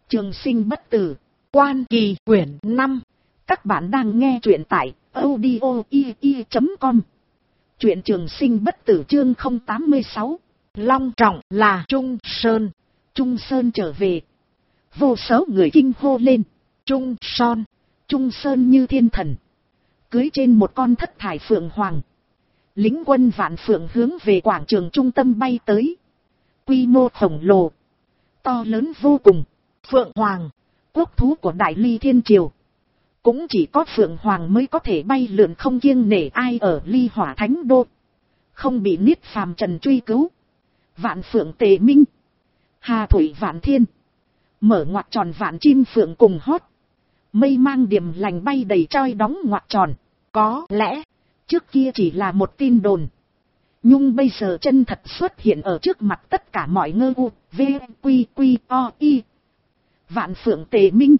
Trường sinh bất tử, Quan Kỳ quyển 5. Các bạn đang nghe truyện tại audio.com. Truyện Trường sinh bất tử chương 086. Long trọng là Trung Sơn. Trung Sơn trở về. Vô số người kinh hô lên. Trung Sơn như thiên thần. Cưới trên một con thất thải phượng hoàng. Lính quân vạn phượng hướng về quảng trường trung tâm bay tới. Quy mô khổng lồ. To lớn vô cùng. Phượng Hoàng, quốc thú của Đại Ly Thiên Triều. Cũng chỉ có Phượng Hoàng mới có thể bay lượn không kiêng nể ai ở Ly Hỏa Thánh Đô. Không bị Niết Phàm Trần truy cứu. Vạn Phượng Tề Minh, Hà Thủy Vạn Thiên, mở ngoặc tròn vạn chim phượng cùng hót. Mây mang điểm lành bay đầy troi đóng ngoặc tròn. Có lẽ, trước kia chỉ là một tin đồn. Nhưng bây giờ chân thật xuất hiện ở trước mặt tất cả mọi ngơ u, v, quy, quy, o, y. Vạn Phượng Tề Minh.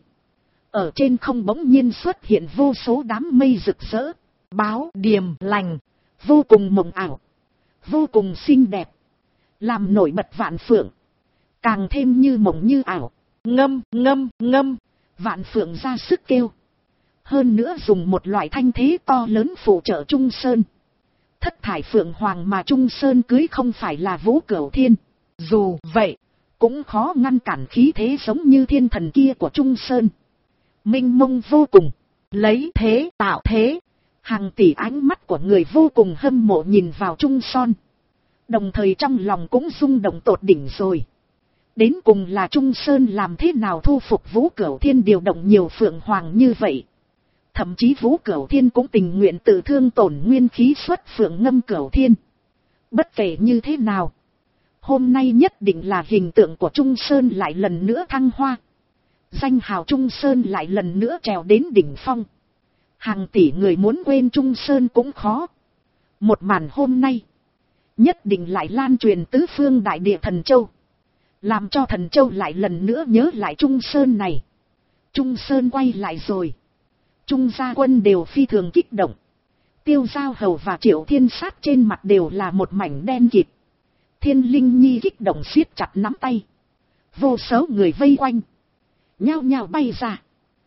Ở trên không bỗng nhiên xuất hiện vô số đám mây rực rỡ, báo điềm lành, vô cùng mộng ảo, vô cùng xinh đẹp. Làm nổi bật Vạn Phượng, càng thêm như mộng như ảo. Ngâm, ngâm, ngâm, Vạn Phượng ra sức kêu. Hơn nữa dùng một loại thanh thế to lớn phụ trợ Trung Sơn. Thất thải Phượng Hoàng mà Trung Sơn cưới không phải là Vũ Cửu Thiên. Dù vậy, cũng khó ngăn cản khí thế giống như thiên thần kia của Trung Sơn. Minh mông vô cùng, lấy thế tạo thế. Hàng tỷ ánh mắt của người vô cùng hâm mộ nhìn vào Trung Sơn. Đồng thời trong lòng cũng rung động tột đỉnh rồi. Đến cùng là Trung Sơn làm thế nào thu phục Vũ Cửu Thiên điều động nhiều Phượng Hoàng như vậy. Thậm chí Vũ Cửu Thiên cũng tình nguyện tự thương tổn nguyên khí xuất Phượng Ngâm Cửu Thiên. Bất kể như thế nào, hôm nay nhất định là hình tượng của Trung Sơn lại lần nữa thăng hoa. Danh hào Trung Sơn lại lần nữa trèo đến đỉnh phong. Hàng tỷ người muốn quên Trung Sơn cũng khó. Một màn hôm nay, nhất định lại lan truyền tứ phương đại địa Thần Châu. Làm cho Thần Châu lại lần nữa nhớ lại Trung Sơn này. Trung Sơn quay lại rồi. Trung gia quân đều phi thường kích động. Tiêu Giao Hầu và Triệu Thiên Sát trên mặt đều là một mảnh đen kịt. Thiên Linh Nhi kích động siết chặt nắm tay. Vô số người vây quanh, nhao nhao bay ra,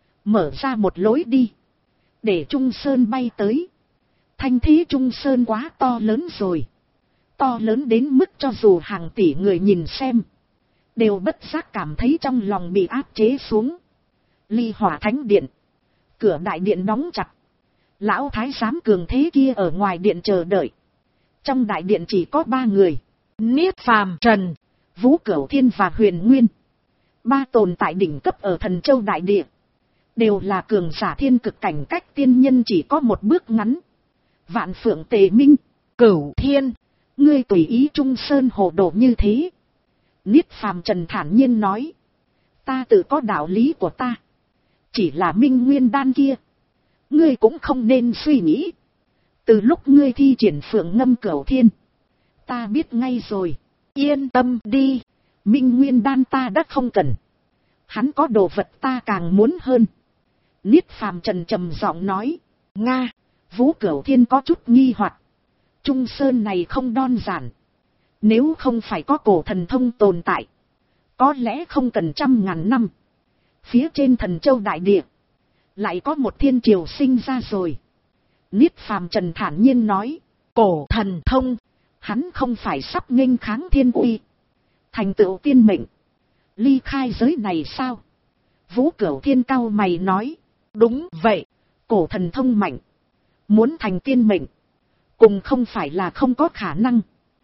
mở ra một lối đi, để Trung Sơn bay tới. Thanh thế Trung Sơn quá to lớn rồi. To lớn đến mức cho dù hàng tỷ người nhìn xem, đều bất giác cảm thấy trong lòng bị áp chế xuống. Ly Hỏa Thánh Điện. Cửa đại điện đóng chặt. Lão thái giám cường thế kia ở ngoài điện chờ đợi. Trong đại điện chỉ có 3 người. Niết Phàm Trần, Vũ Cửu Thiên và Huyền Nguyên. 3 tồn tại đỉnh cấp ở Thần Châu đại địa. Đều là cường giả thiên cực cảnh, cách tiên nhân chỉ có một bước ngắn. Vạn Phượng Tề Minh, Cửu Thiên, ngươi tùy ý Trung Sơn hồ đồ như thế. Niết Phàm Trần thản nhiên nói. Ta tự có đạo lý của ta. Chỉ là Minh Nguyên đan kia, ngươi cũng không nên suy nghĩ. Từ lúc ngươi thi triển Phượng Ngâm Cửu Thiên, ta biết ngay rồi. Yên tâm đi, Minh Nguyên đan ta đã không cần. Hắn có đồ vật ta càng muốn hơn. Niết Phàm Trần trầm giọng nói. Nga, Vũ Cửu Thiên có chút nghi hoặc. Trung Sơn này không đơn giản. Nếu không phải có cổ thần thông tồn tại, có lẽ không cần 100.000 năm. Phía trên Thần Châu đại địa, lại có một thiên triều sinh ra rồi. Niết Phàm Trần thản nhiên nói. Cổ thần thông, hắn không phải sắp nghênh kháng thiên uy, thành tựu tiên mệnh, ly khai giới này sao? Vũ Cửu Thiên cau mày nói. Đúng vậy, cổ thần thông mạnh, muốn thành tiên mệnh, cùng không phải là không có khả năng.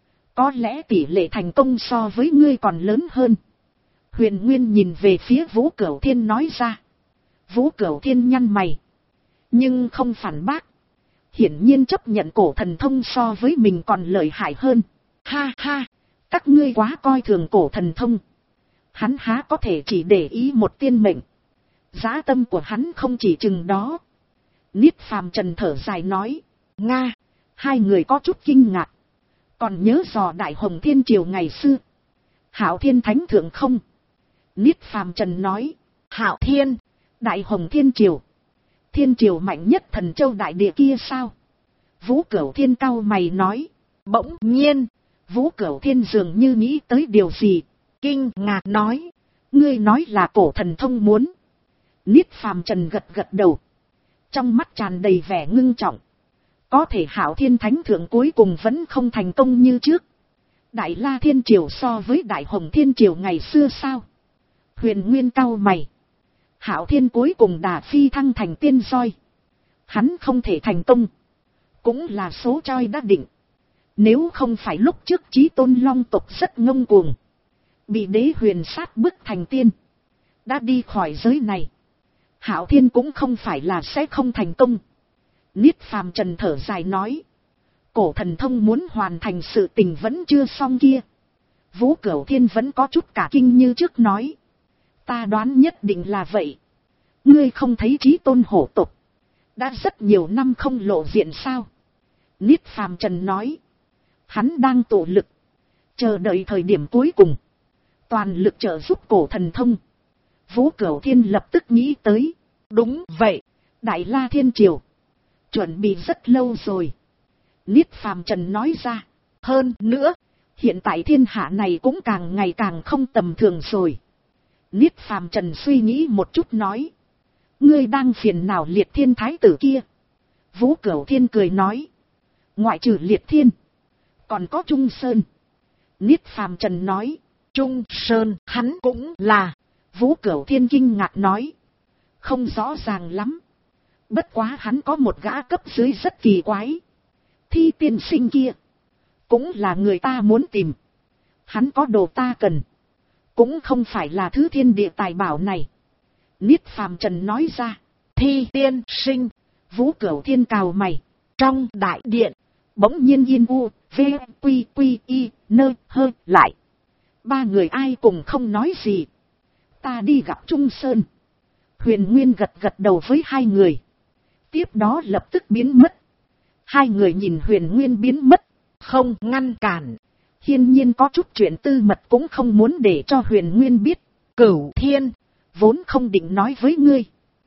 Có lẽ tỷ lệ thành công so với ngươi còn lớn hơn. Huyền Nguyên nhìn về phía Vũ Cửu Thiên nói ra. Vũ Cửu Thiên nhăn mày, nhưng không phản bác. Hiển nhiên chấp nhận cổ thần thông so với mình còn lợi hại hơn. Ha ha, các ngươi quá coi thường cổ thần thông. Hắn há có thể chỉ để ý một tiên mệnh. Giá tâm của hắn không chỉ chừng đó. Niết Phàm Trần thở dài nói. Nga, 2 người có chút kinh ngạc. Còn nhớ dò Đại Hồng Thiên Triều ngày xưa, Hạo Thiên Thánh Thượng không? Niết Phàm Trần nói. Hạo Thiên, Đại Hồng Thiên Triều, Thiên Triều mạnh nhất Thần Châu đại địa kia sao? Vũ Cửu Thiên cau mày nói. Bỗng nhiên, Vũ Cửu Thiên dường như nghĩ tới điều gì, kinh ngạc nói. Ngươi nói là cổ thần thông muốn. Niết Phàm Trần gật gật đầu. Trong mắt tràn đầy vẻ ngưng trọng. Có thể Hạo Thiên Thánh Thượng cuối cùng vẫn không thành công như trước. Đại La Thiên Triều so với Đại Hồng Thiên Triều ngày xưa sao? Huyền Nguyên cau mày. Hạo Thiên cuối cùng đà phi thăng thành tiên roi. Hắn không thể thành công. Cũng là số choi đã định. Nếu không phải lúc trước Chí Tôn Long tộc rất ngông cuồng. Bị đế huyền sát bức thành tiên. Đã đi khỏi giới này. Hạo Thiên cũng không phải là sẽ không thành công. Niết Phàm Trần thở dài nói. Cổ thần thông muốn hoàn thành sự tình vẫn chưa xong kia. Vũ Cửu Thiên vẫn có chút cả kinh như trước nói. Ta đoán nhất định là vậy. Ngươi không thấy Chí Tôn hổ tộc. Đã rất nhiều năm không lộ diện sao. Niết Phàm Trần nói. Hắn đang tụ lực. Chờ đợi thời điểm cuối cùng. Toàn lực trợ giúp cổ thần thông. Vũ Cửu Thiên lập tức nghĩ tới. Đúng vậy. Đại La Thiên Triều. Chuẩn bị rất lâu rồi. Niết Phàm Trần nói ra. Hơn nữa. Hiện tại thiên hạ này cũng càng ngày càng không tầm thường rồi. Niết Phàm Trần suy nghĩ một chút nói. Ngươi đang phiền nào Liệt Thiên Thái tử kia? Vũ Cửu Thiên cười nói. Ngoại trừ Liệt Thiên. Còn có Trung Sơn. Niết Phàm Trần nói. Trung Sơn hắn cũng là. Vũ Cửu Thiên kinh ngạc nói. Không rõ ràng lắm. Bất quá hắn có một gã cấp dưới rất kỳ quái. Thi tiên sinh kia. Cũng là người ta muốn tìm. Hắn có đồ ta cần. Cũng không phải là thứ thiên địa tài bảo này. Niết Phàm Trần nói ra. Thi tiên sinh. Vũ Cửu Thiên cào mày. Trong đại điện. Bỗng nhiên yên u. V quy quy y nơ hơ lại. Ba người ai cùng không nói gì. Ta đi gặp Trung Sơn. Huyền Nguyên gật gật đầu với hai người. Tiếp đó lập tức biến mất. Hai người nhìn Huyền Nguyên biến mất. Không ngăn cản. Hiên nhiên có chút chuyện tư mật cũng không muốn để cho Huyền Nguyên biết. Cửu Thiên. Vốn không định nói với ngươi.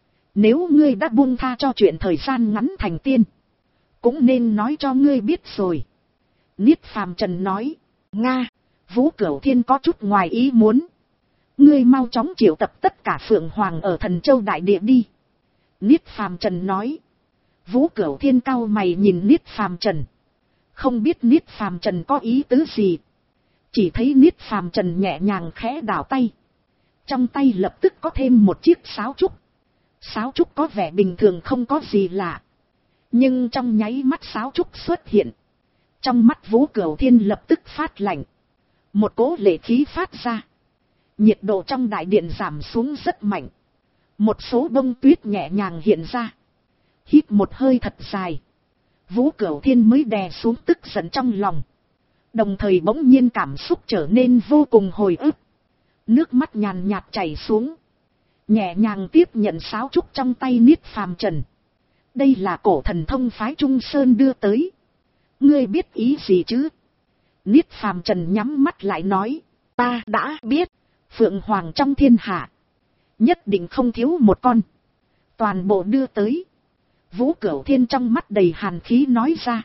Nếu ngươi đã buông tha cho chuyện thời gian ngắn thành tiên. Cũng nên nói cho ngươi biết rồi. Niết Phàm Trần nói. Nga. Vũ Cửu Thiên có chút ngoài ý muốn. Ngươi mau chóng triệu tập tất cả Phượng Hoàng ở Thần Châu Đại Địa đi. Niết Phàm Trần nói. Vũ Cửu Thiên cau mày nhìn Niết Phàm Trần. Không biết Niết Phàm Trần có ý tứ gì. Chỉ thấy Niết Phàm Trần nhẹ nhàng khẽ đảo tay. Trong tay lập tức có thêm một chiếc sáo trúc. Sáo trúc có vẻ bình thường không có gì lạ. Nhưng trong nháy mắt sáo trúc xuất hiện. Trong mắt Vũ Cửu Thiên lập tức phát lạnh. Một cỗ lệ khí phát ra. Nhiệt độ trong đại điện giảm xuống rất mạnh. Một số bông tuyết nhẹ nhàng hiện ra. Hít một hơi thật dài. Vũ Cửu Thiên mới đè xuống tức giận trong lòng. Đồng thời bỗng nhiên cảm xúc trở nên vô cùng hồi ức. Nước mắt nhàn nhạt chảy xuống. Nhẹ nhàng tiếp nhận sáo trúc trong tay Niết Phàm Trần. Đây là cổ thần thông phái Trung Sơn đưa tới. Ngươi biết ý gì chứ? Niết Phàm Trần nhắm mắt lại nói. Ta đã biết. Phượng Hoàng trong thiên hạ. Nhất định không thiếu một con. Toàn bộ đưa tới. Vũ Cửu Thiên trong mắt đầy hàn khí nói ra.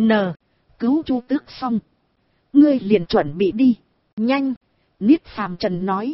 Cứu Chu Tước xong. Ngươi liền chuẩn bị đi. Nhanh. Niết Phàm Trần nói.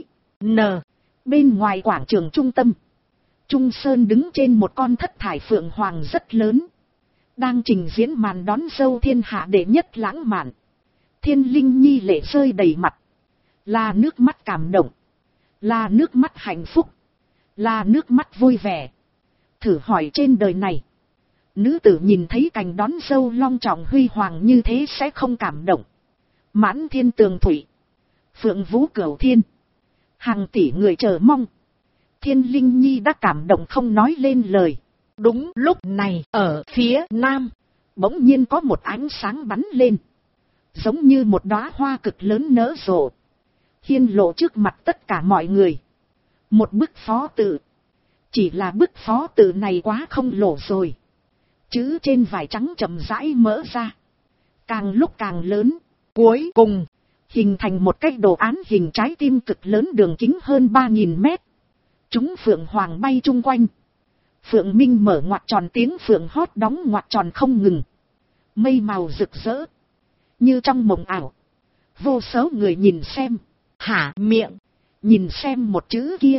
Bên ngoài quảng trường trung tâm. Trung Sơn đứng trên một con thất thải Phượng Hoàng rất lớn. Đang trình diễn màn đón dâu thiên hạ đệ nhất lãng mạn. Thiên Linh Nhi lệ rơi đầy mặt. Là nước mắt cảm động. Là nước mắt hạnh phúc. Là nước mắt vui vẻ. Thử hỏi trên đời này. Nữ tử nhìn thấy cảnh đón dâu long trọng huy hoàng như thế sẽ không cảm động. Mãn thiên tường thủy. Phượng Vũ Cửu Thiên. Hàng tỷ người chờ mong. Thiên Linh Nhi đã cảm động không nói lên lời. Đúng lúc này ở phía nam. Bỗng nhiên có một ánh sáng bắn lên. Giống như một đóa hoa cực lớn nở rộ. Hiên lộ trước mặt tất cả mọi người. Một bức phó tự. Chỉ là bức phó tự này quá không lộ rồi. Chữ trên vải trắng chậm rãi mở ra. Càng lúc càng lớn. Cuối cùng. Hình thành một cái đồ án hình trái tim cực lớn đường kính hơn 3.000 mét. Chúng Phượng Hoàng bay chung quanh. Phượng Minh mở ngoặc tròn tiếng Phượng hót đóng ngoặc tròn không ngừng. Mây màu rực rỡ. Như trong mộng ảo. Vô số người nhìn xem. Hả miệng. Nhìn xem một chữ kia.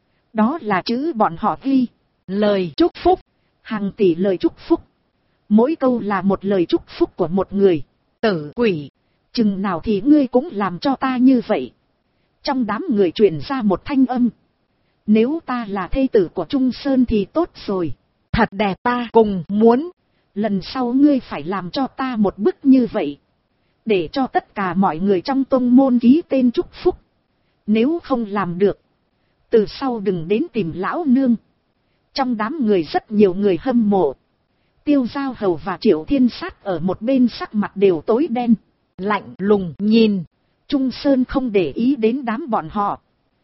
Đó là chữ bọn họ ghi. Lời chúc phúc. Hàng tỷ lời chúc phúc. Mỗi câu là một lời chúc phúc của một người. Tử quỷ. Chừng nào thì ngươi cũng làm cho ta như vậy. Trong đám người truyền ra một thanh âm. Nếu ta là thê tử của Trung Sơn thì tốt rồi. Thật đẹp, ta cùng muốn. Lần sau ngươi phải làm cho ta một bức như vậy. Để cho tất cả mọi người trong tông môn ký tên chúc phúc. Nếu không làm được, từ sau đừng đến tìm lão nương. Trong đám người rất nhiều người hâm mộ. Tiêu Giao Hầu và Triệu Thiên Sát ở một bên sắc mặt đều tối đen. Lạnh lùng nhìn. Trung Sơn không để ý đến đám bọn họ.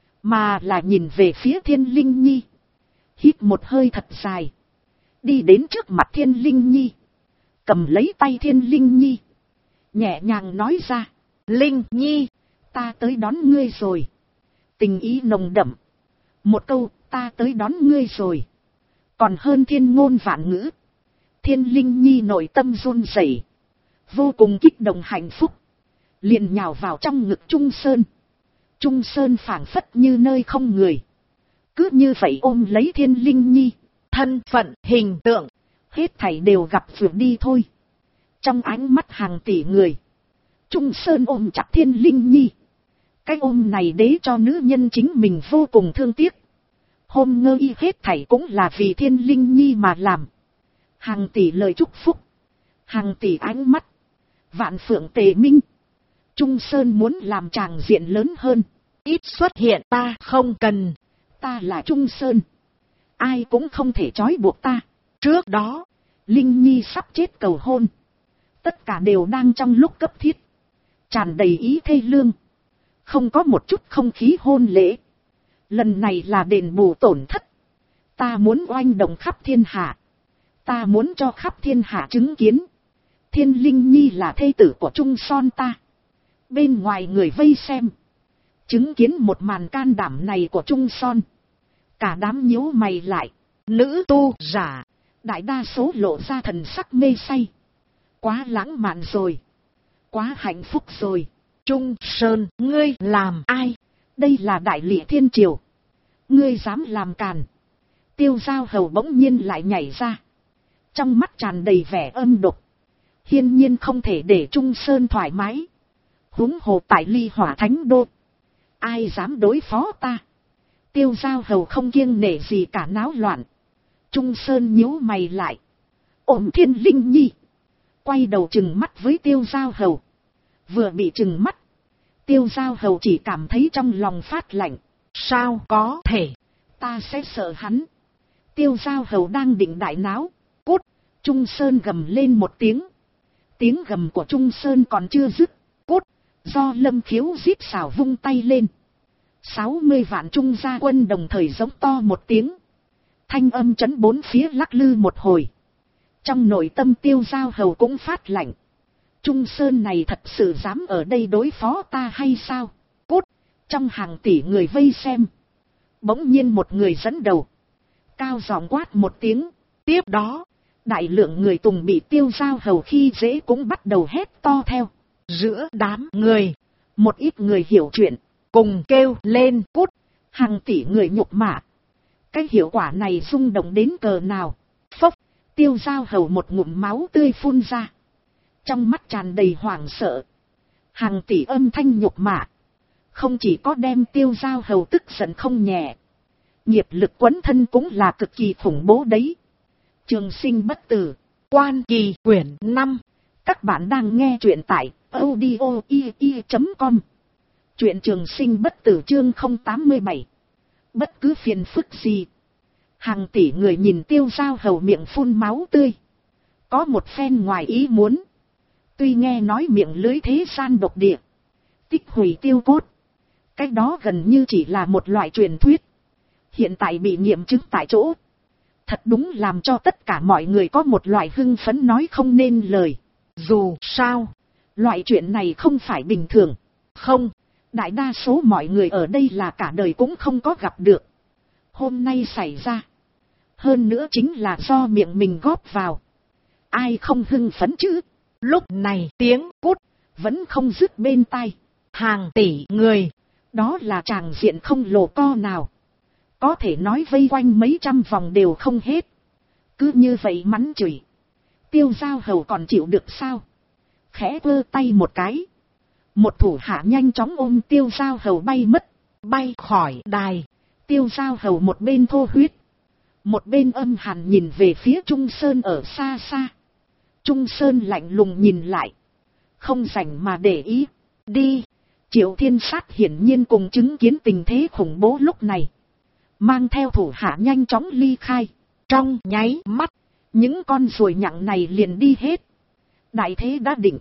Mà là nhìn về phía Thiên Linh Nhi. Hít một hơi thật dài. Đi đến trước mặt Thiên Linh Nhi. Cầm lấy tay Thiên Linh Nhi. Nhẹ nhàng nói ra. Linh Nhi, ta tới đón ngươi rồi. Tình ý nồng đậm. Một câu, ta tới đón ngươi rồi. Còn hơn thiên ngôn vạn ngữ. Thiên Linh Nhi nội tâm run rẩy, vô cùng kích động hạnh phúc. Liền nhào vào trong ngực Trung Sơn. Trung Sơn phảng phất như nơi không người. Cứ như vậy ôm lấy Thiên Linh Nhi. Thân phận, hình tượng, hết thảy đều gặp vượt đi thôi. Trong ánh mắt hàng tỷ người, Trung Sơn ôm chặt Thiên Linh Nhi. Cái ôm này để cho nữ nhân chính mình vô cùng thương tiếc. Hôm ngơ y hết thảy cũng là vì Thiên Linh Nhi mà làm. Hàng tỷ lời chúc phúc, hàng tỷ ánh mắt, vạn phượng tề minh. Trung Sơn muốn làm tràng diện lớn hơn. Ít xuất hiện, ta không cần. Ta là Trung Sơn. Ai cũng không thể trói buộc ta. Trước đó, Linh Nhi sắp chết cầu hôn. Tất cả đều đang trong lúc cấp thiết. Tràn đầy ý thê lương. Không có một chút không khí hôn lễ. Lần này là đền bù tổn thất. Ta muốn oanh động khắp thiên hạ. Ta muốn cho khắp thiên hạ chứng kiến. Thiên Linh Nhi là thê tử của Trung Son ta. Bên ngoài người vây xem. Chứng kiến một màn can đảm này của Trung Son. Cả đám nhíu mày lại. Nữ tu giả. Đại đa số lộ ra thần sắc mê say. Quá lãng mạn rồi. Quá hạnh phúc rồi. Trung Sơn, ngươi làm ai? Đây là đại lịa thiên triều. Ngươi dám làm càn. Tiêu Giao Hầu bỗng nhiên lại nhảy ra. Trong mắt tràn đầy vẻ âm độc. Hiên nhiên không thể để Trung Sơn thoải mái. Huống hồ tại Ly Hỏa Thánh Đô. Ai dám đối phó ta? Tiêu Giao Hầu không kiêng nể gì cả náo loạn. Trung Sơn nhíu mày lại. Ôm Thiên Linh Nhi. Quay đầu trừng mắt với Tiêu Giao Hầu. Vừa bị trừng mắt. Tiêu Giao Hầu chỉ cảm thấy trong lòng phát lạnh. Sao có thể? Ta sẽ sợ hắn. Tiêu Giao Hầu đang định đại náo. Cút. Trung Sơn gầm lên một tiếng. Tiếng gầm của Trung Sơn còn chưa dứt. Cút. Do Lâm Khiếu giết xảo vung tay lên. 60 vạn Trung gia quân đồng thời giống to một tiếng. Thanh âm chấn bốn phía lắc lư một hồi. Trong nội tâm Tiêu Giao Hầu cũng phát lạnh. Trung Sơn này thật sự dám ở đây đối phó ta hay sao? Cút. Trong hàng tỷ người vây xem. Bỗng nhiên một người dẫn đầu. Cao giọng quát một tiếng. Tiếp đó, đại lượng người tùng bị Tiêu Giao Hầu khi dễ cũng bắt đầu hét to theo. Giữa đám người, một ít người hiểu chuyện, cùng kêu lên cút. Hàng tỷ người nhục mạ. Cái hiệu quả này rung động đến cờ nào. Phốc. Tiêu Giao Hầu một ngụm máu tươi phun ra. Trong mắt tràn đầy hoảng sợ. Hàng tỷ âm thanh nhục mạ. Không chỉ có đem Tiêu Giao Hầu tức giận không nhẹ. Nghiệp lực quấn thân cũng là cực kỳ khủng bố đấy. Trường Sinh Bất Tử. Quan Kỳ quyển 5. Các bạn đang nghe truyện tại audio.com. Truyện Trường Sinh Bất Tử chương 087. Bất cứ phiền phức gì. Hàng tỷ người nhìn Tiêu Giao Hầu miệng phun máu tươi. Có một phen ngoài ý muốn. Tuy nghe nói miệng lưới thế gian độc địa. Tích hủy tiêu cốt. Cái đó gần như chỉ là một loại truyền thuyết. Hiện tại bị nghiệm chứng tại chỗ. Thật đúng làm cho tất cả mọi người có một loại hưng phấn nói không nên lời. Dù sao, loại chuyện này không phải bình thường. Không, đại đa số mọi người ở đây là cả đời cũng không có gặp được. Hôm nay xảy ra. Hơn nữa chính là do miệng mình góp vào. Ai không hưng phấn chứ? Lúc này tiếng cút vẫn không dứt bên tai. Hàng tỷ người Đó là tràng diện không lồ co nào. Có thể nói vây quanh mấy trăm vòng đều không hết. Cứ như vậy mắng chửi. Tiêu Giao Hầu còn chịu được sao? Khẽ vơ tay một cái. Một thủ hạ nhanh chóng ôm Tiêu Giao Hầu bay mất. Bay khỏi đài. Tiêu Giao Hầu một bên thô huyết. Một bên âm hàn nhìn về phía Trung Sơn ở xa xa. Trung Sơn lạnh lùng nhìn lại. Không rảnh mà để ý. Đi. Triệu Thiên Sát hiển nhiên cùng chứng kiến tình thế khủng bố lúc này. Mang theo thủ hạ nhanh chóng ly khai. Trong nháy mắt. Những con ruồi nhặng này liền đi hết. Đại thế đã định.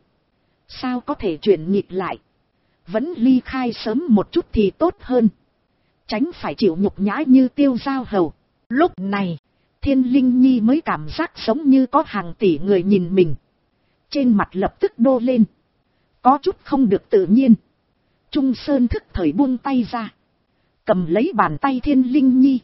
Sao có thể chuyển nghịch lại. Vẫn ly khai sớm một chút thì tốt hơn. Tránh phải chịu nhục nhã như Tiêu Giao Hầu. Lúc này, Thiên Linh Nhi mới cảm giác giống như có hàng tỷ người nhìn mình. Trên mặt lập tức đô lên. Có chút không được tự nhiên. Trung Sơn thức thời buông tay ra. Cầm lấy bàn tay Thiên Linh Nhi.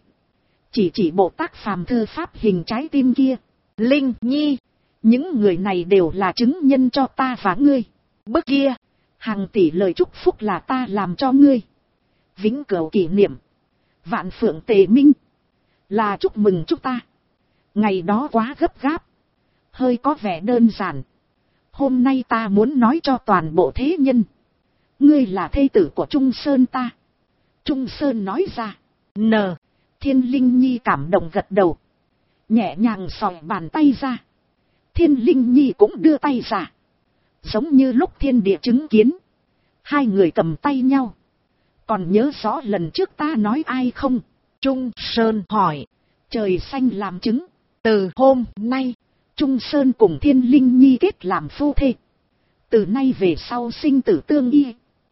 Chỉ bộ tác phàm thư pháp hình trái tim kia. Linh Nhi, những người này đều là chứng nhân cho ta và ngươi. Bước kia, hàng tỷ lời chúc phúc là ta làm cho ngươi. Vĩnh cửu kỷ niệm. Vạn phượng tề minh. Là chúc mừng chúng ta. Ngày đó quá gấp gáp. Hơi có vẻ đơn giản. Hôm nay ta muốn nói cho toàn bộ thế nhân. Ngươi là thê tử của Trung Sơn ta. Trung Sơn nói ra. Thiên Linh Nhi cảm động gật đầu. Nhẹ nhàng xòe bàn tay ra. Thiên Linh Nhi cũng đưa tay ra. Giống như lúc thiên địa chứng kiến. Hai người cầm tay nhau. Còn nhớ rõ lần trước ta nói ai không? Trung Sơn hỏi. Trời xanh làm chứng. Từ hôm nay, Trung Sơn cùng Thiên Linh Nhi kết làm phu thê. Từ nay về sau sinh tử tương y.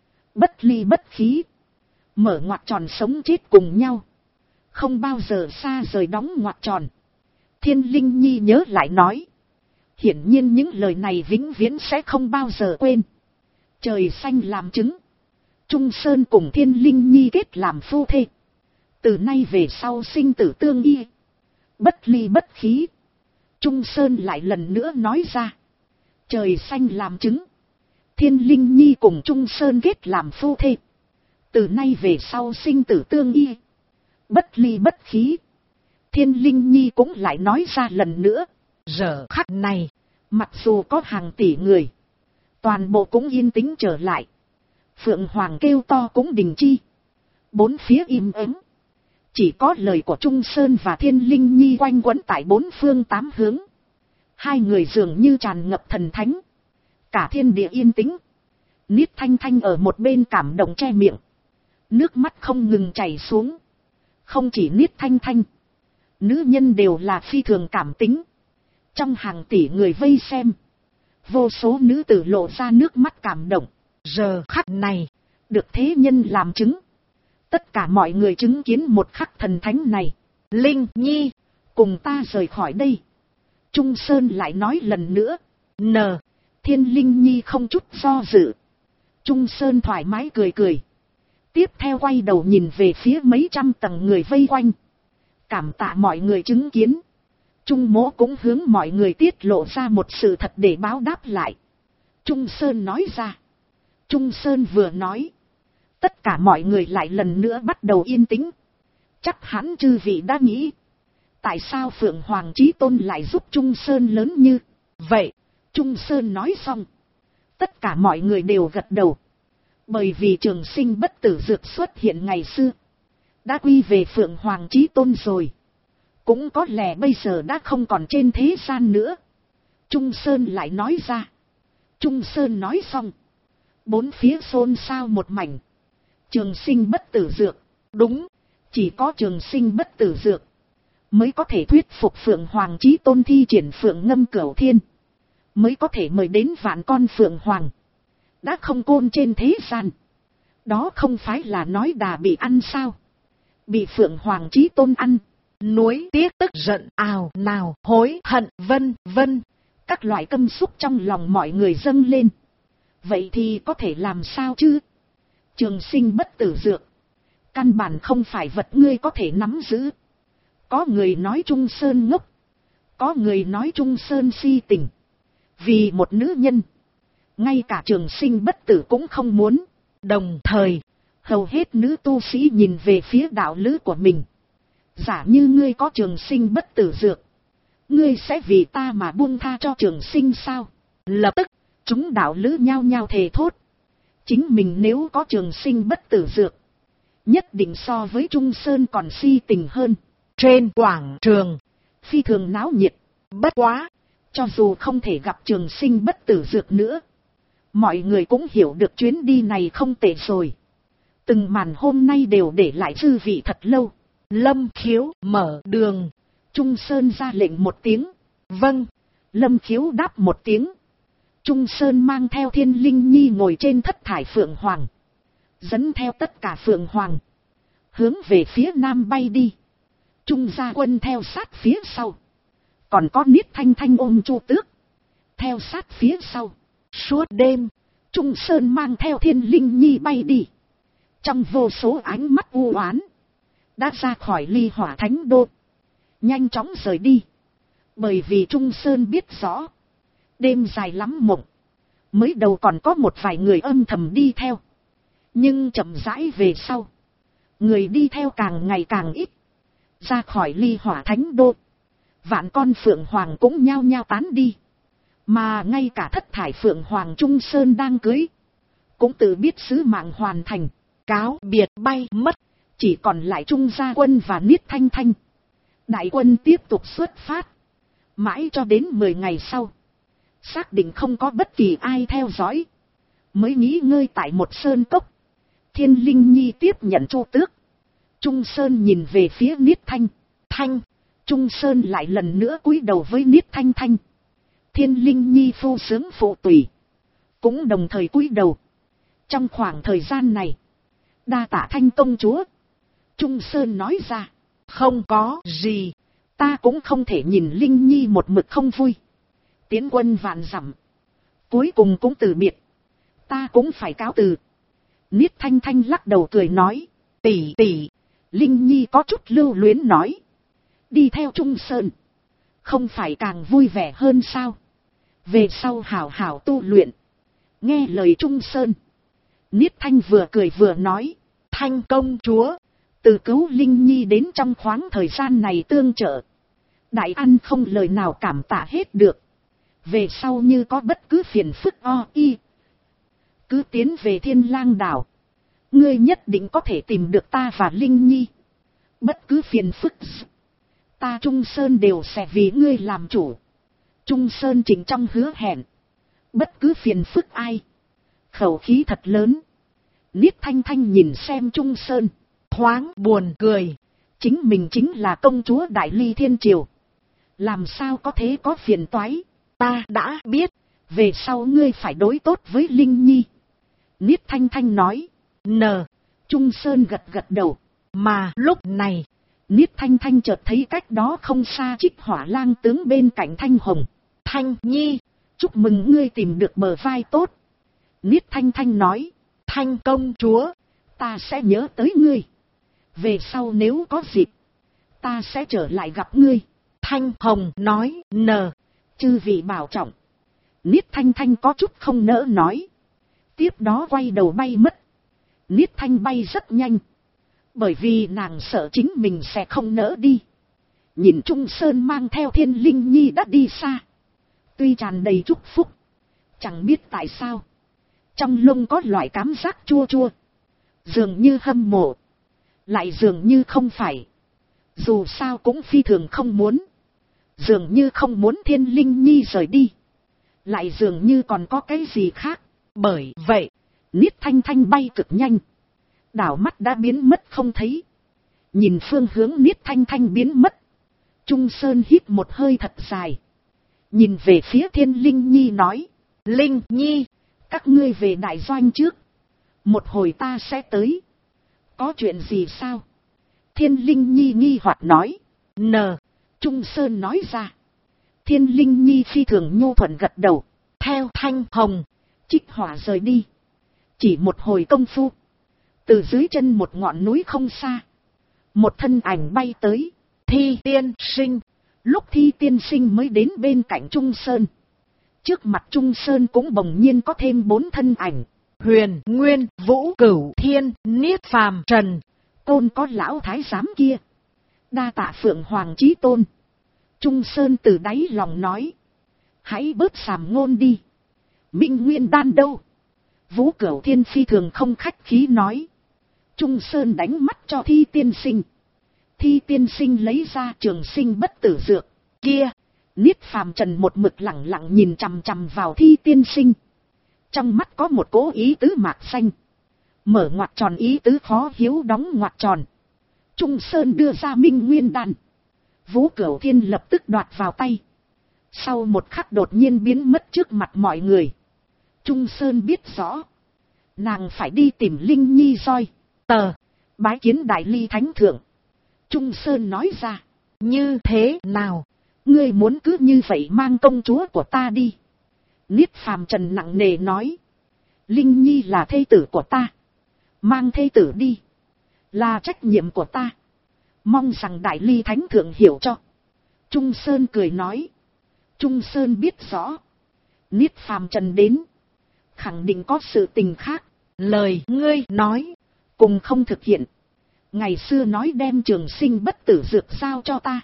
Bất ly bất khí. Mở ngoặc tròn sống chết cùng nhau. Không bao giờ xa rời đóng ngoặc tròn. Thiên Linh Nhi nhớ lại nói. Hiển nhiên những lời này vĩnh viễn sẽ không bao giờ quên. Trời xanh làm chứng. Trung Sơn cùng Thiên Linh Nhi kết làm phu thê. Từ nay về sau sinh tử tương y. Bất ly bất khí. Trung Sơn lại lần nữa nói ra. Trời xanh làm chứng. Thiên Linh Nhi cùng Trung Sơn kết làm phu thê. Từ nay về sau sinh tử tương y. Bất ly bất khí. Thiên Linh Nhi cũng lại nói ra lần nữa. Giờ khắc này, mặc dù có hàng tỷ người, toàn bộ cũng yên tĩnh trở lại. Phượng Hoàng kêu to cũng đình chi. Bốn phía im ắng. Chỉ có lời của Trung Sơn và Thiên Linh Nhi quanh quẩn tại bốn phương tám hướng. Hai người dường như tràn ngập thần thánh. Cả thiên địa yên tĩnh. Niết Thanh Thanh ở một bên cảm động che miệng. Nước mắt không ngừng chảy xuống. Không chỉ Niết Thanh Thanh. Nữ nhân đều là phi thường cảm tính. Trong hàng tỷ người vây xem. Vô số nữ tử lộ ra nước mắt cảm động. Giờ khắc này, được thế nhân làm chứng. Tất cả mọi người chứng kiến một khắc thần thánh này. Linh Nhi, cùng ta rời khỏi đây. Trung Sơn lại nói lần nữa. Thiên Linh Nhi không chút do dự. Trung Sơn thoải mái cười cười. Tiếp theo quay đầu nhìn về phía mấy trăm tầng người vây quanh. Cảm tạ mọi người chứng kiến. Trung Mỗ cũng hướng mọi người tiết lộ ra một sự thật để báo đáp lại. Trung Sơn nói ra. Trung Sơn vừa nói. Tất cả mọi người lại lần nữa bắt đầu yên tĩnh. Chắc hẳn chư vị đã nghĩ. Tại sao Phượng Hoàng Chí Tôn lại giúp Trung Sơn lớn như vậy? Trung Sơn nói xong. Tất cả mọi người đều gật đầu. Bởi vì trường sinh bất tử dược xuất hiện ngày xưa. Đã quy về Phượng Hoàng Chí Tôn rồi. Cũng có lẽ bây giờ đã không còn trên thế gian nữa. Trung Sơn lại nói ra. Trung Sơn nói xong. Bốn phía xôn xao một mảnh. Trường sinh bất tử dược. Đúng. Chỉ có trường sinh bất tử dược mới có thể thuyết phục Phượng Hoàng Chí Tôn thi triển Phượng Ngâm Cửu Thiên. Mới có thể mời đến vạn con Phượng Hoàng. Đã không côn trên thế gian. Đó không phải là nói đà bị ăn sao? Bị Phượng Hoàng Chí Tôn ăn. Nuối tiếc tức giận ào nào hối hận vân vân. Các loại căm xúc trong lòng mọi người dâng lên. Vậy thì có thể làm sao chứ? Trường sinh bất tử dược. Căn bản không phải vật ngươi có thể nắm giữ. Có người nói Trung Sơn ngốc. Có người nói Trung Sơn si tình. Vì một nữ nhân. Ngay cả trường sinh bất tử cũng không muốn. Đồng thời, Hầu hết nữ tu sĩ nhìn về phía đạo lữ của mình. Giả như ngươi có trường sinh bất tử dược, ngươi sẽ vì ta mà buông tha cho trường sinh sao? Lập tức, chúng đạo lữ nhao nhao thề thốt. Chính mình nếu có trường sinh bất tử dược, nhất định so với Trung Sơn còn si tình hơn. Trên quảng trường, phi thường náo nhiệt. Bất quá, cho dù không thể gặp trường sinh bất tử dược nữa, mọi người cũng hiểu được chuyến đi này không tệ rồi. Từng màn hôm nay đều để lại dư vị thật lâu. Lâm Khiếu mở đường. Trung Sơn ra lệnh một tiếng. Vâng. Lâm Khiếu đáp một tiếng. Trung Sơn mang theo Thiên Linh Nhi ngồi trên thất thải Phượng Hoàng, dẫn theo tất cả Phượng Hoàng, hướng về phía nam bay đi. Trung gia quân theo sát phía sau. Còn có Niết Thanh Thanh ôm Chu Tước theo sát phía sau. Suốt đêm, Trung Sơn mang theo Thiên Linh Nhi bay đi. Trong vô số ánh mắt u oán, đã ra khỏi Ly Hỏa Thánh Đô, nhanh chóng rời đi. Bởi vì Trung Sơn biết rõ, đêm dài lắm mộng. Mới đầu còn có một vài người âm thầm đi theo, nhưng chậm rãi về sau, người đi theo càng ngày càng ít. Ra khỏi Ly Hỏa Thánh Đô, vạn con Phượng Hoàng cũng nhao nhao tán đi. Mà ngay cả thất thải Phượng Hoàng Trung Sơn đang cưới, cũng tự biết sứ mạng hoàn thành, cáo biệt bay mất. Chỉ còn lại Trung gia quân và Niết Thanh Thanh. Đại quân tiếp tục xuất phát. Mãi cho đến 10 ngày sau, xác định không có bất kỳ ai theo dõi, mới nghỉ ngơi tại một sơn cốc. Thiên Linh Nhi tiếp nhận Chu Tước. Trung Sơn nhìn về phía Niết Thanh Thanh. Trung Sơn lại lần nữa cúi đầu với Niết Thanh Thanh. Thiên Linh Nhi phu sướng phụ tùy, cũng đồng thời cúi đầu. Trong khoảng thời gian này, đa tạ Thanh công chúa. Trung Sơn nói ra. Không có gì, ta cũng không thể nhìn Linh Nhi một mực không vui. Tiến quân vạn dặm, cuối cùng cũng từ biệt, ta cũng phải cáo từ. Niết Thanh Thanh lắc đầu cười nói. Tỷ tỷ. Linh Nhi có chút lưu luyến nói. Đi theo Trung Sơn, không phải càng vui vẻ hơn sao? Về sau hảo hảo tu luyện, nghe lời Trung Sơn. Niết Thanh vừa cười vừa nói. Thanh công chúa, từ cứu Linh Nhi đến trong khoảng thời gian này tương trợ, đại ăn không lời nào cảm tạ hết được. Về sau như có bất cứ phiền phức cứ tiến về Thiên Lang đảo, ngươi nhất định có thể tìm được ta và Linh Nhi. Bất cứ phiền phức, ta Trung Sơn đều sẽ vì ngươi làm chủ. Trung Sơn chỉnh trong hứa hẹn, bất cứ phiền phức ai. Khẩu khí thật lớn. Niết Thanh Thanh nhìn xem Trung Sơn, thoáng buồn cười. Chính mình chính là công chúa Đại Ly Thiên Triều, làm sao có thể có phiền toái. Ta đã biết, về sau ngươi phải đối tốt với Linh Nhi. Niết Thanh Thanh nói. Trung Sơn gật gật đầu. Mà lúc này, Niết Thanh Thanh chợt thấy cách đó không xa Trích Hỏa Lang tướng bên cạnh Thanh Hồng. Thanh Nhi, chúc mừng ngươi tìm được bờ vai tốt. Niết Thanh Thanh nói. Thanh công chúa, ta sẽ nhớ tới ngươi. Về sau nếu có dịp, ta sẽ trở lại gặp ngươi. Thanh Hồng nói. Chư vị bảo trọng. Niết Thanh Thanh có chút không nỡ nói. Tiếp đó quay đầu bay mất. Niết Thanh bay rất nhanh, bởi vì nàng sợ chính mình sẽ không nỡ đi. Nhìn Trung Sơn mang theo Thiên Linh Nhi đã đi xa, tuy tràn đầy chúc phúc, chẳng biết tại sao trong lông có loại cảm giác chua chua, dường như hâm mộ, lại dường như không phải. Dù sao cũng phi thường không muốn, dường như không muốn Thiên Linh Nhi rời đi, lại dường như còn có cái gì khác. Bởi vậy, Niết Thanh Thanh bay cực nhanh, đảo mắt đã biến mất không thấy. Nhìn phương hướng Niết Thanh Thanh biến mất, Trung Sơn hít một hơi thật dài, nhìn về phía Thiên Linh Nhi nói. Linh Nhi, các ngươi về đại doanh trước, một hồi ta sẽ tới. Có chuyện gì sao? Thiên Linh Nhi nghi hoặc nói. Trung Sơn nói ra. Thiên Linh Nhi phi thường nhu thuận gật đầu. Theo Thanh Hồng, Trích Hỏa rời đi. Chỉ một hồi công phu, từ dưới chân một ngọn núi không xa, một thân ảnh bay tới. Thi tiên sinh. Lúc Thi tiên sinh mới đến bên cạnh Trung Sơn, trước mặt Trung Sơn cũng bỗng nhiên có thêm 4 thân ảnh. Huyền Nguyên, Vũ Cửu Thiên, Niết Phàm Trần, Côn có lão thái giám kia. Đa tạ Phượng Hoàng Chí Tôn. Trung Sơn từ đáy lòng nói. Hãy bớt sàm ngôn đi. Minh Nguyên đan đâu? Vũ Cửu Thiên phi thường không khách khí nói. Trung Sơn đánh mắt cho Thi tiên sinh. Thi tiên sinh lấy ra trường sinh bất tử dược. Kia, Niết Phàm Trần một mực lẳng lặng nhìn chằm chằm vào Thi tiên sinh. Trong mắt có một cố ý tứ mạc xanh. Mở ngoặc tròn ý tứ khó hiếu đóng ngoặc tròn. Trung Sơn đưa ra Minh Nguyên đan. Vũ Cửu Thiên lập tức đoạt vào tay. Sau một khắc đột nhiên biến mất trước mặt mọi người. Trung Sơn biết rõ. Nàng phải đi tìm Linh Nhi roi. Bái kiến Đại Ly Thánh Thượng. Trung Sơn nói ra. Như thế nào? Ngươi muốn cứ như vậy mang công chúa của ta đi. Niết Phàm Trần nặng nề nói. Linh Nhi là thê tử của ta. Mang thê tử đi. Là trách nhiệm của ta. Mong rằng Đại Ly Thánh Thượng hiểu cho. Trung Sơn cười nói. Trung Sơn biết rõ. Niết Phàm Trần đến. Khẳng định có sự tình khác. Lời ngươi nói. Cùng không thực hiện. Ngày xưa nói đem trường sinh bất tử dược giao cho ta.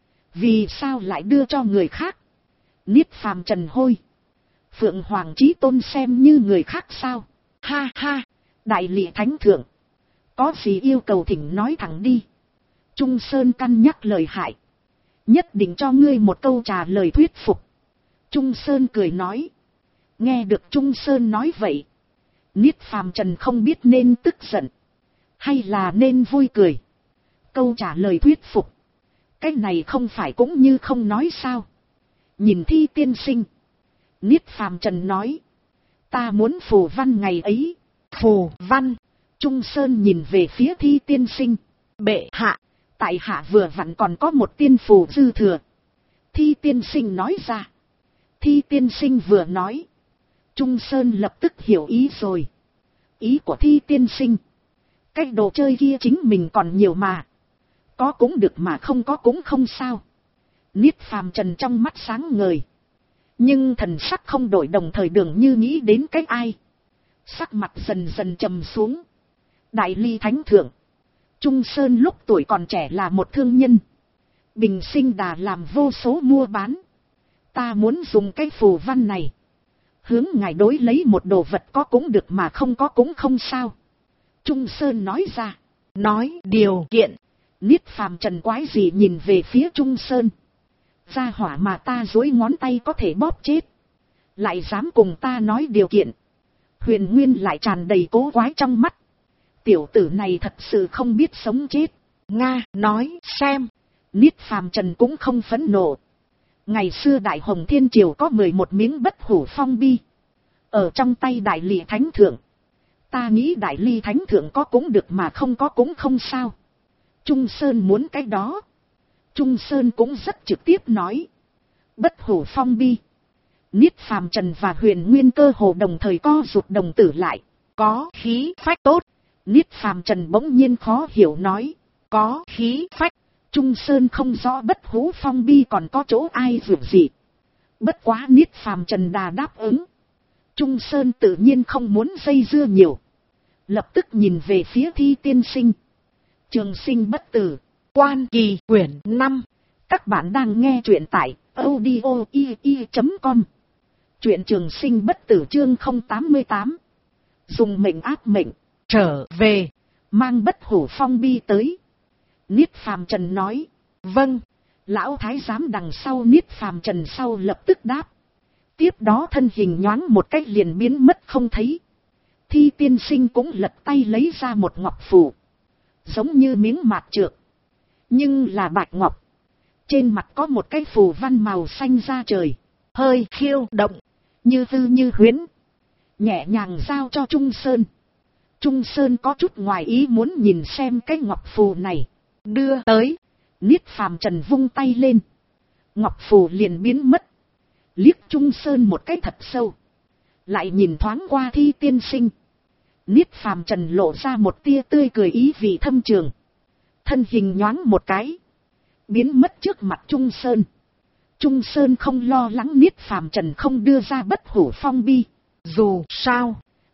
Vì sao lại đưa cho người khác? Niết Phàm Trần hôi. Phượng Hoàng Chí Tôn xem như người khác sao? Ha ha. Đại Ly Thánh Thượng. Có gì yêu cầu thỉnh nói thẳng đi. Trung Sơn căn nhắc lời hại. Nhất định cho ngươi một câu trả lời thuyết phục. Trung Sơn cười nói. Nghe được Trung Sơn nói vậy. Niết Phàm Trần không biết nên tức giận. Hay là nên vui cười. Câu trả lời thuyết phục. Cái này không phải cũng như không nói sao. Nhìn Thi tiên sinh. Niết Phàm Trần nói. Ta muốn phù văn ngày ấy. Phù văn. Trung Sơn nhìn về phía Thi tiên sinh. Bệ hạ. Tại hạ vừa vặn còn có một tiên phù dư thừa. Thi tiên sinh nói ra. Thi tiên sinh vừa nói. Trung Sơn lập tức hiểu ý rồi. Ý của Thi tiên sinh. Cái đồ chơi kia chính mình còn nhiều mà. Có cũng được mà không có cũng không sao. Niết Phàm Trần trong mắt sáng ngời. Nhưng thần sắc không đổi, đồng thời Đường Như nghĩ đến cái ai. Sắc mặt dần dần trầm xuống. Đại Ly Thánh Thượng. Trung Sơn lúc tuổi còn trẻ là một thương nhân. Bình sinh đà làm vô số mua bán. Ta muốn dùng cái phù văn này. Hướng ngài đối lấy một đồ vật có cũng được mà không có cũng không sao. Trung Sơn nói ra. Nói điều kiện. Niết Phàm Trần quái gì nhìn về phía Trung Sơn. Gia hỏa mà ta duỗi ngón tay có thể bóp chết. Lại dám cùng ta nói điều kiện. Huyền Nguyên lại tràn đầy cố quái trong mắt. Tiểu tử này thật sự không biết sống chết. Nga nói xem. Niết Phàm Trần cũng không phẫn nộ. Ngày xưa Đại Hồng Thiên Triều có 11 miếng bất hủ phong bi. Ở trong tay Đại Ly Thánh Thượng. Ta nghĩ Đại Ly Thánh Thượng có cũng được mà không có cũng không sao. Trung Sơn muốn cái đó. Trung Sơn cũng rất trực tiếp nói. Bất hủ phong bi. Niết Phàm Trần và Huyền Nguyên cơ hồ đồng thời co rụt đồng tử lại. Có khí phách tốt. Niết Phàm Trần bỗng nhiên khó hiểu nói. Có khí phách. Trung Sơn không rõ bất hủ phong bi còn có chỗ ai vượt gì. Bất quá Niết Phàm Trần đà đáp ứng. Trung Sơn tự nhiên không muốn dây dưa nhiều. Lập tức nhìn về phía Thi tiên sinh. Trường sinh bất tử. Quan Kỳ quyển 5. Các bạn đang nghe truyện tại audio.com. Truyện Trường sinh bất tử chương 088. Dùng mệnh áp mệnh. Trở về. Mang bất hủ phong bi tới. Niết Phàm Trần nói. Vâng. Lão thái giám đằng sau Niết Phàm Trần sau lập tức đáp. Tiếp đó thân hình nhoáng một cách liền biến mất không thấy. Thi tiên sinh cũng lật tay lấy ra một ngọc phù. Giống như miếng mạt trược. Nhưng là bạch ngọc. Trên mặt có một cái phù văn màu xanh da trời. Hơi khiêu động. Như hư như huyễn. Nhẹ nhàng giao cho Trung Sơn. Trung Sơn có chút ngoài ý muốn nhìn xem cái ngọc phù này. Đưa tới. Niết Phàm Trần vung tay lên. Ngọc phù liền biến mất. Liếc Trung Sơn một cái thật sâu. Lại nhìn thoáng qua Thi tiên sinh. Niết Phàm Trần lộ ra một tia tươi cười ý vị thâm trường. Thân hình nhoáng một cái. Biến mất trước mặt Trung Sơn. Trung Sơn không lo lắng Niết Phàm Trần không đưa ra bất hủ phong bi. Dù sao.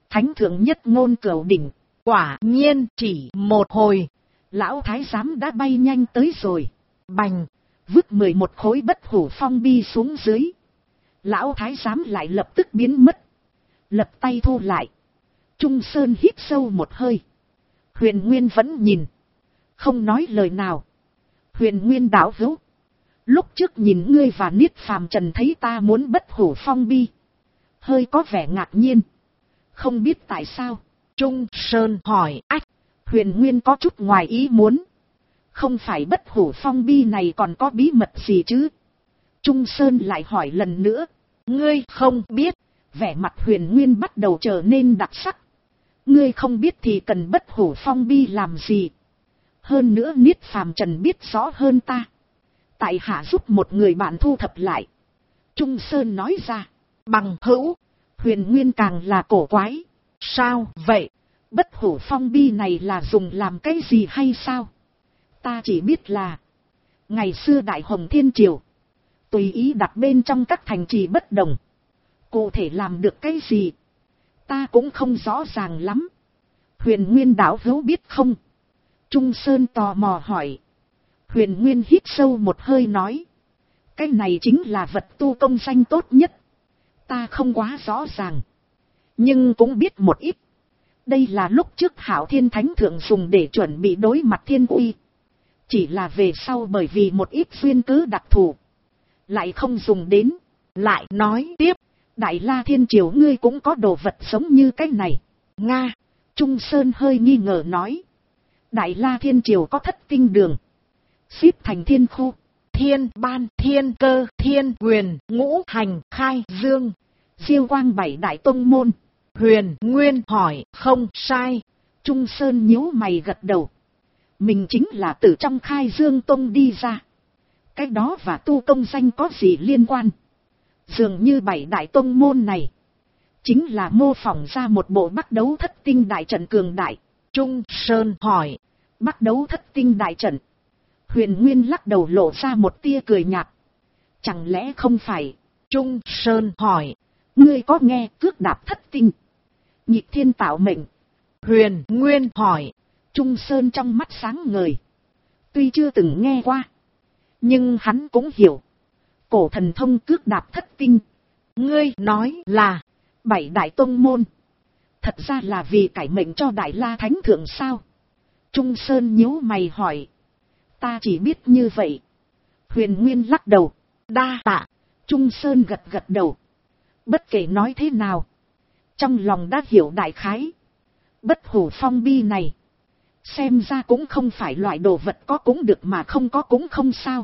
Thánh thượng nhất ngôn cửu đỉnh, quả nhiên chỉ một hồi, lão thái giám đã bay nhanh tới rồi, bành, vứt 11 khối bất hủ phong bi xuống dưới. Lão thái giám lại lập tức biến mất, lập tay thu lại. Trung Sơn hít sâu một hơi. Huyền Nguyên vẫn nhìn, không nói lời nào. Huyền Nguyên đạo hữu, lúc trước nhìn ngươi và Niết Phàm Trần thấy ta muốn bất hủ phong bi, hơi có vẻ ngạc nhiên, không biết tại sao. Trung Sơn hỏi. Ách, Huyền Nguyên có chút ngoài ý muốn. Không phải bất hủ phong bi này còn có bí mật gì chứ? Trung Sơn lại hỏi lần nữa. Ngươi không biết. Vẻ mặt Huyền Nguyên bắt đầu trở nên đặc sắc. Ngươi không biết thì cần bất hủ phong bi làm gì? Hơn nữa Niết Phàm Trần biết rõ hơn ta. Tại hạ giúp một người bạn thu thập lại. Trung Sơn nói ra. Bằng hữu. Huyền Nguyên càng là cổ quái. Sao vậy? Bất hủ phong bi này là dùng làm cái gì hay sao? Ta chỉ biết là ngày xưa Đại Hồng Thiên Triều tùy ý đặt bên trong các thành trì bất đồng. Cụ thể làm được cái gì ta cũng không rõ ràng lắm. Huyền Nguyên đạo hữu biết không? Trung Sơn tò mò hỏi. Huyền Nguyên hít sâu một hơi nói. Cái này chính là vật tu công danh tốt nhất. Ta không quá rõ ràng, nhưng cũng biết một ít. Đây là lúc trước Hạo Thiên Thánh Thượng dùng để chuẩn bị đối mặt thiên uy. Chỉ là về sau bởi vì một ít duyên cớ đặc thù, lại không dùng đến. Lại nói tiếp, Đại La Thiên Triều ngươi cũng có đồ vật giống như cái này. Nga. Trung Sơn hơi nghi ngờ nói. Đại La Thiên Triều có thất tinh đường, xếp thành thiên khu, thiên ban, thiên cơ, thiên quyền, ngũ hành, khai dương, Diêu Quang 7 đại tông môn. Huyền Nguyên hỏi. Không sai. Trung Sơn nhíu mày gật đầu. Mình chính là từ trong Khai Dương Tông đi ra. Cái đó và tu công danh có gì liên quan? Dường như 7 đại tông môn này chính là mô phỏng ra một bộ Bắc Đấu Thất Tinh đại trận cường đại. Trung Sơn hỏi. Bắc Đấu Thất Tinh đại trận? Huyền Nguyên lắc đầu lộ ra một tia cười nhạt. Chẳng lẽ không phải? Trung Sơn hỏi. Ngươi có nghe cước đạp thất tinh, nhịp thiên tạo mệnh? Huyền Nguyên hỏi. Trung Sơn trong mắt sáng ngời. Tuy chưa từng nghe qua, nhưng hắn cũng hiểu. Cổ thần thông cước đạp thất tinh. Ngươi nói là 7 đại tông môn, thật ra là vì cải mệnh cho Đại La Thánh Thượng sao? Trung Sơn nhíu mày hỏi. Ta chỉ biết như vậy. Huyền Nguyên lắc đầu. Đa tạ. Trung Sơn gật gật đầu. Bất kể nói thế nào, trong lòng đã hiểu đại khái. Bất hủ phong bi này, xem ra cũng không phải loại đồ vật có cũng được mà không có cũng không sao,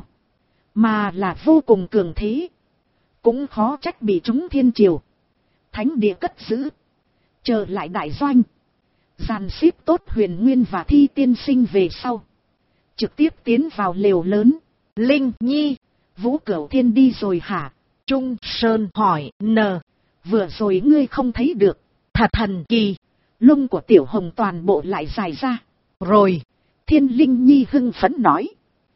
mà là vô cùng cường thế. Cũng khó trách bị chúng Thiên Triều Thánh Địa cất giữ. Trở lại đại doanh, dàn xếp tốt Huyền Nguyên và Thi tiên sinh về sau, trực tiếp tiến vào lều lớn. Linh Nhi, Vũ Cửu Thiên đi rồi hả? Trung Sơn hỏi. Vừa rồi ngươi không thấy được? Thật thần kỳ. Lông của Tiểu Hồng toàn bộ lại dài ra rồi. Thiên Linh Nhi hưng phấn nói.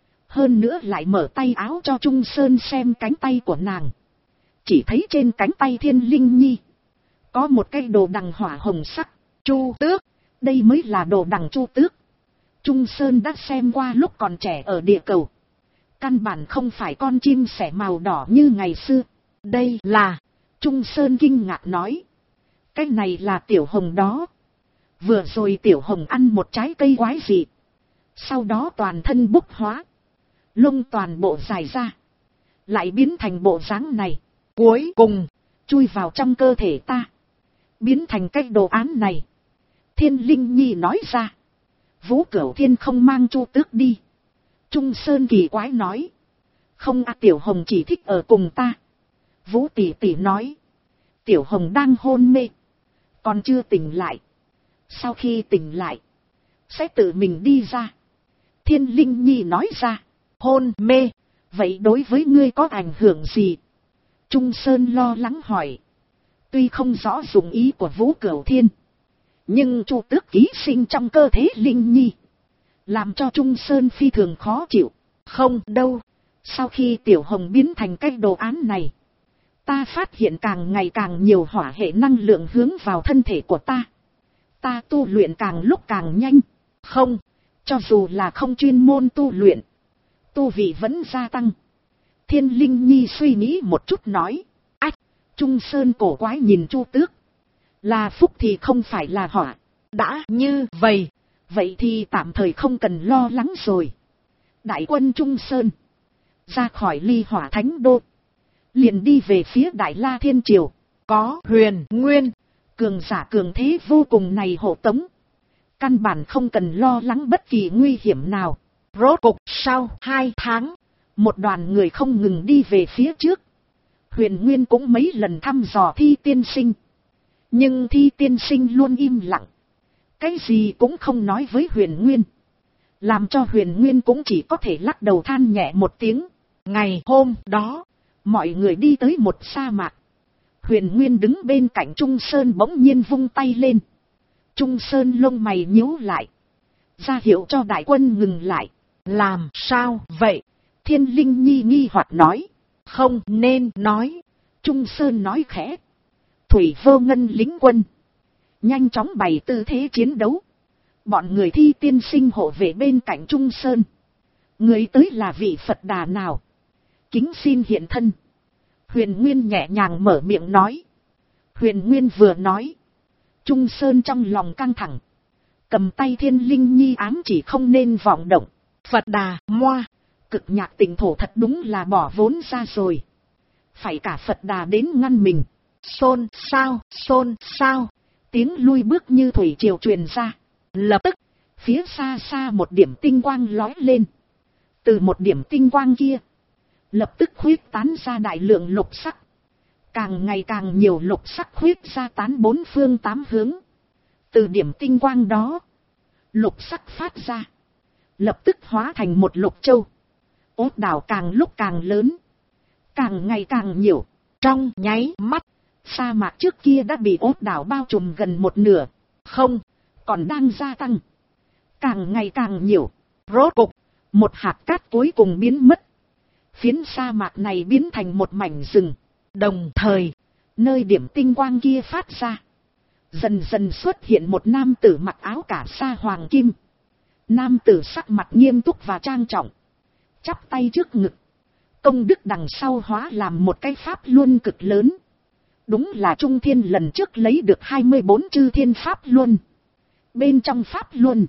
Hơn nữa lại mở tay áo cho Trung Sơn xem cánh tay của nàng. Chỉ thấy trên cánh tay Thiên Linh Nhi có một cây đồ đằng hỏa hồng sắc, Chu Tước. Đây mới là đồ đằng Chu Tước. Trung Sơn đã xem qua lúc còn trẻ ở địa cầu. Căn bản không phải con chim sẻ màu đỏ như ngày xưa. Đây là... Trung Sơn kinh ngạc nói. Cái này là Tiểu Hồng đó. Vừa rồi Tiểu Hồng ăn một trái cây quái dị, sau đó toàn thân bốc hóa, lông toàn bộ dài ra, lại biến thành bộ dáng này. Cuối cùng, chui vào trong cơ thể ta, biến thành cái đồ án này. Thiên Linh Nhi nói ra. Vũ Cửu Thiên không mang Chu Tước đi. Trung Sơn kỳ quái nói. Không à, Tiểu Hồng chỉ thích ở cùng ta. Vũ tỷ tỷ nói. Tiểu Hồng đang hôn mê, còn chưa tỉnh lại. Sau khi tỉnh lại, sẽ tự mình đi ra. Thiên Linh Nhi nói ra. Hôn mê? Vậy đối với ngươi có ảnh hưởng gì? Trung Sơn lo lắng hỏi. Tuy không rõ dụng ý của Vũ Cửu Thiên, nhưng Chu Tước ký sinh trong cơ thể Linh Nhi, làm cho Trung Sơn phi thường khó chịu. Không đâu. Sau khi Tiểu Hồng biến thành cái đồ án này, ta phát hiện càng ngày càng nhiều hỏa hệ năng lượng hướng vào thân thể của ta. Ta tu luyện càng lúc càng nhanh. Không, cho dù là không chuyên môn tu luyện, tu vị vẫn gia tăng. Thiên Linh Nhi suy nghĩ một chút nói. Ách, Trung Sơn cổ quái nhìn Chu Tước. Là phúc thì không phải là hỏa. Đã như vậy, vậy thì tạm thời không cần lo lắng rồi. Đại quân Trung Sơn ra khỏi Ly Hỏa Thánh Đô, liền đi về phía Đại La Thiên Triều. Có Huyền Nguyên, cường giả cường thế vô cùng này hộ tống, căn bản không cần lo lắng bất kỳ nguy hiểm nào. Rốt cục sau 2 tháng, một đoàn người không ngừng đi về phía trước. Huyền Nguyên cũng mấy lần thăm dò Thi tiên sinh, nhưng Thi tiên sinh luôn im lặng, cái gì cũng không nói với Huyền Nguyên, làm cho Huyền Nguyên cũng chỉ có thể lắc đầu than nhẹ một tiếng. Ngày hôm đó, mọi người đi tới một sa mạc. Huyền Nguyên đứng bên cạnh Trung Sơn bỗng nhiên vung tay lên. Trung Sơn lông mày nhíu lại, ra hiệu cho đại quân ngừng lại. Làm sao vậy? Thiên Linh Nhi nghi hoặc nói. Không nên nói. Trung Sơn nói khẽ. Thủy Vô Ngân lính quân nhanh chóng bày tư thế chiến đấu. Bọn người Thi tiên sinh hộ vệ bên cạnh Trung Sơn. Người tới là vị Phật Đà nào? Kính xin hiện thân. Huyền Nguyên nhẹ nhàng mở miệng nói. Huyền Nguyên vừa nói, Trung Sơn trong lòng căng thẳng, cầm tay Thiên Linh Nhi ám chỉ không nên vọng động. Phật Đà, moa, Cực Nhạc Tỉnh thổ thật đúng là bỏ vốn ra rồi. Phải cả Phật Đà đến ngăn mình. Xôn xao, tiếng lui bước như thủy triều truyền ra. Lập tức, phía xa xa một điểm tinh quang lói lên. Từ một điểm tinh quang kia, lập tức khuyết tán ra đại lượng lục sắc. Càng ngày càng nhiều lục sắc khuyết ra tán bốn phương tám hướng. Từ điểm tinh quang đó, lục sắc phát ra, lập tức hóa thành một lục châu. Ốt đảo càng lúc càng lớn, càng ngày càng nhiều. Trong nháy mắt, sa mạc trước kia đã bị ốt đảo bao trùm gần một nửa. Không, còn đang gia tăng, càng ngày càng nhiều. Rốt cục, một hạt cát cuối cùng biến mất. Phiến sa mạc này biến thành một mảnh rừng. Đồng thời, nơi điểm tinh quang kia phát ra, dần dần xuất hiện một nam tử mặc áo cả sa hoàng kim. Nam tử sắc mặt nghiêm túc và trang trọng, chắp tay trước ngực. Công đức đằng sau hóa làm một cái pháp luân cực lớn. Đúng là Trung Thiên lần trước lấy được 24 chư thiên pháp luân. Bên trong pháp luân,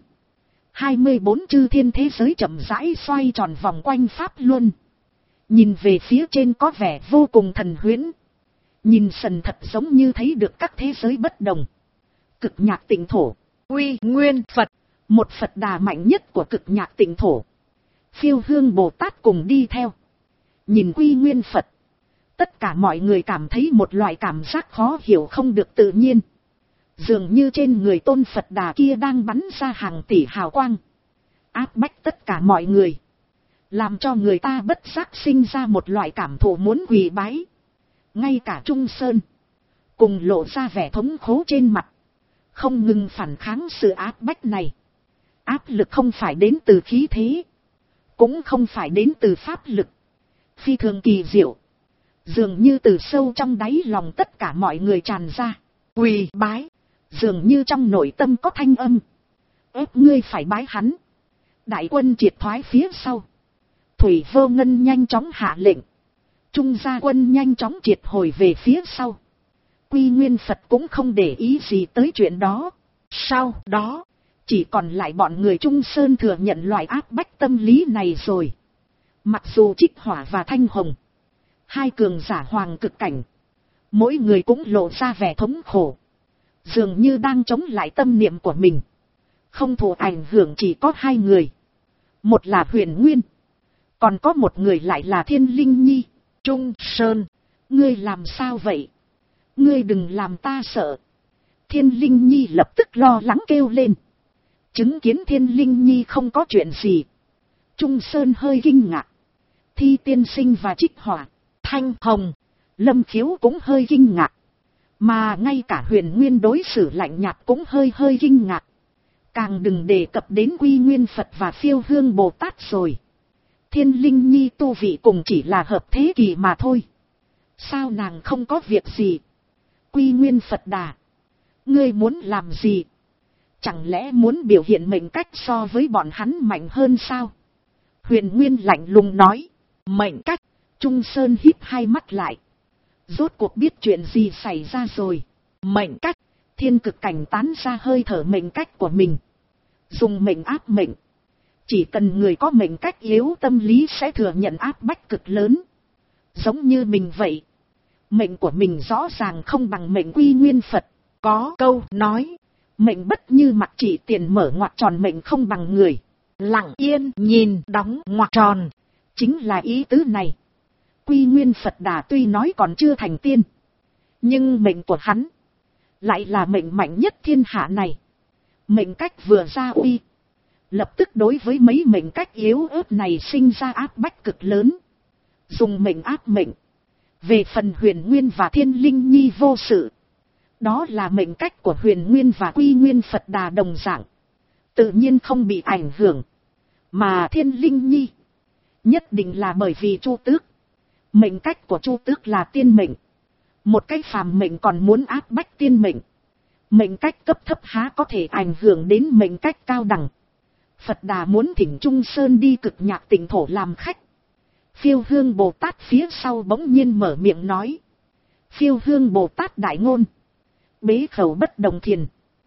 24 chư thiên thế giới chậm rãi xoay tròn vòng quanh pháp luân. Nhìn về phía trên có vẻ vô cùng thần huyễn. Nhìn sần thật giống như thấy được các thế giới bất đồng. Cực Nhạc Tỉnh thổ, Uy Nguyên Phật, một Phật Đà mạnh nhất của Cực Nhạc Tỉnh thổ. Phiêu Hương Bồ Tát cùng đi theo. Nhìn Uy Nguyên Phật, tất cả mọi người cảm thấy một loại cảm giác khó hiểu không được tự nhiên. Dường như trên người tôn Phật Đà kia đang bắn ra hàng tỷ hào quang, áp bách tất cả mọi người, làm cho người ta bất giác sinh ra một loại cảm thụ muốn quỳ bái. Ngay cả Trung Sơn cùng lộ ra vẻ thống khổ trên mặt, không ngừng phản kháng sự áp bách này. Áp lực không phải đến từ khí thế, cũng không phải đến từ pháp lực. Phi thường kỳ diệu, dường như từ sâu trong đáy lòng tất cả mọi người tràn ra. Quỳ bái, dường như trong nội tâm có thanh âm ép ngươi phải bái hắn. Đại quân triệt thoái phía sau. Thủy Vô Ngân nhanh chóng hạ lệnh, Trung gia quân nhanh chóng triệt hồi về phía sau. Quy Nguyên Phật cũng không để ý gì tới chuyện đó. Sau đó, chỉ còn lại bọn người Trung Sơn thừa nhận loại áp bách tâm lý này rồi. Mặc dù Trích Hỏa và Thanh Hồng, hai cường giả hoàng cực cảnh, mỗi người cũng lộ ra vẻ thống khổ, dường như đang chống lại tâm niệm của mình. Không thụ ảnh hưởng chỉ có hai người. Một là Huyền Nguyên, còn có một người lại là Thiên Linh Nhi. Trung Sơn, ngươi làm sao vậy? Ngươi đừng làm ta sợ. Thiên Linh Nhi lập tức lo lắng kêu lên. Chứng kiến Thiên Linh Nhi không có chuyện gì, Trung Sơn hơi kinh ngạc. Thi tiên sinh và Trích Hỏa, Thanh Hồng, Lâm Khiếu cũng hơi kinh ngạc. Mà ngay cả Huyền Nguyên đối xử lạnh nhạt cũng hơi kinh ngạc. Càng đừng đề cập đến Quy Nguyên Phật và Phiêu Hương Bồ Tát rồi. Thiên Linh Nhi tu vị cùng chỉ là hợp thế kỳ mà thôi. Sao nàng không có việc gì? Quy Nguyên Phật Đà, ngươi muốn làm gì? Chẳng lẽ muốn biểu hiện mệnh cách so với bọn hắn mạnh hơn sao? Huyền Nguyên lạnh lùng nói. Mệnh cách? Trung Sơn híp hai mắt lại. Rốt cuộc biết chuyện gì xảy ra rồi. Mệnh cách? Thiên cực cảnh tán ra hơi thở mệnh cách của mình. Dùng mệnh áp mệnh. Chỉ cần người có mệnh cách yếu tâm lý sẽ thừa nhận áp bách cực lớn. Giống như mình vậy. Mệnh của mình rõ ràng không bằng mệnh Quy Nguyên Phật. Có câu nói, mệnh bất như mặt chỉ tiền mở ngoặc tròn, mệnh không bằng người. Lặng yên nhìn đóng ngoặc tròn. Chính là ý tứ này. Quy Nguyên Phật Đà tuy nói còn chưa thành tiên, nhưng mệnh của hắn lại là mệnh mạnh nhất thiên hạ này. Mệnh cách vừa ra uy, lập tức đối với mấy mệnh cách yếu ớt này sinh ra áp bách cực lớn. Dùng mệnh áp mệnh. Về phần Huyền Nguyên và Thiên Linh Nhi vô sự. Đó là mệnh cách của Huyền Nguyên và Quy Nguyên Phật Đà đồng dạng, tự nhiên không bị ảnh hưởng. Mà Thiên Linh Nhi nhất định là bởi vì Chu Tước. Mệnh cách của Chu Tước là tiên mệnh. Một cái phàm mệnh còn muốn áp bách tiên mệnh. Mệnh cách cấp thấp há có thể ảnh hưởng đến mệnh cách cao đẳng. Phật Đà muốn thỉnh Trung Sơn đi Cực Nhạc Tỉnh thổ làm khách. Phiêu Hương Bồ Tát phía sau bỗng nhiên mở miệng nói. Phiêu Hương Bồ Tát đại ngôn. Bế khẩu bất đồng thiền.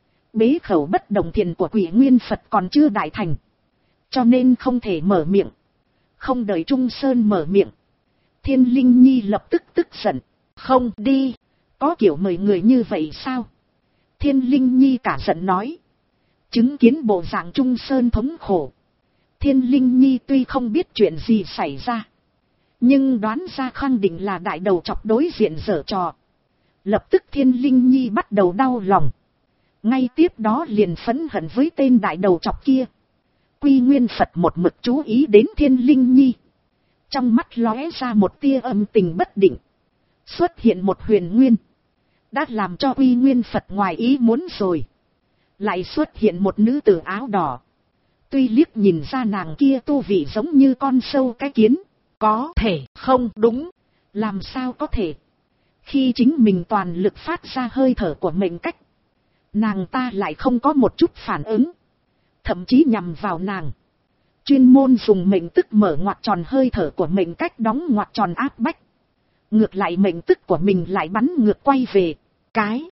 Bế khẩu bất đồng thiền của Quỷ Nguyên Phật còn chưa đại thành, cho nên không thể mở miệng. Không đợi Trung Sơn mở miệng, Thiên Linh Nhi lập tức tức giận. Không đi, có kiểu mời người như vậy sao? Thiên Linh Nhi cả giận nói. Chứng kiến bộ dạng Trung Sơn thống khổ, Thiên Linh Nhi tuy không biết chuyện gì xảy ra, nhưng đoán ra khẳng định là đại đầu chọc đối diện giở trò. Lập tức Thiên Linh Nhi bắt đầu đau lòng. Ngay tiếp đó liền phẫn hận với tên đại đầu chọc kia. Quy Nguyên Phật một mực chú ý đến Thiên Linh Nhi. Trong mắt lóe ra một tia âm tình bất định. Xuất hiện một Huyền Nguyên, đã làm cho Quy Nguyên Phật ngoài ý muốn rồi. Lại xuất hiện một nữ tử áo đỏ. Tuy liếc nhìn ra nàng kia tu vị giống như con sâu cái kiến. Có thể không đúng. Làm sao có thể? Khi chính mình toàn lực phát ra hơi thở của mệnh cách, nàng ta lại không có một chút phản ứng. Thậm chí nhằm vào nàng, chuyên môn dùng mệnh tức mở ngoặc tròn hơi thở của mệnh cách đóng ngoặc tròn áp bách. Ngược lại mệnh tức của mình lại bắn ngược quay về. Cái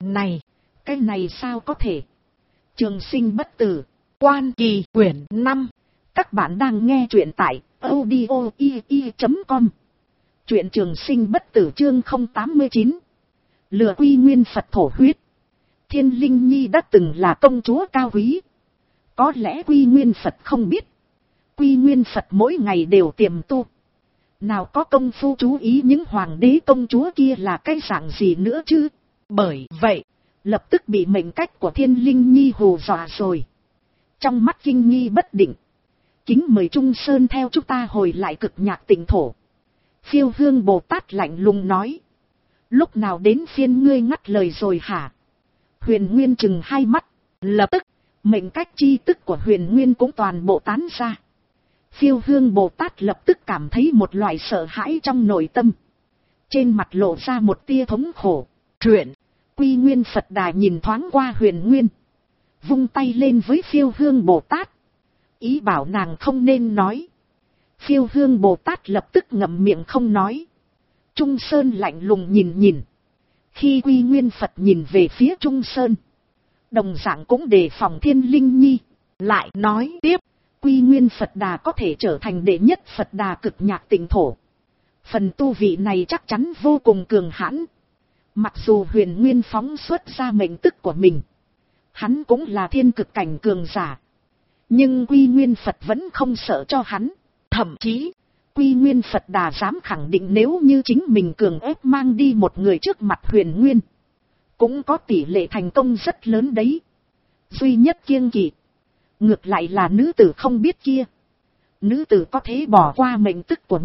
này sao có thể? Trường Sinh Bất Tử, Quan Kỳ quyển 5. Các bạn đang nghe truyện tại audio.com. Truyện Trường Sinh Bất Tử chương 089. Lừa Quy Nguyên Phật thổ huyết. Thiên Linh Nhi đã từng là công chúa cao quý. Có lẽ Quy Nguyên Phật không biết. Quy Nguyên Phật mỗi ngày đều tiềm tu. Nào có công phu chú ý những hoàng đế công chúa kia là cái dạng gì nữa chứ. Bởi vậy, lập tức bị mệnh cách của Thiên Linh Nhi hù dọa rồi. Trong mắt kinh nghi bất định. Kính mời Trung Sơn theo chúng ta hồi lại Cực Nhạc Tỉnh thổ. Phiêu Hương Bồ Tát lạnh lùng nói. Lúc nào đến phiên ngươi ngắt lời rồi hả? Huyền Nguyên chừng hai mắt. Lập tức, mệnh cách chi tức của Huyền Nguyên cũng toàn bộ tán ra. Phiêu Hương Bồ Tát lập tức cảm thấy một loại sợ hãi trong nội tâm. Trên mặt lộ ra một tia thống khổ. Truyện, Quy Nguyên Phật Đà nhìn thoáng qua Huyền Nguyên, vung tay lên với Phiêu Hương Bồ Tát, ý bảo nàng không nên nói. Phiêu Hương Bồ Tát lập tức ngậm miệng không nói. Trung Sơn lạnh lùng nhìn. Khi Quy Nguyên Phật nhìn về phía Trung Sơn, đồng dạng cũng đề phòng Thiên Linh Nhi. Lại nói tiếp, Quy Nguyên Phật Đà có thể trở thành đệ nhất Phật Đà Cực Nhạc Tỉnh thổ. Phần tu vị này chắc chắn vô cùng cường hãn. Mặc dù Huyền Nguyên phóng xuất ra mệnh tức của mình, hắn cũng là thiên cực cảnh cường giả, nhưng Quy Nguyên Phật vẫn không sợ cho hắn. Thậm chí, Quy Nguyên Phật Đà dám khẳng định nếu như chính mình cường ép mang đi một người trước mặt Huyền Nguyên, cũng có tỷ lệ thành công rất lớn đấy. Duy nhất kiêng kỵ, ngược lại là nữ tử không biết kia. Nữ tử có thể bỏ qua mệnh tức của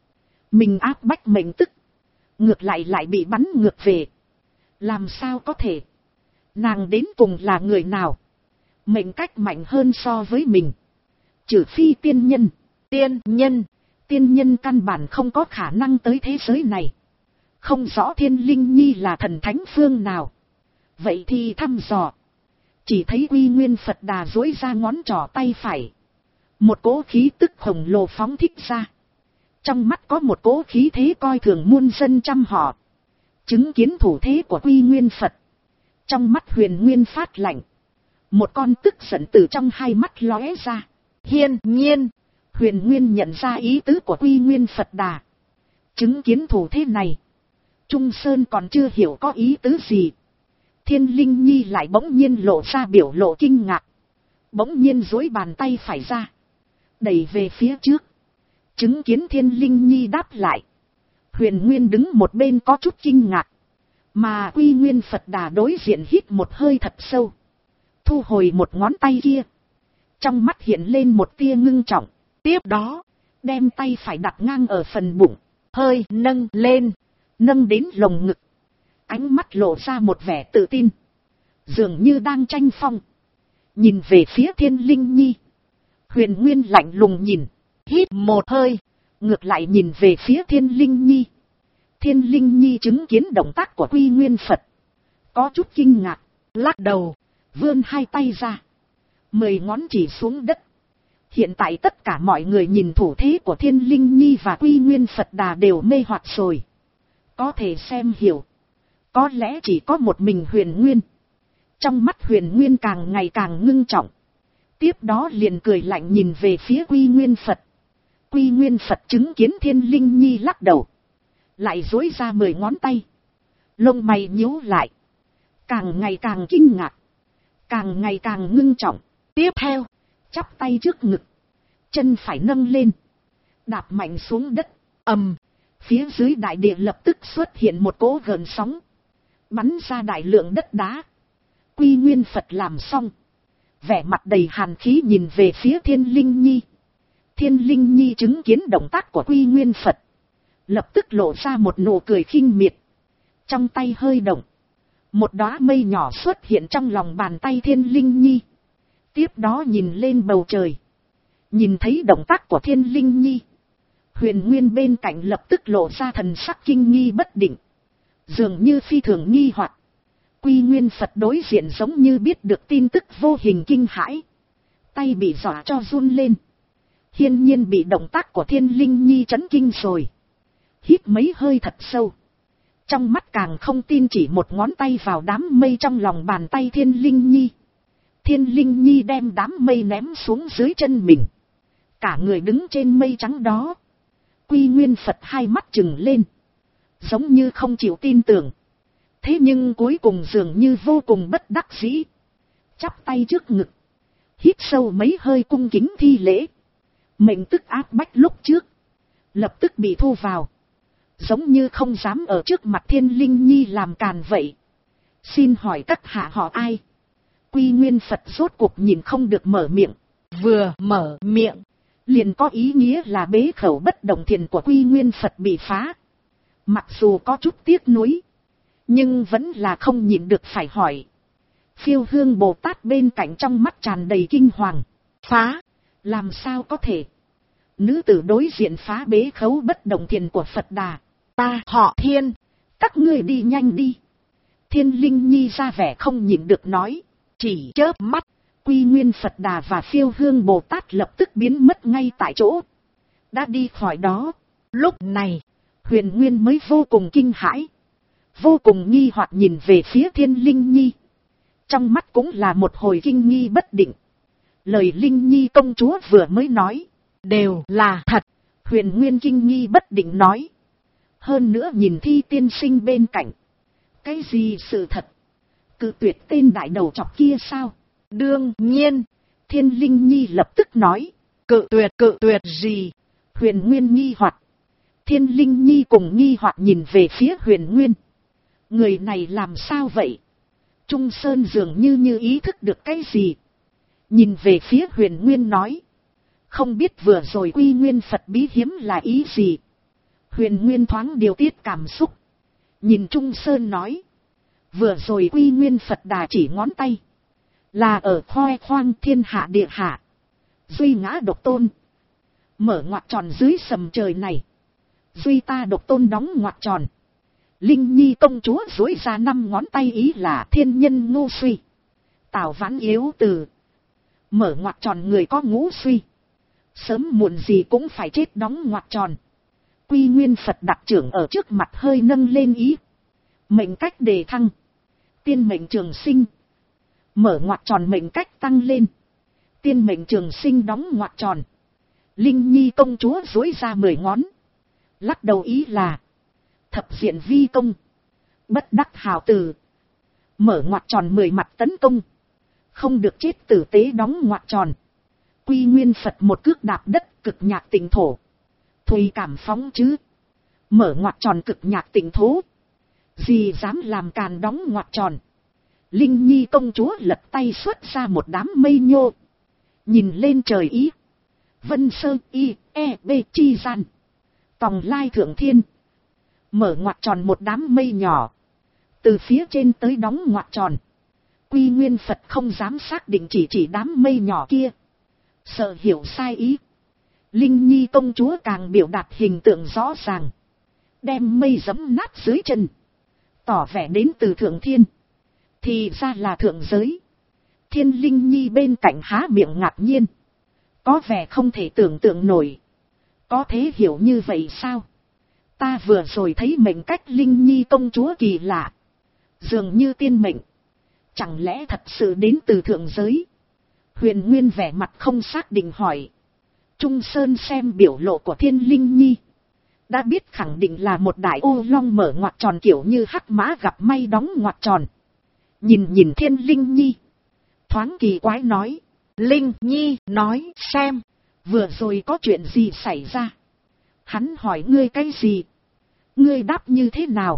mình áp bách mệnh tức, ngược lại bị bắn ngược về. Làm sao có thể? Nàng đến cùng là người nào? Mệnh cách mạnh hơn so với mình. Trừ phi tiên nhân. Tiên nhân căn bản không có khả năng tới thế giới này. Không rõ Thiên Linh Nhi là thần thánh phương nào. Vậy thì thăm dò. Chỉ thấy Quy Nguyên Phật Đà duỗi ra ngón trỏ tay phải. Một cỗ khí tức khổng lồ phóng thích ra. Trong mắt có một cỗ khí thế coi thường muôn dân trăm họ. Chứng kiến thủ thế của Quy Nguyên Phật. Trong mắt Huyền Nguyên phát lạnh. Một con tức giận từ trong hai mắt lóe ra. Hiên nhiên, Huyền Nguyên nhận ra ý tứ của Quy Nguyên Phật Đà. Chứng kiến thủ thế này, Trung Sơn còn chưa hiểu có ý tứ gì. Thiên Linh Nhi lại bỗng nhiên lộ ra biểu lộ kinh ngạc. Bỗng nhiên duỗi bàn tay phải ra, đẩy về phía trước. Chứng kiến Thiên Linh Nhi đáp lại, Huyền Nguyên đứng một bên có chút kinh ngạc. Mà Quy Nguyên Phật Đà đối diện hít một hơi thật sâu, thu hồi một ngón tay kia. Trong mắt hiện lên một tia ngưng trọng. Tiếp đó, đem tay phải đặt ngang ở phần bụng, hơi nâng lên, nâng đến lồng ngực. Ánh mắt lộ ra một vẻ tự tin, dường như đang tranh phong. Nhìn về phía Thiên Linh Nhi, Huyền Nguyên lạnh lùng nhìn, hít một hơi, ngược lại nhìn về phía Thiên Linh Nhi. Thiên Linh Nhi chứng kiến động tác của Quy Nguyên Phật, có chút kinh ngạc, lắc đầu, vươn hai tay ra, 10 ngón chỉ xuống đất. Hiện tại tất cả mọi người nhìn thủ thế của Thiên Linh Nhi và Quy Nguyên Phật Đà đều mê hoặc rồi. Có thể xem hiểu, có lẽ chỉ có một mình Huyền Nguyên. Trong mắt Huyền Nguyên càng ngày càng ngưng trọng. Tiếp đó liền cười lạnh nhìn về phía Quy Nguyên Phật. Quy Nguyên Phật chứng kiến Thiên Linh Nhi lắc đầu, lại duỗi ra 10 ngón tay. Lông mày nhíu lại, càng ngày càng kinh ngạc, càng ngày càng ngưng trọng. Tiếp theo, chắp tay trước ngực, chân phải nâng lên, đạp mạnh xuống đất. Ầm, phía dưới đại địa lập tức xuất hiện một cỗ gợn sóng, bắn ra đại lượng đất đá. Quy Nguyên Phật làm xong, vẻ mặt đầy hàn khí nhìn về phía Thiên Linh Nhi. Thiên Linh Nhi chứng kiến động tác của Quy Nguyên Phật, lập tức lộ ra một nụ cười khinh miệt. Trong tay hơi động, một đóa mây nhỏ xuất hiện trong lòng bàn tay Thiên Linh Nhi. Tiếp đó nhìn lên bầu trời, nhìn thấy động tác của Thiên Linh Nhi, Huyền Nguyên bên cạnh lập tức lộ ra thần sắc kinh nghi bất định, dường như phi thường nghi hoặc. Quy Nguyên Phật đối diện giống như biết được tin tức vô hình kinh hãi, tay bị dọa cho run lên. Hiên nhiên bị động tác của Thiên Linh Nhi chấn kinh rồi. Hít mấy hơi thật sâu, trong mắt càng không tin chỉ một ngón tay vào đám mây trong lòng bàn tay Thiên Linh Nhi. Thiên Linh Nhi đem đám mây ném xuống dưới chân mình, cả người đứng trên mây trắng đó. Quy Nguyên Phật hai mắt trừng lên, giống như không chịu tin tưởng. Thế nhưng cuối cùng dường như vô cùng bất đắc dĩ, chắp tay trước ngực, hít sâu mấy hơi cung kính thi lễ. Mệnh tức áp bách lúc trước, lập tức bị thu vào, giống như không dám ở trước mặt Thiên Linh Nhi làm càn vậy. Xin hỏi các hạ họ ai? Quy Nguyên Phật rốt cuộc nhìn không được mở miệng. Vừa mở miệng, liền có ý nghĩa là bế khẩu bất động thiền của Quy Nguyên Phật bị phá. Mặc dù có chút tiếc nuối, nhưng vẫn là không nhịn được phải hỏi. Phiêu Hương Bồ Tát bên cạnh trong mắt tràn đầy kinh hoàng. Phá? Làm sao có thể? Nữ tử đối diện phá bế khấu bất động thiền của Phật Đà. Ta họ Thiên, các ngươi đi nhanh đi. Thiên Linh Nhi ra vẻ không nhịn được nói. Chỉ chớp mắt, Quy Nguyên Phật Đà và Phiêu Hương Bồ Tát lập tức biến mất ngay tại chỗ, đã đi khỏi đó. Lúc này, Huyền Nguyên mới vô cùng kinh hãi, vô cùng nghi hoặc nhìn về phía Thiên Linh Nhi. Trong mắt cũng là một hồi kinh nghi bất định. Lời Linh Nhi công chúa vừa mới nói, đều là thật. Huyền Nguyên kinh nghi bất định nói. Hơn nữa nhìn Thi tiên sinh bên cạnh. Cái gì sự thật? Cự tuyệt tên đại đầu chọc kia sao? Đương nhiên. Thiên Linh Nhi lập tức nói. Cự tuyệt gì? Huyền Nguyên nghi hoặc. Thiên Linh Nhi cùng nghi hoặc nhìn về phía Huyền Nguyên. Người này làm sao vậy? Trung Sơn dường như ý thức được cái gì. Nhìn về phía Huyền Nguyên nói. Không biết vừa rồi Quy Nguyên Phật bí hiếm là ý gì? Huyền Nguyên thoáng điều tiết cảm xúc. Nhìn Trung Sơn nói. Vừa rồi Quy Nguyên Phật Đà chỉ ngón tay. Là ở khoe khoang thiên hạ địa hạ. Duy ngã độc tôn. Mở ngoặc tròn dưới sầm trời này. Duy ta độc tôn đóng ngoặc tròn. Linh Nhi công chúa duỗi ra 5 ngón tay ý là thiên nhân ngu suy. Tào Vãn yếu từ. Mở ngoặc tròn người có ngũ suy. Sớm muộn gì cũng phải chết đóng ngoặc tròn. Quy Nguyên Phật đặc trưởng ở trước mặt hơi nâng lên ý. Mệnh cách đề thăng. Tiên mệnh trường sinh. Mở ngoặc tròn mệnh cách tăng lên. Tiên mệnh trường sinh đóng ngoặc tròn. Linh Nhi công chúa duỗi ra 10 ngón. Lắc đầu ý là. Thập diện vi công. Bất đắc hào từ. Mở ngoặc tròn 10 mặt tấn công. Không được chết tử tế đóng ngoặc tròn. Quy Nguyên Phật một cước đạp đất cực nhạc tịnh thổ. Thùy cảm phóng chứ. Mở ngoặc tròn cực nhạc tịnh thố. Gì dám làm càn đóng ngoặc tròn. Linh Nhi công chúa lật tay xuất ra một đám mây nhô. Nhìn lên trời ý. Vân sơ y e b chi gian. Tòng lai thượng thiên. Mở ngoặc tròn một đám mây nhỏ. Từ phía trên tới đóng ngoặc tròn. Quy Nguyên Phật không dám xác định chỉ đám mây nhỏ kia. Sợ hiểu sai ý. Linh Nhi công chúa càng biểu đạt hình tượng rõ ràng. Đem mây giẫm nát dưới chân. Tỏ vẻ đến từ thượng thiên. Thì ra là thượng giới. Thiên Linh Nhi bên cạnh há miệng ngạc nhiên. Có vẻ không thể tưởng tượng nổi. Có thế hiểu như vậy sao? Ta vừa rồi thấy mệnh cách Linh Nhi công chúa kỳ lạ. Dường như tiên mệnh. Chẳng lẽ thật sự đến từ thượng giới? Huyền Nguyên vẻ mặt không xác định hỏi. Trung Sơn xem biểu lộ của Thiên Linh Nhi. Đã biết khẳng định là một đại ô long mở ngoặc tròn kiểu như hắc mã gặp may đóng ngoặc tròn. Nhìn Thiên Linh Nhi. Thoáng kỳ quái nói. Linh Nhi nói xem. Vừa rồi có chuyện gì xảy ra? Hắn hỏi ngươi cái gì? Ngươi đáp như thế nào?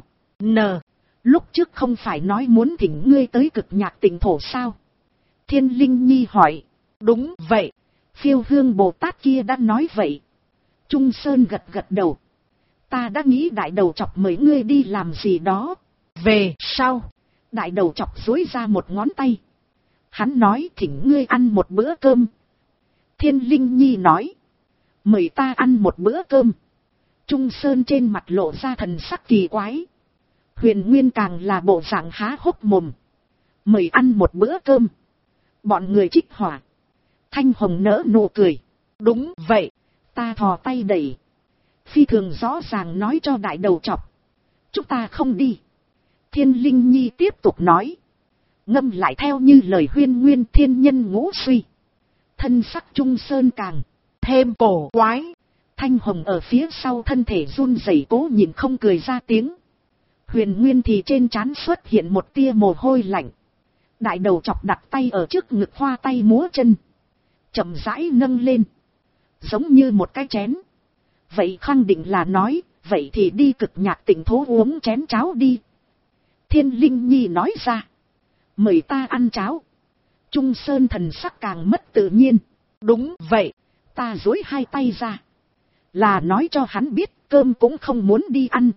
Lúc trước không phải nói muốn thỉnh ngươi tới cực nhạc tịnh thổ sao? Thiên Linh Nhi hỏi. Đúng vậy. Phiêu Hương Bồ Tát kia đã nói vậy. Trung Sơn gật đầu. Ta đã nghĩ đại đầu chọc mời ngươi đi làm gì đó. Về sau. Đại đầu chọc duỗi ra một ngón tay. Hắn nói thỉnh ngươi ăn một bữa cơm. Thiên Linh Nhi nói. Mời ta ăn một bữa cơm. Trung Sơn trên mặt lộ ra thần sắc kỳ quái. Huyền Nguyên càng là bộ dạng há hốc mồm. Mời ăn một bữa cơm. Bọn người Trích Hỏa. Thanh Hồng nở nụ cười. Đúng vậy. Ta thò tay đẩy. Phi thường rõ ràng nói cho đại đầu chọc. Chúng ta không đi. Thiên Linh Nhi tiếp tục nói. Ngâm lại theo như lời Huyên Nguyên thiên nhân ngũ suy. Thân sắc Trung Sơn càng thêm cổ quái. Thanh Hồng ở phía sau thân thể run rẩy cố nhìn không cười ra tiếng. Huyền Nguyên thì trên trán xuất hiện một tia mồ hôi lạnh. Đại đầu chọc đặt tay ở trước ngực hoa tay múa chân. Chậm rãi nâng lên. Giống như một cái chén. Vậy khẳng định là nói, vậy thì đi cực nhạc tịnh thố uống chén cháo đi. Thiên Linh Nhi nói ra. Mời ta ăn cháo. Trung Sơn thần sắc càng mất tự nhiên. Đúng vậy, ta duỗi hai tay ra. Là nói cho hắn biết cơm cũng không muốn đi ăn.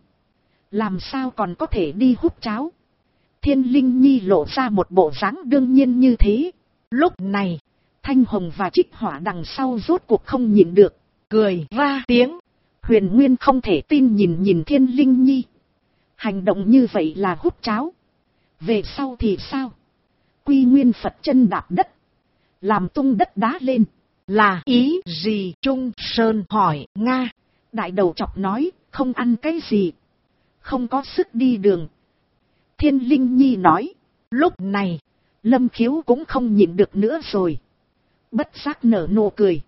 Làm sao còn có thể đi hút cháo. Thiên Linh Nhi lộ ra một bộ dáng đương nhiên như thế. Lúc này, Thanh Hồng và Trích Hỏa đằng sau rốt cuộc không nhịn được. Cười ra tiếng. Huyền Nguyên không thể tin nhìn Thiên Linh Nhi. Hành động như vậy là hút cháo. Về sau thì sao? Quy Nguyên Phật chân đạp đất. Làm tung đất đá lên. Là ý gì? Trung Sơn hỏi. Nga. Đại đầu chọc nói không ăn cái gì. Không có sức đi đường. Thiên Linh Nhi nói. Lúc này, Lâm Khiếu cũng không nhịn được nữa rồi. Bất giác nở nụ cười.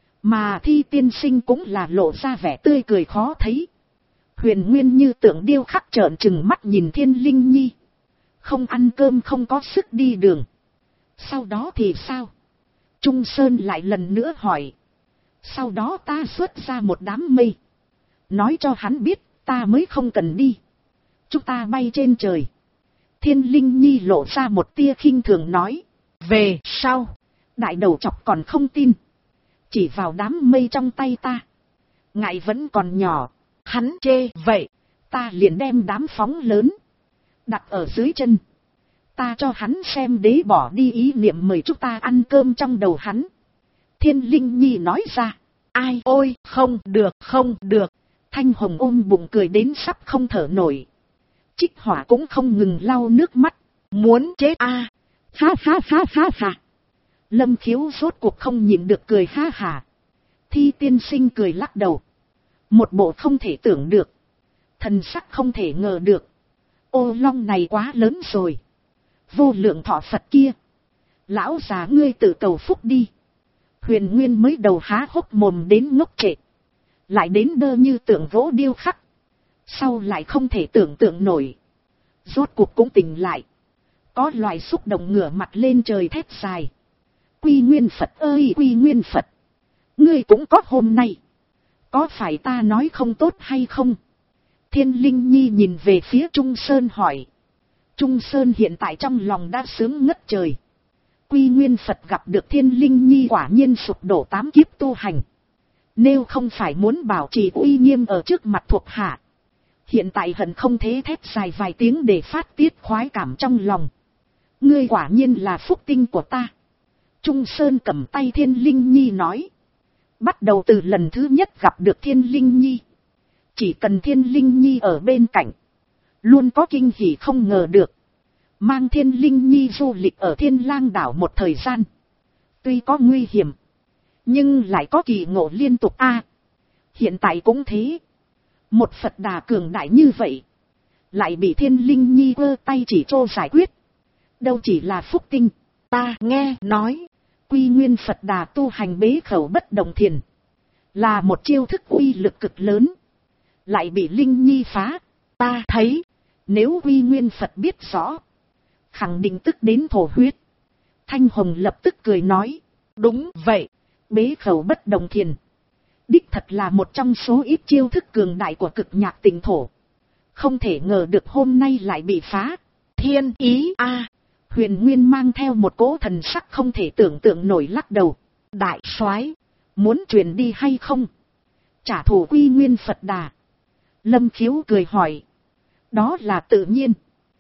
Mà Thi tiên sinh cũng là lộ ra vẻ tươi cười khó thấy. Huyền Nguyên như tượng điêu khắc trợn trừng mắt nhìn Thiên Linh Nhi. Không ăn cơm không có sức đi đường. Sau đó thì sao? Trung Sơn lại lần nữa hỏi. Sau đó ta xuất ra một đám mây. Nói cho hắn biết ta mới không cần đi. Chúng ta bay trên trời. Thiên Linh Nhi lộ ra một tia khinh thường nói. Về sau. Đại đầu chọc còn không tin. Chỉ vào đám mây trong tay ta. Ngài vẫn còn nhỏ. Hắn chê vậy. Ta liền đem đám phóng lớn. Đặt ở dưới chân. Ta cho hắn xem đế bỏ đi ý niệm mời chúng ta ăn cơm trong đầu hắn. Thiên Linh Nhi nói ra. Ai ôi không được không được. Thanh Hồng ôm bụng cười đến sắp không thở nổi. Trích Hỏa cũng không ngừng lau nước mắt. Muốn chết a. Ha ha ha ha ha. Lâm Khiếu rốt cuộc không nhịn được cười ha hả. Thi tiên sinh cười lắc đầu. Một bộ không thể tưởng được. Thần sắc không thể ngờ được. Ô long này quá lớn rồi. Vô lượng thọ Phật kia. Lão già ngươi tự cầu phúc đi. Huyền Nguyên mới đầu há hốc mồm đến ngốc trệ. Lại đến đơ như tượng gỗ điêu khắc. Sau lại không thể tưởng tượng nổi. Rốt cuộc cũng tỉnh lại. Có loại xúc động ngửa mặt lên trời thét dài. Quy Nguyên Phật ơi Quy Nguyên Phật. Ngươi cũng có hôm nay. Có phải ta nói không tốt hay không? Thiên Linh Nhi nhìn về phía Trung Sơn hỏi. Trung Sơn hiện tại trong lòng đã sướng ngất trời. Quy Nguyên Phật gặp được Thiên Linh Nhi quả nhiên sụp đổ 8 kiếp tu hành. Nếu không phải muốn bảo trì uy nghiêm ở trước mặt thuộc hạ. Hiện tại hận không thế thét dài vài tiếng để phát tiết khoái cảm trong lòng. Ngươi quả nhiên là phúc tinh của ta. Trung Sơn cầm tay Thiên Linh Nhi nói. Bắt đầu từ lần thứ nhất gặp được Thiên Linh Nhi. Chỉ cần Thiên Linh Nhi ở bên cạnh. Luôn có kinh hỉ không ngờ được. Mang Thiên Linh Nhi du lịch ở Thiên Lang đảo một thời gian. Tuy có nguy hiểm. Nhưng lại có kỳ ngộ liên tục a. Hiện tại cũng thế. Một Phật Đà cường đại như vậy. Lại bị Thiên Linh Nhi vơ tay chỉ trô giải quyết. Đâu chỉ là phúc tinh. Ta nghe nói. Quy Nguyên Phật Đà tu hành bế khẩu bất động thiền. Là một chiêu thức uy lực cực lớn. Lại bị Linh Nhi phá. Ta thấy. Nếu Quy Nguyên Phật biết rõ. Khẳng định tức đến thổ huyết. Thanh Hồng lập tức cười nói. Đúng vậy. Bế khẩu bất động thiền. Đích thật là một trong số ít chiêu thức cường đại của cực nhạc tịnh thổ. Không thể ngờ được hôm nay lại bị phá. Thiên ý a. Huyền Nguyên mang theo một cỗ thần sắc không thể tưởng tượng nổi lắc đầu. Đại soái, muốn truyền đi hay không? Trả thù Quy Nguyên Phật Đà. Lâm Khiếu cười hỏi. Đó là tự nhiên.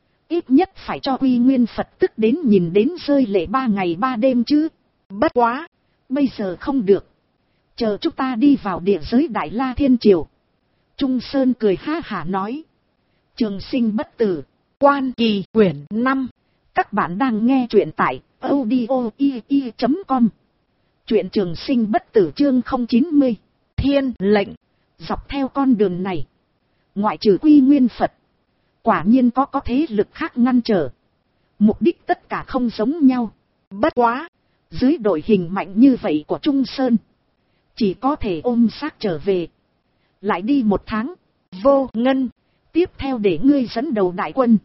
Ít nhất phải cho Quy Nguyên Phật tức đến nhìn đến rơi lệ 3 ngày 3 đêm chứ. Bất quá, bây giờ không được. Chờ chúng ta đi vào địa giới Đại La Thiên Triều. Trung Sơn cười ha hả nói. Trường sinh bất tử. Quan Kỳ quyển 5. Các bạn đang nghe truyện tại audio.com. Truyện Trường Sinh bất tử chương 090. Thiên lệnh. Dọc theo con đường này. Ngoại trừ Quy Nguyên Phật. Quả nhiên có thế lực khác ngăn trở. Mục đích tất cả không giống nhau. Bất quá. Dưới đội hình mạnh như vậy của Trung Sơn. Chỉ có thể ôm xác trở về. Lại đi 1 tháng. Vô Ngân. Tiếp theo để ngươi dẫn đầu đại quân.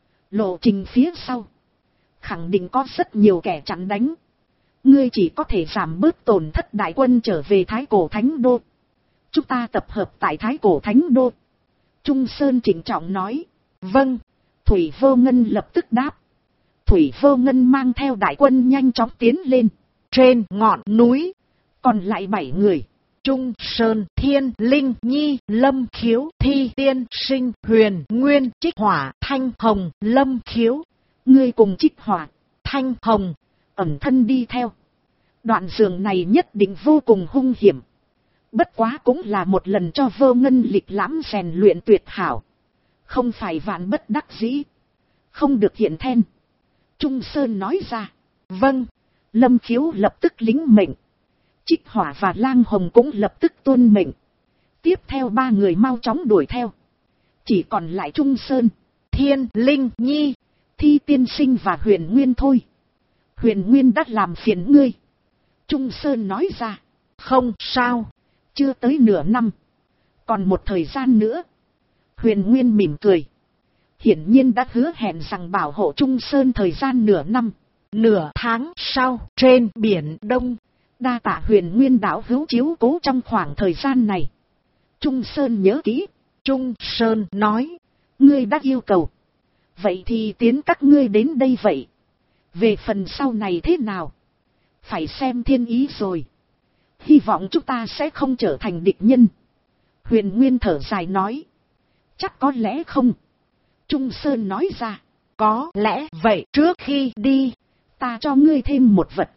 Lộ trình phía sau. Khẳng định có rất nhiều kẻ chặn đánh. Ngươi chỉ có thể giảm bớt tổn thất đại quân trở về Thái Cổ Thánh Đô. Chúng ta tập hợp tại Thái Cổ Thánh Đô. Trung Sơn trịnh trọng nói. Vâng. Thủy Vô Ngân lập tức đáp. Thủy Vô Ngân mang theo đại quân nhanh chóng tiến lên. Trên ngọn núi. Còn lại 7 người. Trung Sơn, Thiên Linh Nhi, Lâm Khiếu, Thi Tiên Sinh, Huyền Nguyên, Trích Hỏa, Thanh Hồng, Lâm Khiếu. Ngươi cùng Trích Hỏa, Thanh Hồng, ẩn thân đi theo. Đoạn đường này nhất định vô cùng hung hiểm. Bất quá cũng là một lần cho Vô Ngân lịch lãm rèn luyện tuyệt hảo. Không phải vạn bất đắc dĩ. Không được hiện then. Trung Sơn nói ra. Vâng. Lâm Khiếu lập tức lính mệnh. Trích Hỏa và Lang Hồng cũng lập tức tuân mệnh. Tiếp theo 3 người mau chóng đuổi theo. Chỉ còn lại Trung Sơn, Thiên Linh Nhi, Thi Tiên Sinh và Huyền Nguyên thôi. Huyền Nguyên đã làm phiền ngươi. Trung Sơn nói ra. Không sao. Chưa tới nửa năm. Còn một thời gian nữa. Huyền Nguyên mỉm cười. Hiển nhiên đã hứa hẹn rằng bảo hộ Trung Sơn thời gian nửa năm. Nửa tháng sau, trên biển Đông. Đa tạ Huyền Nguyên đạo hữu chiếu cố trong khoảng thời gian này. Trung Sơn nhớ kỹ. Trung Sơn nói. Ngươi đã yêu cầu. Vậy thì tiến các ngươi đến đây vậy. Về phần sau này thế nào? Phải xem thiên ý rồi. Hy vọng chúng ta sẽ không trở thành địch nhân. Huyền Nguyên thở dài nói. Chắc có lẽ không. Trung Sơn nói ra. Có lẽ vậy. Trước khi đi, ta cho ngươi thêm một vật.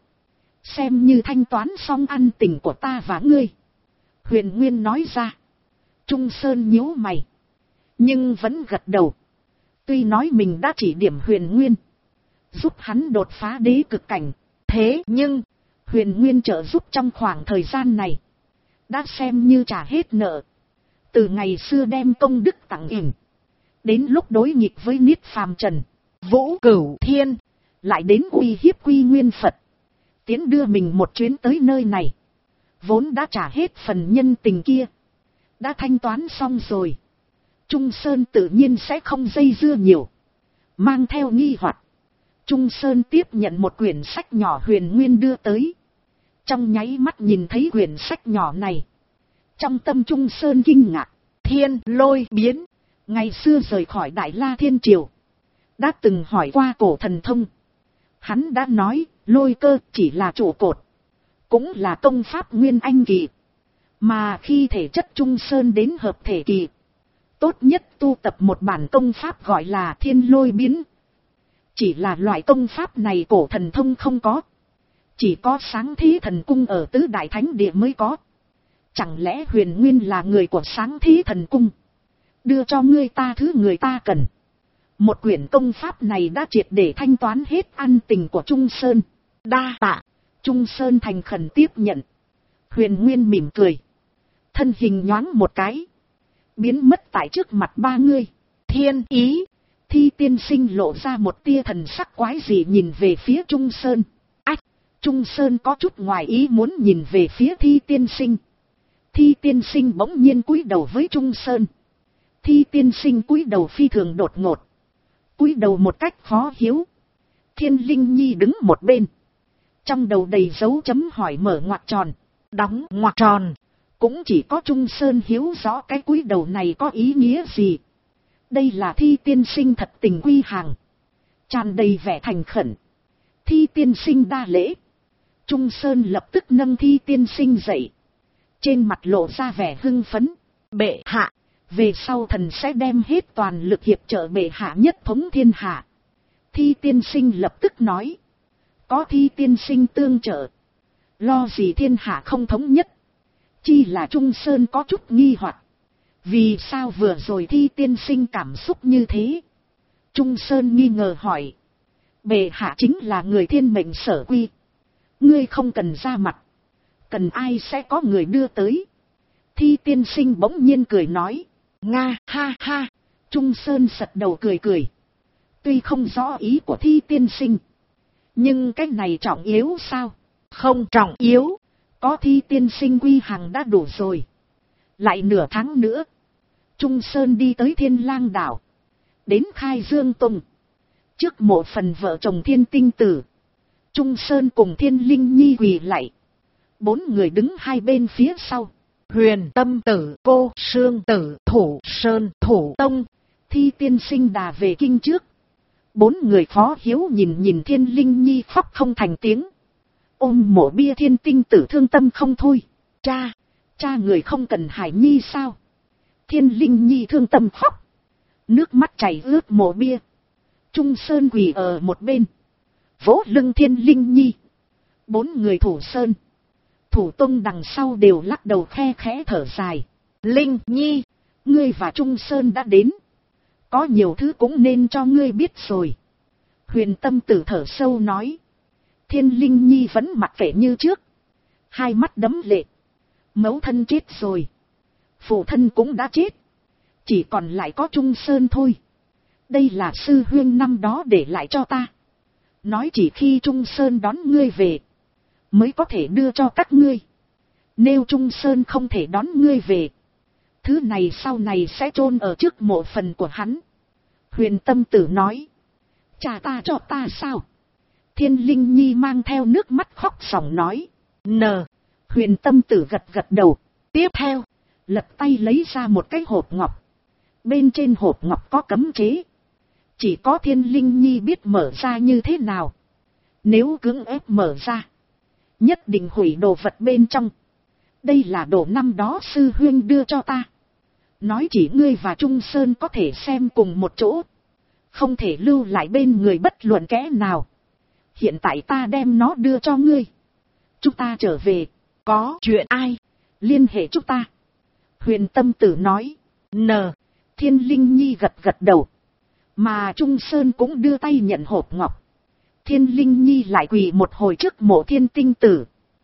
Xem như thanh toán xong ăn tình của ta và ngươi. Huyền Nguyên nói ra. Trung Sơn nhíu mày. Nhưng vẫn gật đầu. Tuy nói mình đã chỉ điểm Huyền Nguyên, giúp hắn đột phá đế cực cảnh, thế nhưng Huyền Nguyên trợ giúp trong khoảng thời gian này đã xem như trả hết nợ. Từ ngày xưa đem công đức tặng ỉm, đến lúc đối nghịch với Niết Phàm Trần, Vũ Cửu Thiên, lại đến uy hiếp Quy Nguyên Phật, tiến đưa mình một chuyến tới nơi này, vốn đã trả hết phần nhân tình kia, đã thanh toán xong rồi. Trung Sơn tự nhiên sẽ không dây dưa nhiều. Mang theo nghi hoặc, Trung Sơn tiếp nhận một quyển sách nhỏ Huyền Nguyên đưa tới. Trong nháy mắt nhìn thấy quyển sách nhỏ này, trong tâm Trung Sơn kinh ngạc. Thiên Lôi Biến, ngày xưa rời khỏi Đại La Thiên Triều, đã từng hỏi qua Cổ Thần Thông. Hắn đã nói, lôi cơ chỉ là trụ cột, cũng là công pháp nguyên anh kỳ. Mà khi thể chất Trung Sơn đến hợp thể kỳ, tốt nhất tu tập một bản công pháp gọi là Thiên Lôi Biến. Chỉ là loại công pháp này Cổ Thần Thông không có, chỉ có Sáng Thế Thần Cung ở Tứ Đại Thánh Địa mới có. Chẳng lẽ Huyền Nguyên là người của Sáng Thế Thần Cung, đưa cho ngươi ta thứ người ta cần. Một quyển công pháp này đã triệt để thanh toán hết ăn tình của Trung Sơn. Đa tạ. Trung Sơn thành khẩn tiếp nhận. Huyền Nguyên mỉm cười, thân hình nhoáng một cái, biến mất tại trước mặt ba người. Thiên Ý, Thi tiên sinh lộ ra một tia thần sắc quái dị nhìn về phía Trung Sơn. Ách, Trung Sơn có chút ngoài ý muốn nhìn về phía Thi tiên sinh. Thi tiên sinh bỗng nhiên cúi đầu với Trung Sơn. Thi tiên sinh cúi đầu phi thường đột ngột, cúi đầu một cách khó hiểu. Thiên Linh Nhi đứng một bên, trong đầu đầy dấu chấm hỏi mở ngoặc tròn, đóng ngoặc tròn. Cũng chỉ có Trung Sơn hiểu rõ cái cúi đầu này có ý nghĩa gì. Đây là Thi tiên sinh thật tình quy hàng, tràn đầy vẻ thành khẩn. Thi tiên sinh đa lễ. Trung Sơn lập tức nâng Thi tiên sinh dậy, trên mặt lộ ra vẻ hưng phấn. Bệ hạ, về sau thần sẽ đem hết toàn lực hiệp trợ bệ hạ nhất thống thiên hạ. Thi tiên sinh lập tức nói, có Thi tiên sinh tương trợ, lo gì thiên hạ không thống nhất. Chi là Trung Sơn có chút nghi hoặc, vì sao vừa rồi Thi tiên sinh cảm xúc như thế. Trung Sơn nghi ngờ hỏi, bệ hạ chính là người thiên mệnh sở quy, ngươi không cần ra mặt, cần ai sẽ có người đưa tới. Thi tiên sinh bỗng nhiên cười nói, nga ha ha. Trung Sơn sật đầu cười cười, tuy không rõ ý của Thi tiên sinh, nhưng cái này trọng yếu sao? Không trọng yếu, có Thi tiên sinh quy hàng đã đủ rồi. Lại nửa tháng nữa, Trung Sơn đi tới Thiên Lang đảo, đến Khai Dương Tông, trước mộ phần vợ chồng Thiên Tinh Tử. Trung Sơn cùng Thiên Linh Nhi quỳ lạy, bốn người đứng hai bên phía sau. Huyền Tâm Tử, Cô Sương Tử, Thủ Sơn, Thủ Tông. Thi tiên sinh đà về kinh trước. Bốn người khó hiếu nhìn Thiên Linh Nhi khóc không thành tiếng. Ôm mộ bia Thiên Tinh Tử thương tâm không thôi. Cha người không cần Hải Nhi sao? Thiên Linh Nhi thương tâm khóc, nước mắt chảy ướt mộ bia. Trung Sơn quỳ ở một bên, vỗ lưng Thiên Linh Nhi. Bốn người Thủ Sơn, Thủ Tông đằng sau đều lắc đầu khe khẽ thở dài. Linh Nhi, ngươi và Trung Sơn đã đến, có nhiều thứ cũng nên cho ngươi biết rồi. Huyền Tâm Tử thở sâu nói. Thiên Linh Nhi vẫn mặc kệ như trước, hai mắt đẫm lệ. Mẫu thân chết rồi, phụ thân cũng đã chết, chỉ còn lại có Trung Sơn thôi. Đây là sư huynh năm đó để lại cho ta, nói chỉ khi Trung Sơn đón ngươi về mới có thể đưa cho các ngươi. Nếu Trung Sơn không thể đón ngươi về, thứ này sau này sẽ chôn ở trước mộ phần của hắn. Huyền Tâm Tử nói. Cha ta cho ta sao? Thiên Linh Nhi mang theo nước mắt khóc sòng nói. Huyền Tâm Tử gật gật đầu. Tiếp theo, lật tay lấy ra một cái hộp ngọc. Bên trên hộp ngọc có cấm chế, chỉ có Thiên Linh Nhi biết mở ra như thế nào. Nếu cưỡng ép mở ra, nhất định hủy đồ vật bên trong. Đây là đồ năm đó sư huynh đưa cho ta, nói chỉ ngươi và Trung Sơn có thể xem cùng một chỗ, không thể lưu lại bên người bất luận kẻ nào. Hiện tại ta đem nó đưa cho ngươi, chúng ta trở về, có chuyện ai liên hệ chúng ta. Huyền Tâm Tử nói. Thiên Linh Nhi gật gật đầu, Mà Trung Sơn cũng đưa tay nhận hộp ngọc. Thiên Linh Nhi lại quỳ một hồi trước mộ Thiên Tinh Tử.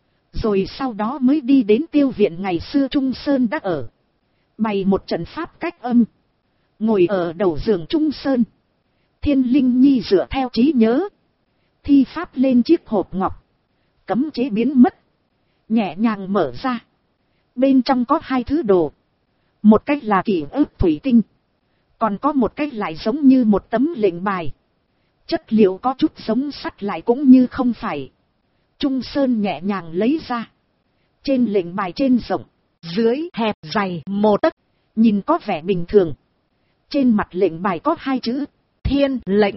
Rồi sau đó mới đi đến tiêu viện ngày xưa Trung Sơn đã ở. Bày một trận pháp cách âm. Ngồi ở đầu giường Trung Sơn. Thiên Linh Nhi dựa theo trí nhớ. Thi pháp lên chiếc hộp ngọc. Cấm chế biến mất. Nhẹ nhàng mở ra. Bên trong có hai thứ đồ. Một cách là kỷ ức thủy tinh. Còn có một cách lại giống như một tấm lệnh bài. Chất liệu có chút giống sắt lại cũng như không phải. Trung Sơn nhẹ nhàng lấy ra. Trên lệnh bài trên rộng, dưới hẹp dày 1 tấc, nhìn có vẻ bình thường. Trên mặt lệnh bài có 2 chữ thiên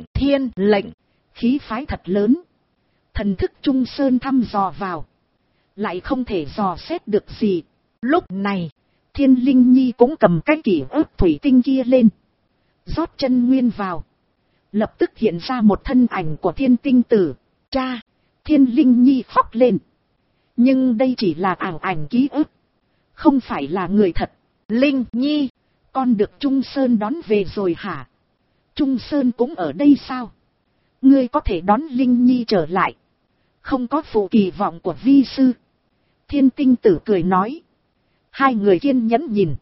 lệnh, khí phái thật lớn. Thần thức Trung Sơn thăm dò vào, lại không thể dò xét được gì. Lúc này, Thiên Linh Nhi cũng cầm cái kỷ ức thủy tinh kia lên, rót chân nguyên vào. Lập tức hiện ra một thân ảnh của Thiên Tinh Tử. Cha! Thiên Linh Nhi khóc lên. Nhưng đây chỉ là ảo ảnh ký ức, không phải là người thật. Linh Nhi, con được Trung Sơn đón về rồi hả? Trung Sơn cũng ở đây sao? Ngươi có thể đón Linh Nhi trở lại, không có phụ kỳ vọng của vi sư. Thiên Tinh Tử cười nói. Hai người kiên nhẫn nhìn,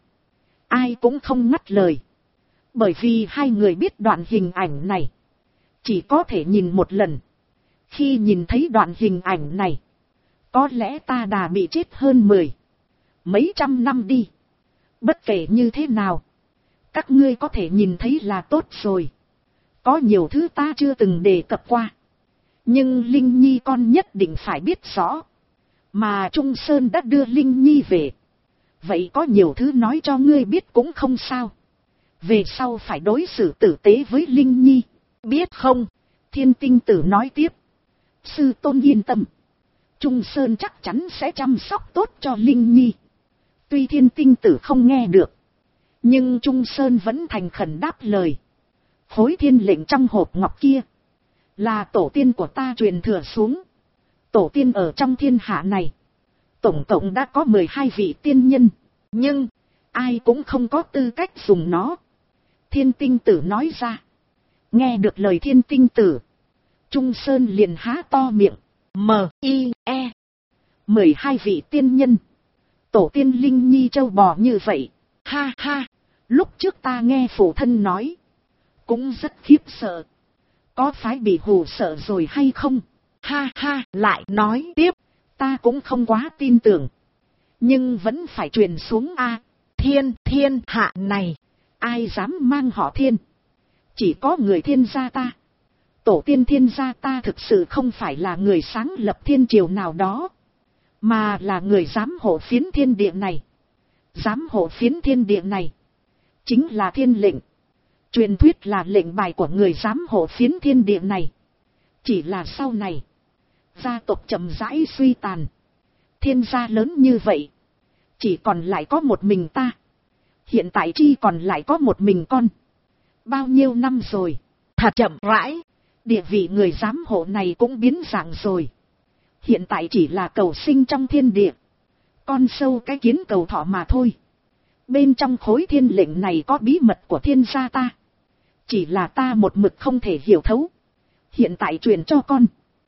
ai cũng không ngắt lời. Bởi vì hai người biết đoạn hình ảnh này chỉ có thể nhìn một lần. Khi nhìn thấy đoạn hình ảnh này, có lẽ ta đã bị chết hơn mấy trăm năm đi. Bất kể như thế nào, các ngươi có thể nhìn thấy là tốt rồi. Có nhiều thứ ta chưa từng đề cập qua, nhưng Linh Nhi con nhất định phải biết rõ. Mà Trung Sơn đã đưa Linh Nhi về, vậy có nhiều thứ nói cho ngươi biết cũng không sao. Về sau phải đối xử tử tế với Linh Nhi, biết không? Thiên Tinh Tử nói tiếp. Sư tôn yên tâm, Trung Sơn chắc chắn sẽ chăm sóc tốt cho Linh Nhi. Tuy Thiên Tinh Tử không nghe được, nhưng Trung Sơn vẫn thành khẩn đáp lời. Khối thiên lệnh trong hộp ngọc kia là tổ tiên của ta truyền thừa xuống. Tổ tiên ở trong thiên hạ này tổng cộng đã có 12 vị tiên nhân, nhưng ai cũng không có tư cách dùng nó. Thiên Tinh Tử nói ra. Nghe được lời Thiên Tinh Tử, Trung Sơn liền há to miệng. M.I.E. 12 vị tiên nhân, tổ tiên Linh Nhi châu bò như vậy. Ha ha, lúc trước ta nghe phụ thân nói, cũng rất khiếp sợ. Có phải bị hù sợ rồi hay không? Ha ha, lại nói tiếp. Ta cũng không quá tin tưởng, nhưng vẫn phải truyền xuống a. Thiên hạ này, ai dám mang họ Thiên? Chỉ có người Thiên gia ta. Tổ tiên Thiên gia ta thực sự không phải là người sáng lập thiên triều nào đó, mà là người giám hộ phiến thiên địa này. Giám hộ phiến thiên địa này chính là thiên lệnh. Truyền thuyết là lệnh bài của người giám hộ phiến thiên địa này. Chỉ là sau này, gia tộc chậm rãi suy tàn. Thiên gia lớn như vậy, chỉ còn lại có một mình ta. Hiện tại chỉ còn lại có một mình con. Bao nhiêu năm rồi, thật chậm rãi, địa vị người giám hộ này cũng biến dạng rồi. Hiện tại chỉ là cầu sinh trong thiên địa, con sâu cái kiến cầu thọ mà thôi. Bên trong khối thiên lệnh này có bí mật của thiên gia ta, chỉ là ta một mực không thể hiểu thấu. Hiện tại truyền cho con,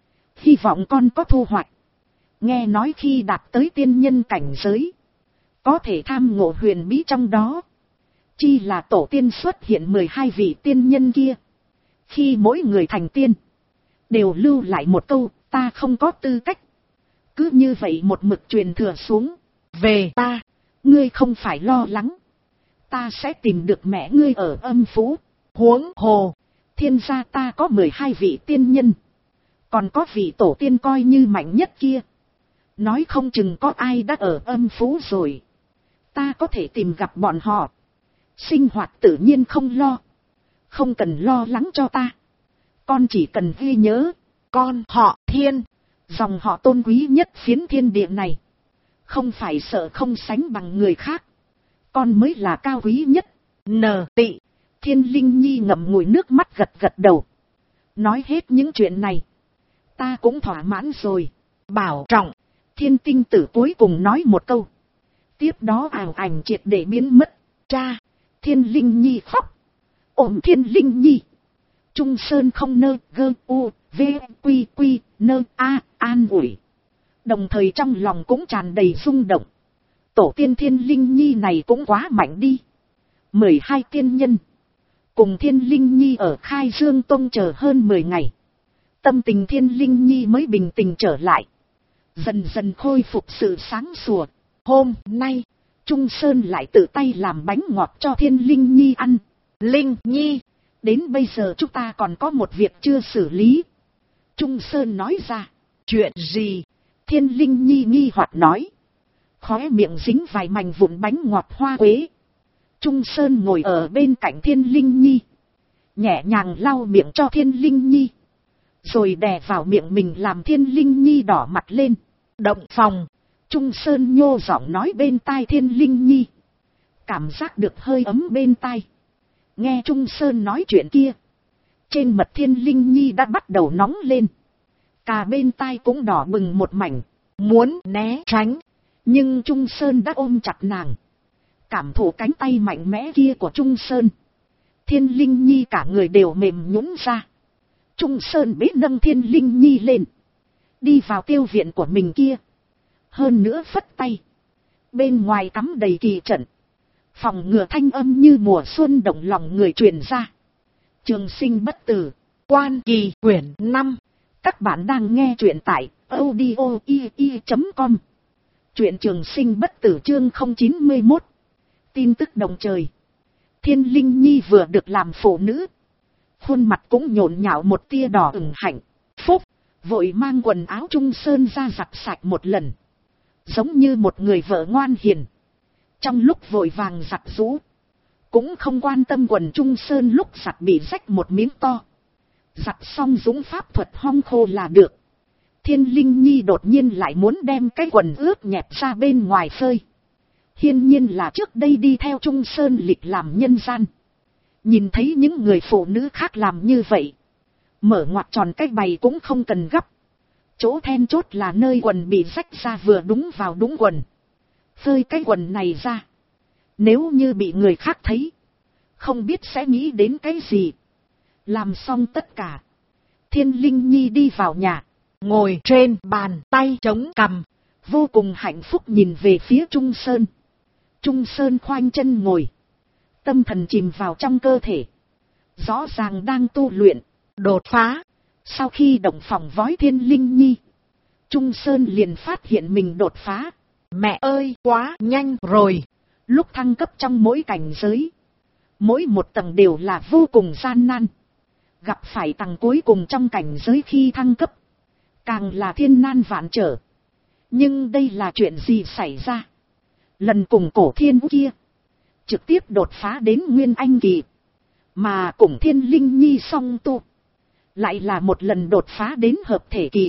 hy vọng con có thu hoạch. Nghe nói khi đạt tới tiên nhân cảnh giới, có thể tham ngộ huyền bí trong đó. Chi là tổ tiên xuất hiện 12 vị tiên nhân kia, khi mỗi người thành tiên, đều lưu lại một câu, ta không có tư cách. Cứ như vậy một mực truyền thừa xuống. Về ta, ngươi không phải lo lắng, ta sẽ tìm được mẹ ngươi ở âm phủ. Huống hồ, thiên gia ta có 12 vị tiên nhân, còn có vị tổ tiên coi như mạnh nhất kia, nói không chừng có ai đã ở âm phủ rồi. Ta có thể tìm gặp bọn họ, sinh hoạt tự nhiên không lo. Không cần lo lắng cho ta, con chỉ cần ghi nhớ, con họ Thiên, dòng họ tôn quý nhất phiến thiên địa này. Không phải sợ không sánh bằng người khác, con mới là cao quý nhất. Tị. Thiên Linh Nhi ngậm ngùi nước mắt gật gật đầu. Nói hết những chuyện này, ta cũng thỏa mãn rồi. Bảo trọng. Thiên Tinh Tử cuối cùng nói một câu. Tiếp đó ảo ảnh triệt để biến mất. Cha. Thiên Linh Nhi khóc. Ôm Thiên Linh Nhi. Trung Sơn không nơ gơ u v quy quy nơ a an ủi. Đồng thời trong lòng cũng tràn đầy rung động. Tổ tiên Thiên Linh Nhi này cũng quá mạnh đi. 12 tiên nhân. Cùng Thiên Linh Nhi ở Khai Dương Tông chờ hơn 10 ngày. Tâm tình Thiên Linh Nhi mới bình tĩnh trở lại. Dần dần khôi phục sự sáng sủa. Hôm nay, Trung Sơn lại tự tay làm bánh ngọt cho Thiên Linh Nhi ăn. Linh Nhi, đến bây giờ chúng ta còn có một việc chưa xử lý. Trung Sơn nói ra. Chuyện gì? Thiên Linh Nhi nghi hoặc nói. Khóe miệng dính vài mảnh vụn bánh ngọt hoa quế. Trung Sơn ngồi ở bên cạnh Thiên Linh Nhi. Nhẹ nhàng lau miệng cho Thiên Linh Nhi. Rồi đè vào miệng mình làm Thiên Linh Nhi đỏ mặt lên. Động phòng. Trung Sơn nhô giọng nói bên tai Thiên Linh Nhi. Cảm giác được hơi ấm bên tai. Nghe Trung Sơn nói chuyện kia. Trên mặt Thiên Linh Nhi đã bắt đầu nóng lên. Cả bên tai cũng đỏ bừng một mảnh. Muốn né tránh. Nhưng Trung Sơn đã ôm chặt nàng. Cảm thụ cánh tay mạnh mẽ kia của Trung Sơn. Thiên Linh Nhi cả người đều mềm nhũn ra. Trung Sơn bế nâng Thiên Linh Nhi lên. Đi vào tiêu viện của mình kia. Hơn nữa phất tay. Bên ngoài cắm đầy kỳ trận. Phòng ngừa thanh âm như mùa xuân động lòng người truyền ra. Trường Sinh Bất Tử. Quan Kỳ quyển 5. Các bạn đang nghe truyện tại audio.com. Truyện Trường Sinh Bất Tử chương 091. Tin tức động trời. Thiên Linh Nhi vừa được làm phụ nữ. Khuôn mặt cũng nhộn nhạo một tia đỏ ửng hạnh phúc. Vội mang quần áo Trung Sơn ra giặt sạch một lần. Giống như một người vợ ngoan hiền. Trong lúc vội vàng giặt rũ. Cũng không quan tâm quần Trung Sơn lúc giặt bị rách một miếng to. Giặt xong dũng pháp thuật hong khô là được. Thiên Linh Nhi đột nhiên lại muốn đem cái quần ướt nhẹp ra bên ngoài phơi. Hiển nhiên là trước đây đi theo Trung Sơn lịch làm nhân gian. Nhìn thấy những người phụ nữ khác làm như vậy. Mở ngoặt tròn cái bày cũng không cần gấp. Chỗ then chốt là nơi quần bị rách ra vừa đúng vào đúng quần. Phơi cái quần này ra. Nếu như bị người khác thấy. Không biết sẽ nghĩ đến cái gì. Làm xong tất cả. Thiên Linh Nhi đi vào nhà. Ngồi trên bàn tay chống cằm. Vô cùng hạnh phúc nhìn về phía Trung Sơn. Trung Sơn khoanh chân ngồi. Tâm thần chìm vào trong cơ thể. Rõ ràng đang tu luyện. Đột phá. Sau khi động phòng vói Thiên Linh Nhi. Trung Sơn liền phát hiện mình đột phá. Mẹ ơi quá nhanh rồi. Lúc thăng cấp trong mỗi cảnh giới. Mỗi một tầng đều là vô cùng gian nan. Gặp phải tầng cuối cùng trong cảnh giới khi thăng cấp. Càng là thiên nan vạn trở. Nhưng đây là chuyện gì xảy ra? Lần cùng cổ thiên kia. Trực tiếp đột phá đến Nguyên Anh kỳ. Mà cùng Thiên Linh Nhi song tu. Lại là một lần đột phá đến hợp thể kỳ.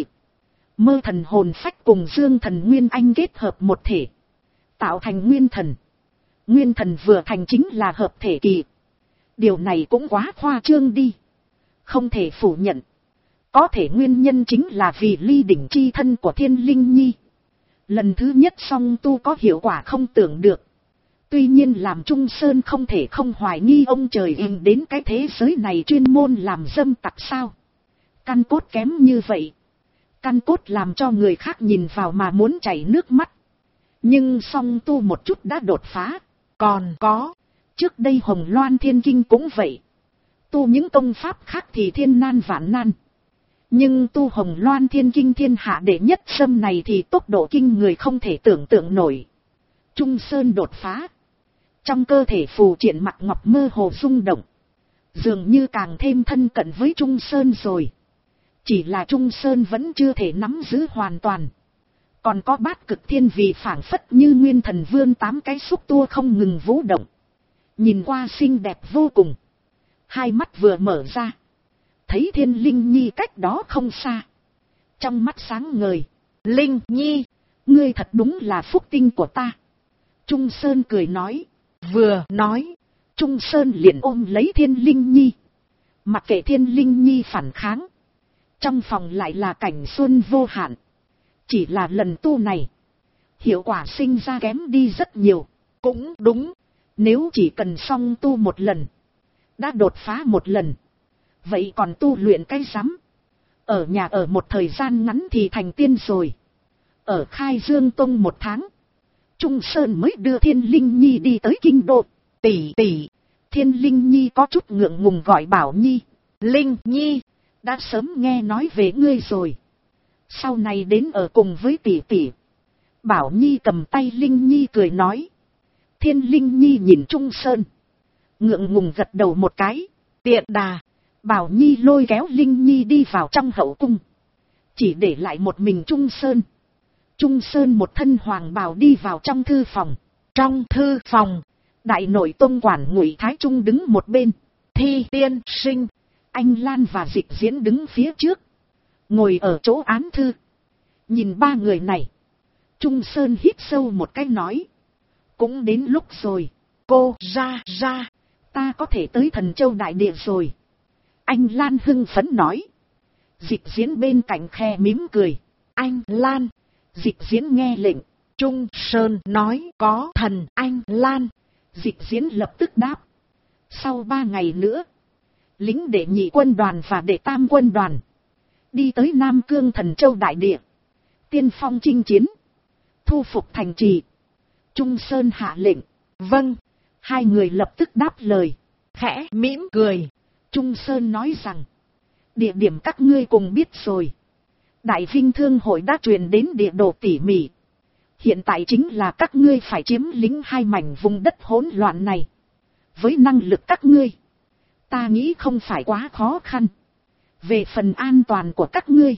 Mơ thần hồn phách cùng dương thần Nguyên Anh kết hợp một thể. Tạo thành Nguyên thần. Nguyên thần vừa thành chính là hợp thể kỳ. Điều này cũng quá khoa trương đi. Không thể phủ nhận. Có thể nguyên nhân chính là vì ly đỉnh chi thân của Thiên Linh Nhi. Lần thứ nhất song tu có hiệu quả không tưởng được. Tuy nhiên làm Trung Sơn không thể không hoài nghi ông trời hình đến cái thế giới này chuyên môn làm dâm tặc sao. Căn cốt kém như vậy. Căn cốt làm cho người khác nhìn vào mà muốn chảy nước mắt. Nhưng song tu một chút đã đột phá. Còn có. Trước đây Hồng Loan Thiên Kinh cũng vậy. Tu những công pháp khác thì thiên nan vạn nan. Nhưng tu Hồng Loan Thiên Kinh thiên hạ đệ nhất xâm này thì tốc độ kinh người không thể tưởng tượng nổi. Trung Sơn đột phá. Trong cơ thể phù triện mặt ngọc mơ hồ rung động. Dường như càng thêm thân cận với Trung Sơn rồi. Chỉ là Trung Sơn vẫn chưa thể nắm giữ hoàn toàn. Còn có Bát Cực Thiên vì phảng phất như nguyên thần vươn 8 cái xúc tua không ngừng vũ động. Nhìn qua xinh đẹp vô cùng. Hai mắt vừa mở ra. Thấy Thiên Linh Nhi cách đó không xa. Trong mắt sáng ngời. Linh Nhi, ngươi thật đúng là phúc tinh của ta. Trung Sơn cười nói. Vừa nói, Trung Sơn liền ôm lấy Thiên Linh Nhi. Mặc kệ Thiên Linh Nhi phản kháng. Trong phòng lại là cảnh xuân vô hạn. Chỉ là lần tu này. Hiệu quả sinh ra kém đi rất nhiều. Cũng đúng. Nếu chỉ cần song tu một lần. Đã đột phá một lần. Vậy còn tu luyện cái rắm. Ở nhà ở một thời gian ngắn thì thành tiên rồi. Ở Khai Dương Tông 1 tháng. Trung Sơn mới đưa Thiên Linh Nhi đi tới kinh đô. Tỷ tỷ. Thiên Linh Nhi có chút ngượng ngùng gọi Bảo Nhi. Linh Nhi, đã sớm nghe nói về ngươi rồi. Sau này đến ở cùng với tỷ tỷ. Bảo Nhi cầm tay Linh Nhi cười nói. Thiên Linh Nhi nhìn Trung Sơn. Ngượng ngùng gật đầu một cái. Tiện đà. Bảo Nhi lôi kéo Linh Nhi đi vào trong hậu cung. Chỉ để lại một mình Trung Sơn. Trung Sơn một thân hoàng bào đi vào trong thư phòng. Trong thư phòng, đại nội tông quản Ngụy Thái Trung đứng một bên. Thi tiên sinh, anh Lan và Dịch Diễn đứng phía trước. Ngồi ở chỗ án thư. Nhìn ba người này. Trung Sơn hít sâu một cái nói. Cũng đến lúc rồi. Cô ra, ta có thể tới Thần Châu Đại Địa rồi. Anh Lan hưng phấn nói. Dịch Diễn bên cạnh khe mím cười. Anh Lan. Dịch Diễn nghe lệnh. Trung Sơn nói có thần anh Lan. Dịch Diễn lập tức đáp. Sau 3 ngày nữa, lính đệ nhị quân đoàn và đệ tam quân đoàn đi tới Nam Cương Thần Châu Đại Địa, tiên phong chinh chiến, thu phục thành trì. Trung Sơn hạ lệnh. Vâng. Hai người lập tức đáp lời. Khẽ mỉm cười. Trung Sơn nói rằng. Địa điểm các ngươi cùng biết rồi. Đại Vinh Thương hội đã truyền đến địa đồ tỉ mỉ. Hiện tại chính là các ngươi phải chiếm lĩnh 2 mảnh vùng đất hỗn loạn này. Với năng lực các ngươi, ta nghĩ không phải quá khó khăn. Về phần an toàn của các ngươi,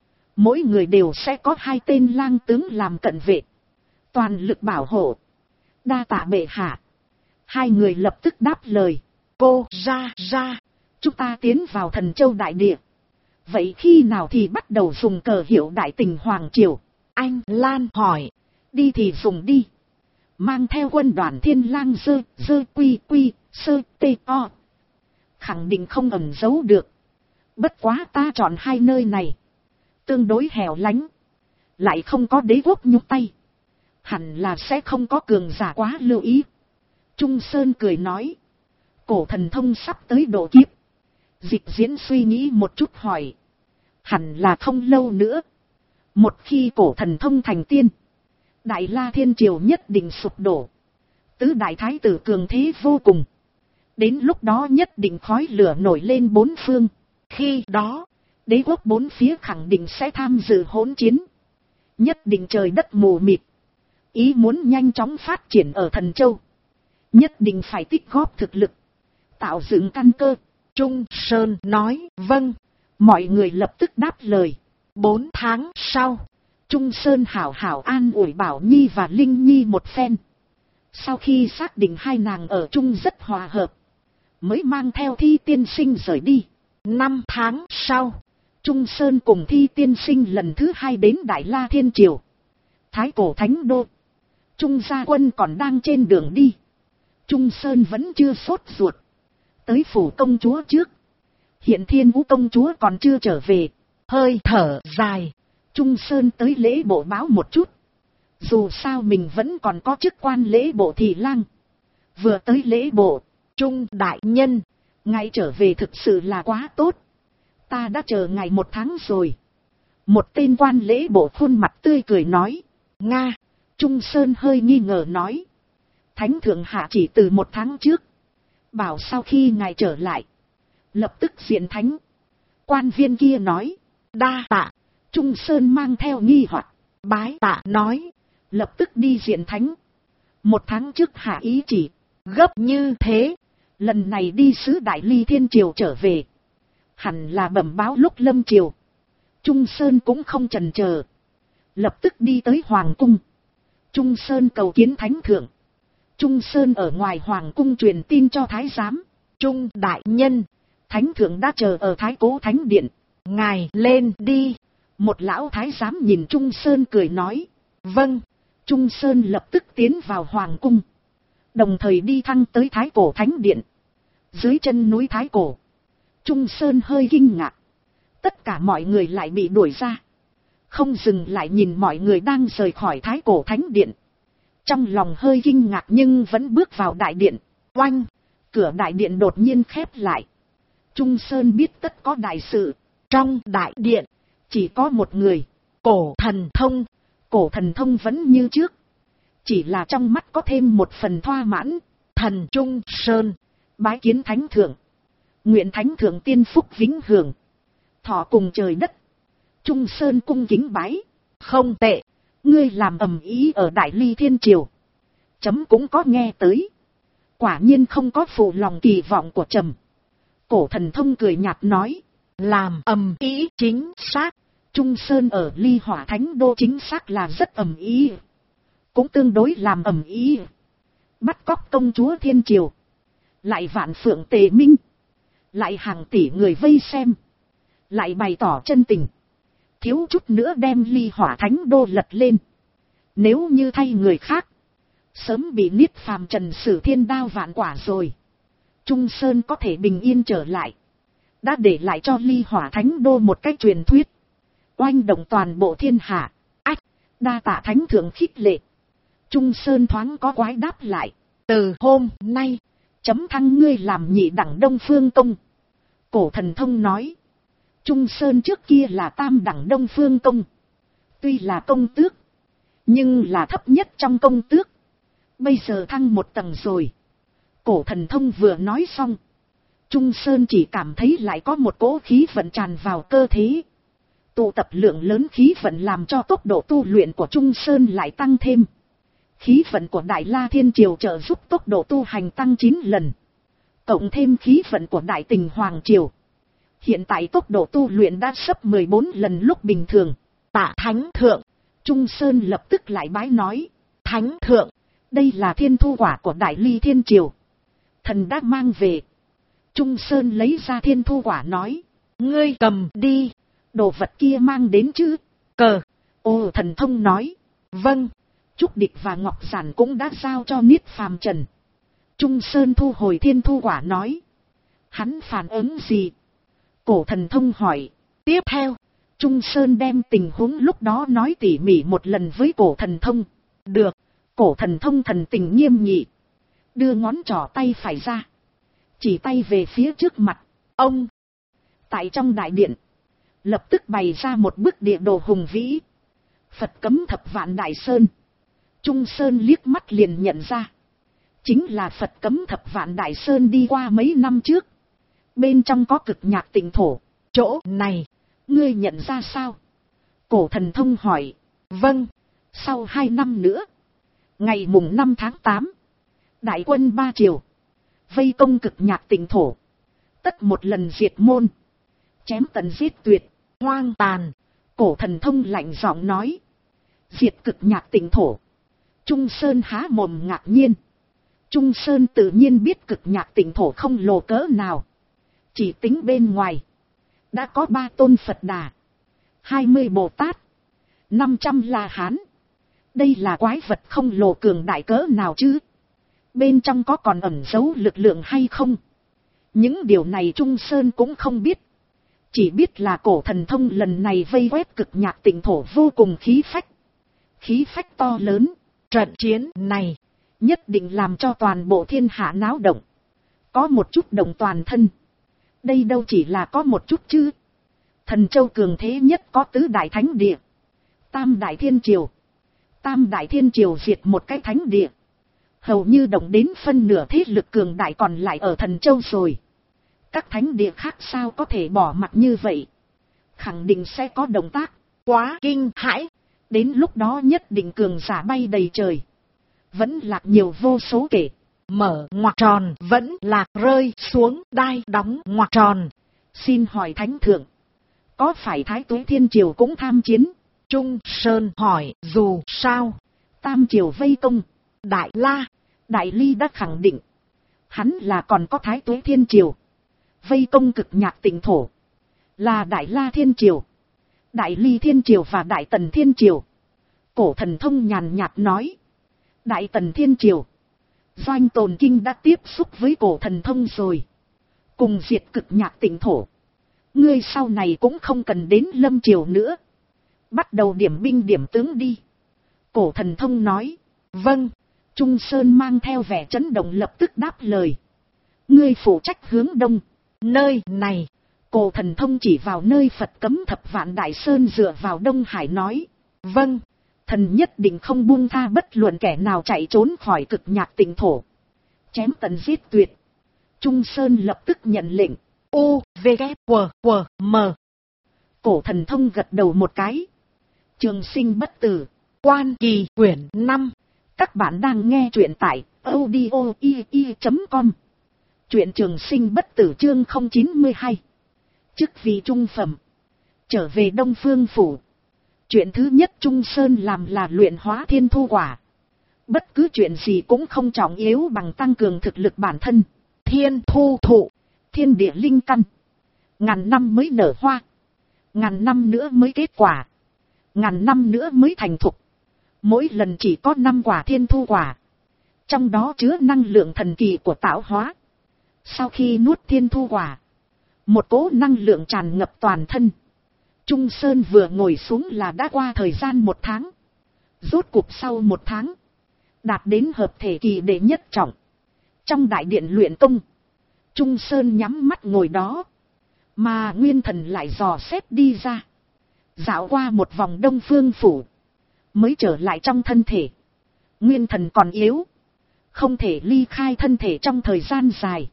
mỗi người đều sẽ có 2 tên lang tướng làm cận vệ, toàn lực bảo hộ. Đa tạ bệ hạ. Hai người lập tức đáp lời. Cô ra, chúng ta tiến vào Thần Châu Đại Địa. Vậy khi nào thì bắt đầu dùng cờ hiệu Đại Tình Hoàng Triều? Anh Lan hỏi. Đi thì dùng đi. Mang theo quân đoàn Thiên Lang dơ quy sơ tê o. Khẳng định không ẩn giấu được. Bất quá ta chọn 2 nơi này. Tương đối hẻo lánh. Lại không có đế quốc nhúc tay. Hẳn là sẽ không có cường giả quá lưu ý. Trung Sơn cười nói. Cổ thần thông sắp tới độ kiếp. Dịch Diễn suy nghĩ một chút hỏi. Hẳn là không lâu nữa. Một khi cổ thần thông thành tiên, Đại La Thiên Triều nhất định sụp đổ. Tứ đại thái tử cường thế vô cùng. Đến lúc đó nhất định khói lửa nổi lên 4 phương. Khi đó, đế quốc 4 phía khẳng định sẽ tham dự hỗn chiến. Nhất định trời đất mù mịt. Ý muốn nhanh chóng phát triển ở Thần Châu, nhất định phải tích góp thực lực, tạo dựng căn cơ. Trung Sơn nói. Vâng. Mọi người lập tức đáp lời. 4 tháng sau, Trung Sơn hảo hảo an ủi Bảo Nhi và Linh Nhi một phen. Sau khi xác định 2 nàng ở chung rất hòa hợp, mới mang theo Thi tiên sinh rời đi. 5 tháng sau, Trung Sơn cùng Thi tiên sinh lần thứ 2 đến Đại La Thiên Triều, Thái Cổ Thánh Đô. Trung gia quân còn đang trên đường đi. Trung Sơn vẫn chưa sốt ruột. Tới phủ công chúa trước. Hiện Thiên Vũ công chúa còn chưa trở về. Hơi thở dài. Trung Sơn tới lễ bộ báo một chút. Dù sao mình vẫn còn có chức quan lễ bộ thị lang. Vừa tới lễ bộ. Trung đại nhân, ngài trở về thực sự là quá tốt. Ta đã chờ ngài 1 tháng rồi. Một tên quan lễ bộ khuôn mặt tươi cười nói. Nga. Trung Sơn hơi nghi ngờ nói. Thánh thượng hạ chỉ từ 1 tháng trước. Bảo sau khi ngài trở lại, lập tức diện thánh. Quan viên kia nói. Đa tạ. Trung Sơn mang theo nghi hoặc. Bái tạ nói. Lập tức đi diện thánh. 1 tháng trước hạ ý chỉ. Gấp như thế. Lần này đi sứ Đại Ly Thiên Triều trở về. Hẳn là bẩm báo lúc lâm triều. Trung Sơn cũng không chần chờ. Lập tức đi tới Hoàng cung. Trung Sơn cầu kiến thánh thượng. Trung Sơn ở ngoài Hoàng cung truyền tin cho thái giám. Trung đại nhân, thánh thượng đã chờ ở Thái Cố Thánh Điện. Ngài lên đi. Một lão thái giám nhìn Trung Sơn cười nói. Vâng. Trung Sơn lập tức tiến vào Hoàng cung. Đồng thời đi thăng tới Thái Cổ Thánh Điện. Dưới chân núi Thái Cổ, Trung Sơn hơi kinh ngạc. Tất cả mọi người lại bị đuổi ra. Không dừng lại nhìn mọi người đang rời khỏi Thái Cổ Thánh Điện. Trong lòng hơi kinh ngạc nhưng vẫn bước vào đại điện. Oanh! Cửa đại điện đột nhiên khép lại. Trung Sơn biết tất có đại sự. Trong đại điện, chỉ có một người, Cổ Thần Thông. Cổ Thần Thông vẫn như trước. Chỉ là trong mắt có thêm một phần thỏa mãn. Thần Trung Sơn, bái kiến Thánh Thượng. Nguyện Thánh Thượng tiên phúc vĩnh hưởng. Thọ cùng trời đất. Trung Sơn cung kính bái. Không tệ, ngươi làm ầm ý ở Đại Ly Thiên Triều. Chấm cũng có nghe tới. Quả nhiên không có phụ lòng kỳ vọng của trẫm. Cổ Thần Thông cười nhạt nói. Làm ầm ý chính xác. Trung Sơn ở Ly Hỏa Thánh Đô chính xác là rất ầm ý. Cũng tương đối làm ầm ý. Bắt cóc công chúa Thiên Triều. Lại vạn phượng tề minh. Lại hàng tỷ người vây xem. Lại bày tỏ chân tình. Thiếu chút nữa đem Ly Hỏa Thánh Đô lật lên. Nếu như thay người khác, sớm bị niết phàm trần sử thiên đao vạn quả rồi. Trung Sơn có thể bình yên trở lại. Đã để lại cho Ly Hỏa Thánh Đô một cách truyền thuyết. Oanh động toàn bộ thiên hạ. Ách, đa tạ Thánh Thượng khích lệ. Trung Sơn thoáng có quái đáp lại. Từ hôm nay, chấm thăng ngươi làm nhị đẳng Đông Phương Công. Cổ Thần Thông nói. Trung Sơn trước kia là tam đẳng Đông Phương Công. Tuy là công tước, nhưng là thấp nhất trong công tước. Bây giờ thăng một tầng rồi. Cổ Thần Thông vừa nói xong, Trung Sơn chỉ cảm thấy lại có một cỗ khí vận tràn vào cơ thể. Tụ tập lượng lớn khí vận làm cho tốc độ tu luyện của Trung Sơn lại tăng thêm. Khí vận của Đại La Thiên Triều trợ giúp tốc độ tu hành tăng 9 lần. Cộng thêm khí vận của Đại Tình Hoàng Triều. Hiện tại tốc độ tu luyện đã sấp 14 lần lúc bình thường. Tạ Thánh Thượng. Trung Sơn lập tức lại bái nói. Thánh Thượng, đây là thiên thu quả của Đại Ly Thiên Triều. Thần đã mang về. Trung Sơn lấy ra thiên thu quả nói. Ngươi cầm đi. Đồ vật kia mang đến chứ. Cờ. Ô Thần Thông nói. Vâng. Trúc Địch và Ngọc Giản cũng đã giao cho niết phàm trần. Trung Sơn thu hồi thiên thu quả nói. Hắn phản ứng gì? Cổ Thần Thông hỏi. Tiếp theo, Trung Sơn đem tình huống lúc đó nói tỉ mỉ một lần với Cổ Thần Thông. Được. Cổ Thần Thông thần tình nghiêm nghị. Đưa ngón trỏ tay phải ra. Chỉ tay về phía trước mặt. Ông. Tại trong đại điện, lập tức bày ra một bức địa đồ hùng vĩ. Phật cấm thập vạn Đại Sơn. Trung Sơn liếc mắt liền nhận ra. Chính là Phật cấm thập vạn Đại Sơn đi qua mấy năm trước. Bên trong có Cực Nhạc Tịnh Thổ. Chỗ này, ngươi nhận ra sao? Cổ Thần Thông hỏi. Vâng, sau 2 năm nữa. Ngày mùng 5 tháng 8. Đại quân 3 triều. Vây công Cực Nhạc Tịnh Thổ. Tất một lần diệt môn. Chém tận giết tuyệt, hoang tàn. Cổ Thần Thông lạnh giọng nói. Diệt Cực Nhạc Tịnh Thổ. Trung Sơn há mồm ngạc nhiên. Trung Sơn tự nhiên biết Cực Nhạc Tịnh Thổ không lồ cỡ nào. Chỉ tính bên ngoài, đã có 3 tôn Phật Đà, 20 Bồ Tát, 500 La Hán. Đây là quái vật không lồ cường đại cỡ nào chứ? Bên trong có còn ẩn giấu lực lượng hay không? Những điều này Trung Sơn cũng không biết. Chỉ biết là Cổ Thần Thông lần này vây quét Cực Nhạc Tịnh Thổ vô cùng khí phách. Khí phách to lớn. Trận chiến này nhất định làm cho toàn bộ thiên hạ náo động. Có một chút động toàn thân. Đây đâu chỉ là có một chút chứ. Thần Châu cường thế nhất có tứ đại thánh địa. Tam đại thiên triều. Tam đại thiên triều diệt một cái thánh địa. Hầu như động đến phân nửa thế lực cường đại còn lại ở Thần Châu rồi. Các thánh địa khác sao có thể bỏ mặc như vậy. Khẳng định sẽ có động tác. Quá kinh hãi. Đến lúc đó nhất định cường giả bay đầy trời. Vẫn lạc nhiều vô số kể. Mở ngoặc tròn vẫn lạc rơi xuống đai đóng ngoặc tròn. Xin hỏi Thánh Thượng. Có phải Thái Tuế Thiên Triều cũng tham chiến? Trung Sơn hỏi. Dù sao, Tam Triều vây công. Đại La, Đại Ly đã khẳng định. Hắn là còn có Thái Tuế Thiên Triều. Vây công Cực Nhạc Tịnh Thổ. Là Đại La Thiên Triều, Đại Ly Thiên Triều và Đại Tần Thiên Triều. Cổ Thần Thông nhàn nhạt nói. Đại Tần Thiên Triều. Doanh Tồn Kinh đã tiếp xúc với Cổ Thần Thông rồi. Cùng diệt Cực Nhạc Tịnh Thổ. Ngươi sau này cũng không cần đến Lâm Triều nữa. Bắt đầu điểm binh điểm tướng đi. Cổ Thần Thông nói. Vâng. Trung Sơn mang theo vẻ chấn động lập tức đáp lời. Ngươi phụ trách hướng đông. nơi này, Cổ Thần Thông chỉ vào nơi Phật cấm Thập Vạn Đại Sơn dựa vào Đông Hải nói. Vâng, thần nhất định không buông tha bất luận kẻ nào chạy trốn khỏi Cực Nhạc Tịnh thổ. Chém tận giết tuyệt. Trung Sơn lập tức nhận lệnh. U, V, K, W, W, M. Cổ Thần Thông gật đầu một cái. Trường sinh bất tử. Quan Kỳ quyển 5. Các bạn đang nghe truyện tại audio.com. Truyện Trường Sinh bất tử chương 092. Chức vị trung phẩm. Trở về Đông Phương Phủ. Chuyện thứ nhất Trung Sơn làm là luyện hóa thiên thu quả. Bất cứ chuyện gì cũng không trọng yếu bằng tăng cường thực lực bản thân. Thiên thu thụ, thiên địa linh căn. Ngàn năm mới nở hoa. Ngàn năm nữa mới kết quả. Ngàn năm nữa mới thành thục. Mỗi lần chỉ có 5 quả thiên thu quả. Trong đó chứa năng lượng thần kỳ của tạo hóa. Sau khi nuốt thiên thu quả, một cỗ năng lượng tràn ngập toàn thân. Trung Sơn vừa ngồi xuống là đã qua thời gian 1 tháng. Rốt cuộc sau 1 tháng, đạt đến hợp thể kỳ đệ nhất trọng. Trong đại điện luyện công, Trung Sơn nhắm mắt ngồi đó. Mà Nguyên Thần lại dò xét đi ra. Dạo qua một vòng Đông Phương Phủ, mới trở lại trong thân thể. Nguyên Thần còn yếu, không thể ly khai thân thể trong thời gian dài.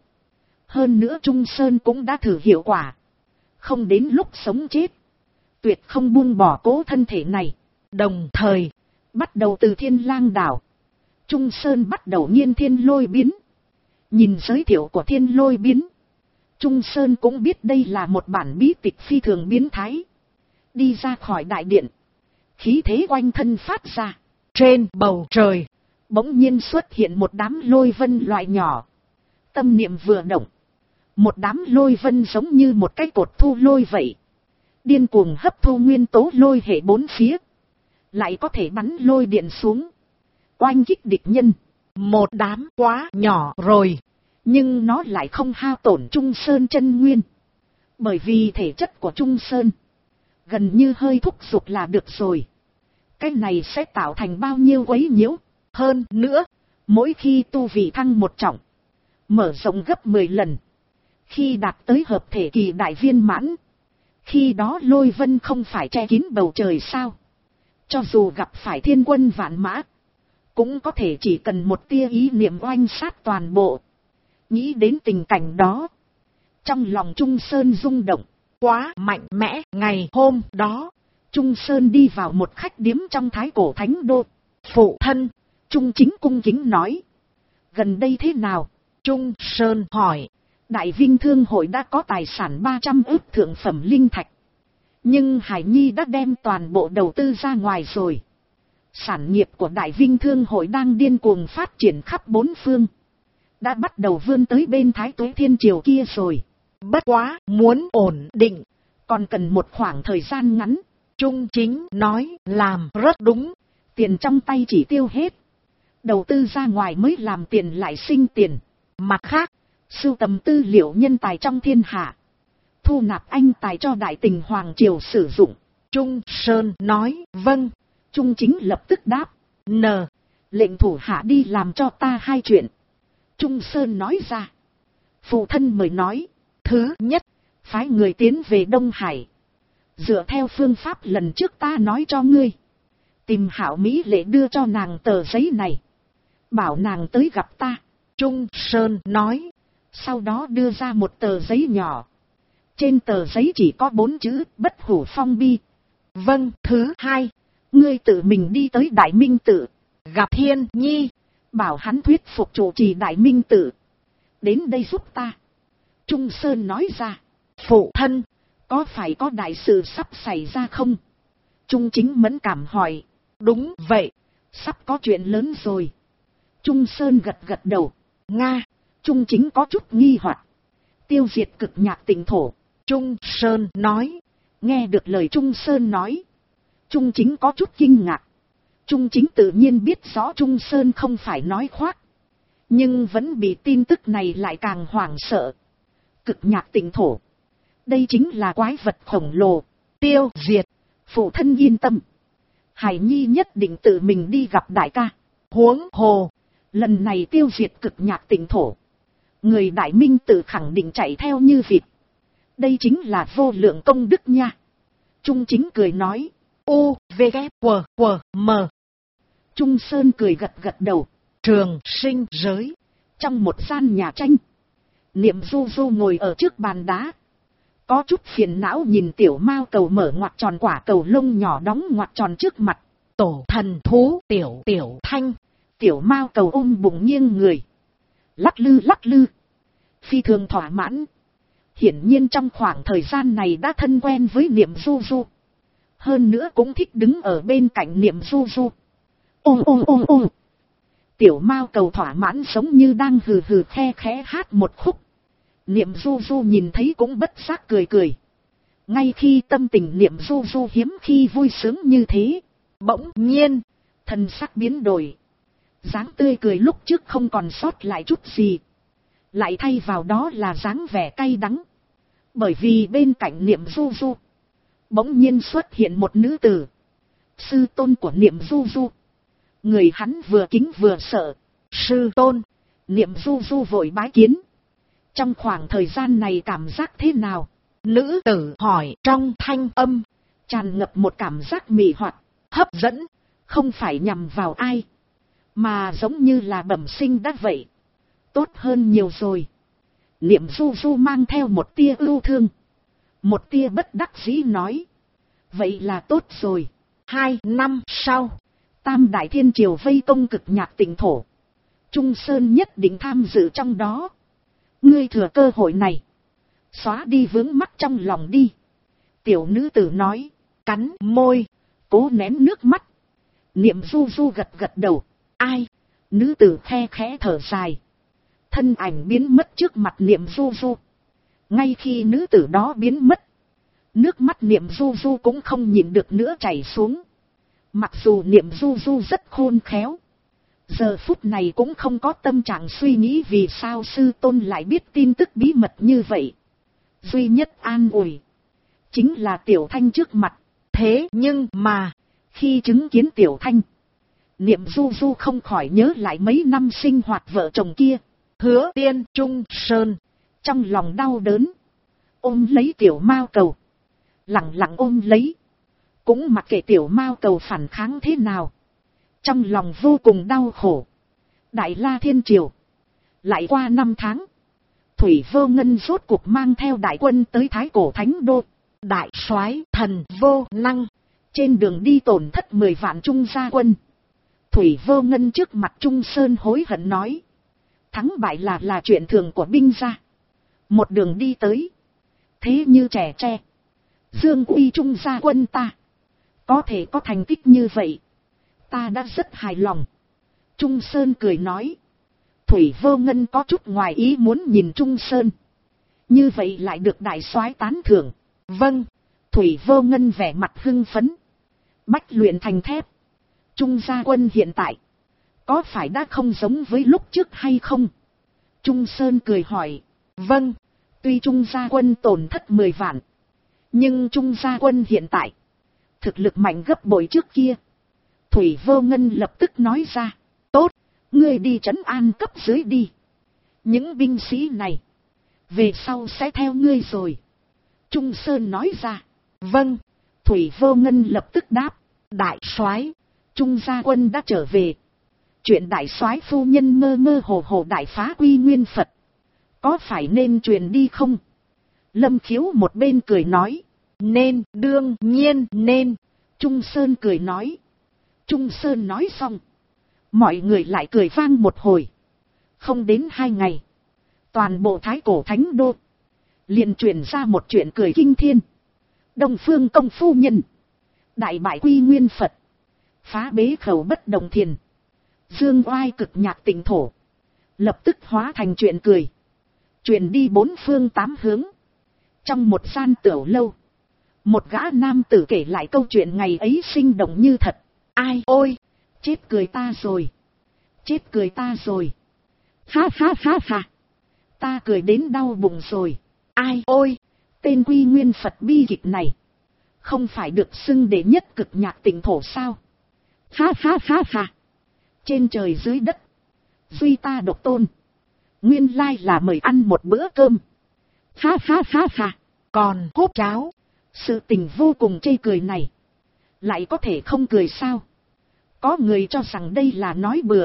Hơn nữa Trung Sơn cũng đã thử hiệu quả. Không đến lúc sống chết, tuyệt không buông bỏ cố thân thể này. Đồng thời, bắt đầu từ Thiên Lang đảo, Trung Sơn bắt đầu nghiên thiên lôi biến. Nhìn giới thiệu của thiên lôi biến, Trung Sơn cũng biết đây là một bản bí tịch phi thường biến thái. Đi ra khỏi đại điện, khí thế quanh thân phát ra. Trên bầu trời, bỗng nhiên xuất hiện một đám lôi vân loại nhỏ. Tâm niệm vừa động, một đám lôi vân giống như một cái cột thu lôi vậy. Điên cuồng hấp thu nguyên tố lôi hệ 4 phía. Lại có thể bắn lôi điện xuống, oanh kích địch nhân. Một đám quá nhỏ rồi, nhưng nó lại không hao tổn Trung Sơn chân nguyên. Bởi vì thể chất của Trung Sơn gần như hơi thúc giục là được rồi. Cái này sẽ tạo thành bao nhiêu quấy nhiễu. Hơn nữa, mỗi khi tu vị thăng 1 trọng, mở rộng gấp 10 lần. Khi đạt tới hợp thể kỳ đại viên mãn, khi đó lôi vân không phải che kín bầu trời sao. Cho dù gặp phải thiên quân vạn mã, cũng có thể chỉ cần một tia ý niệm oanh sát toàn bộ. Nghĩ đến tình cảnh đó, trong lòng Trung Sơn rung động. Quá mạnh mẽ. Ngày hôm đó, Trung Sơn đi vào một khách điếm trong Thái Cổ Thánh Đô. Phụ thân, Trung Chính cung kính nói. Gần đây thế nào? Trung Sơn hỏi. Đại Vinh Thương hội đã có tài sản 300 ức thượng phẩm linh thạch. Nhưng Hải Nhi đã đem toàn bộ đầu tư ra ngoài rồi. Sản nghiệp của Đại Vinh Thương hội đang điên cuồng phát triển khắp 4 phương. Đã bắt đầu vươn tới bên Thái Tuế Thiên Triều kia rồi. Bất quá, muốn ổn định, còn cần một khoảng thời gian ngắn. Trung Chính nói, làm rất đúng. Tiền trong tay chỉ tiêu hết. Đầu tư ra ngoài mới làm tiền lại sinh tiền. Mặt khác, sưu tầm tư liệu nhân tài trong thiên hạ. Thu nạp anh tài cho Đại Tình Hoàng Triều sử dụng. Trung Sơn nói, vâng. Trung Chính lập tức đáp. Lệnh thủ hạ đi làm cho ta 2 chuyện. Trung Sơn nói ra. Phụ thân mời nói. Thứ nhất, phái người tiến về Đông Hải. Dựa theo phương pháp lần trước ta nói cho ngươi. Tìm Hảo Mỹ Lệ đưa cho nàng tờ giấy này. Bảo nàng tới gặp ta. Trung Sơn nói. Sau đó đưa ra một tờ giấy nhỏ. Trên tờ giấy chỉ có 4 chữ Bất Hủ Phong Bi. Vâng. Thứ hai, ngươi tự mình đi tới Đại Minh Tự, gặp Thiên Nhi, bảo hắn thuyết phục chủ trì Đại Minh Tự đến đây giúp ta. Trung Sơn nói ra. Phụ thân, có phải có đại sự sắp xảy ra không? Trung Chính mẫn cảm hỏi. Đúng vậy, sắp có chuyện lớn rồi. Trung Sơn gật gật đầu. Nga. Trung Chính có chút nghi hoặc. Tiêu diệt Cực Nhạc Tịnh thổ. Trung Sơn nói. Nghe được lời Trung Sơn nói, Trung Chính có chút kinh ngạc. Trung Chính tự nhiên biết rõ Trung Sơn không phải nói khoác, nhưng vẫn bị tin tức này lại càng hoảng sợ. Cực Nhạc Tịnh thổ, đây chính là quái vật khổng lồ. Tiêu diệt, phụ thân yên tâm. Hải Nhi nhất định tự mình đi gặp đại ca. Huống hồ, lần này tiêu diệt Cực Nhạc Tịnh thổ, Người đại minh tự khẳng định chạy theo như vịt. Đây chính là vô lượng công đức nha. Trung Chính cười nói. U, V, K, W, W, M. Trung Sơn cười gật gật đầu. Trường sinh giới. Trong một gian nhà tranh. Niệm Du Du ngồi ở trước bàn đá. Có chút phiền não nhìn tiểu mao cầu mở ngoặc tròn quả cầu lông nhỏ đóng ngoặc tròn trước mặt. Tổ thần thú tiểu thanh. Tiểu mao cầu ôm bụng nghiêng người. Lắc lư. Phi thường thỏa mãn. Hiển nhiên trong khoảng thời gian này đã thân quen với Niệm Du Du. Hơn nữa cũng thích đứng ở bên cạnh Niệm Du Du. Ôm. Tiểu mao cầu thỏa mãn giống như đang hừ hừ khe khẽ hát một khúc. Niệm Du Du nhìn thấy cũng bất giác cười. Ngay khi tâm tình Niệm Du Du hiếm khi vui sướng như thế, bỗng nhiên, thần sắc biến đổi. Dáng tươi cười lúc trước không còn sót lại chút gì. Lại thay vào đó là dáng vẻ cay đắng. Bởi vì bên cạnh Niệm Du Du, bỗng nhiên xuất hiện một nữ tử. Sư tôn của Niệm Du Du. Người hắn vừa kính vừa sợ. Sư tôn. Niệm Du Du vội bái kiến. Trong khoảng thời gian này cảm giác thế nào? Nữ tử hỏi trong thanh âm. Tràn ngập một cảm giác mị hoặc, hấp dẫn. Không phải nhằm vào ai. Mà giống như là bẩm sinh đã vậy. Tốt hơn nhiều rồi. Niệm Du Du mang theo một tia ưu thương. Một tia bất đắc dĩ nói. Vậy là tốt rồi. 2 năm sau. Tam Đại Thiên Triều vây công Cực Nhạc Tỉnh thổ. Trung Sơn nhất định tham dự trong đó. Ngươi thừa cơ hội này. Xóa đi vướng mắc trong lòng đi. Tiểu nữ tử nói. Cắn môi. Cố nén nước mắt. Niệm Du Du gật gật đầu. Ai? Nữ tử khe khẽ thở dài. Thân ảnh biến mất trước mặt Niệm Du Du. Ngay khi nữ tử đó biến mất, nước mắt Niệm Du Du cũng không nhịn được nữa chảy xuống. Mặc dù Niệm Du Du rất khôn khéo, giờ phút này cũng không có tâm trạng suy nghĩ vì sao sư tôn lại biết tin tức bí mật như vậy. Duy nhất an ủi chính là Tiểu Thanh trước mặt. Thế nhưng mà, khi chứng kiến Tiểu Thanh, Niệm Du Du không khỏi nhớ lại mấy năm sinh hoạt vợ chồng kia. Hứa Tiên, Trung Sơn, trong lòng đau đớn, ôm lấy tiểu mao cầu, lặng lặng ôm lấy, cũng mặc kệ tiểu mao cầu phản kháng thế nào, trong lòng vô cùng đau khổ. Đại La Thiên Triều, lại qua 5 tháng, Thủy Vô Ngân rốt cuộc mang theo đại quân tới Thái Cổ Thánh Đô. Đại soái Thần Vô Năng trên đường đi tổn thất 10 vạn Trung gia quân. Thủy Vô Ngân trước mặt Trung Sơn hối hận nói. Thắng bại là chuyện thường của binh gia. Một đường đi tới, thế như trẻ tre. Dương uy Trung gia quân ta có thể có thành tích như vậy, ta đã rất hài lòng. Trung Sơn cười nói. Thủy Vô Ngân có chút ngoài ý muốn nhìn Trung Sơn. Như vậy lại được đại soái tán thưởng. Vâng. Thủy Vô Ngân vẻ mặt hưng phấn. Bách luyện thành thép. Trung gia quân hiện tại có phải đã không giống với lúc trước hay không? Trung Sơn cười hỏi. Vâng, tuy Trung gia quân tổn thất 10 vạn, nhưng Trung gia quân hiện tại thực lực mạnh gấp bội trước kia. Thủy Vô Ngân lập tức nói ra. Tốt, ngươi đi trấn an cấp dưới đi. Những binh sĩ này về sau sẽ theo ngươi rồi. Trung Sơn nói ra. Vâng. Thủy Vô Ngân lập tức đáp. Đại soái, Trung gia quân đã trở về. Chuyện đại soái phu nhân mơ mơ hồ hồ đại phá Quy Nguyên Phật, có phải nên truyền đi không? Lâm Khiếu một bên cười nói. Nên, đương nhiên nên. Trung Sơn cười nói. Trung Sơn nói xong, mọi người lại cười vang một hồi. Không đến 2 ngày, toàn bộ Thái Cổ Thánh Đô liền truyền ra một chuyện cười kinh thiên. Đông Phương Công phu nhân đại bại Quy Nguyên Phật, phá bế khẩu Bất Động Thiền, dương oai Cực Nhạc Tỉnh thổ, lập tức hóa thành chuyện cười, truyền đi 4 phương 8 hướng. Trong một gian tiểu lâu, một gã nam tử kể lại câu chuyện ngày ấy sinh động như thật. Ai ôi, chết cười ta rồi, chết cười ta rồi, ha ha ha ha, ta cười đến đau bụng rồi. Ai ôi, tên Quy Nguyên Phật bi kịch này không phải được xưng đệ nhất Cực Nhạc Tỉnh thổ sao? Ha ha ha ha, trên trời dưới đất duy ta độc tôn, Nguyên lai là mời ăn một bữa cơm. Ha ha ha ha, còn húp cháo. Sự tình vô cùng chê cười này. Lại có thể không cười sao? Có người cho rằng đây là nói bừa.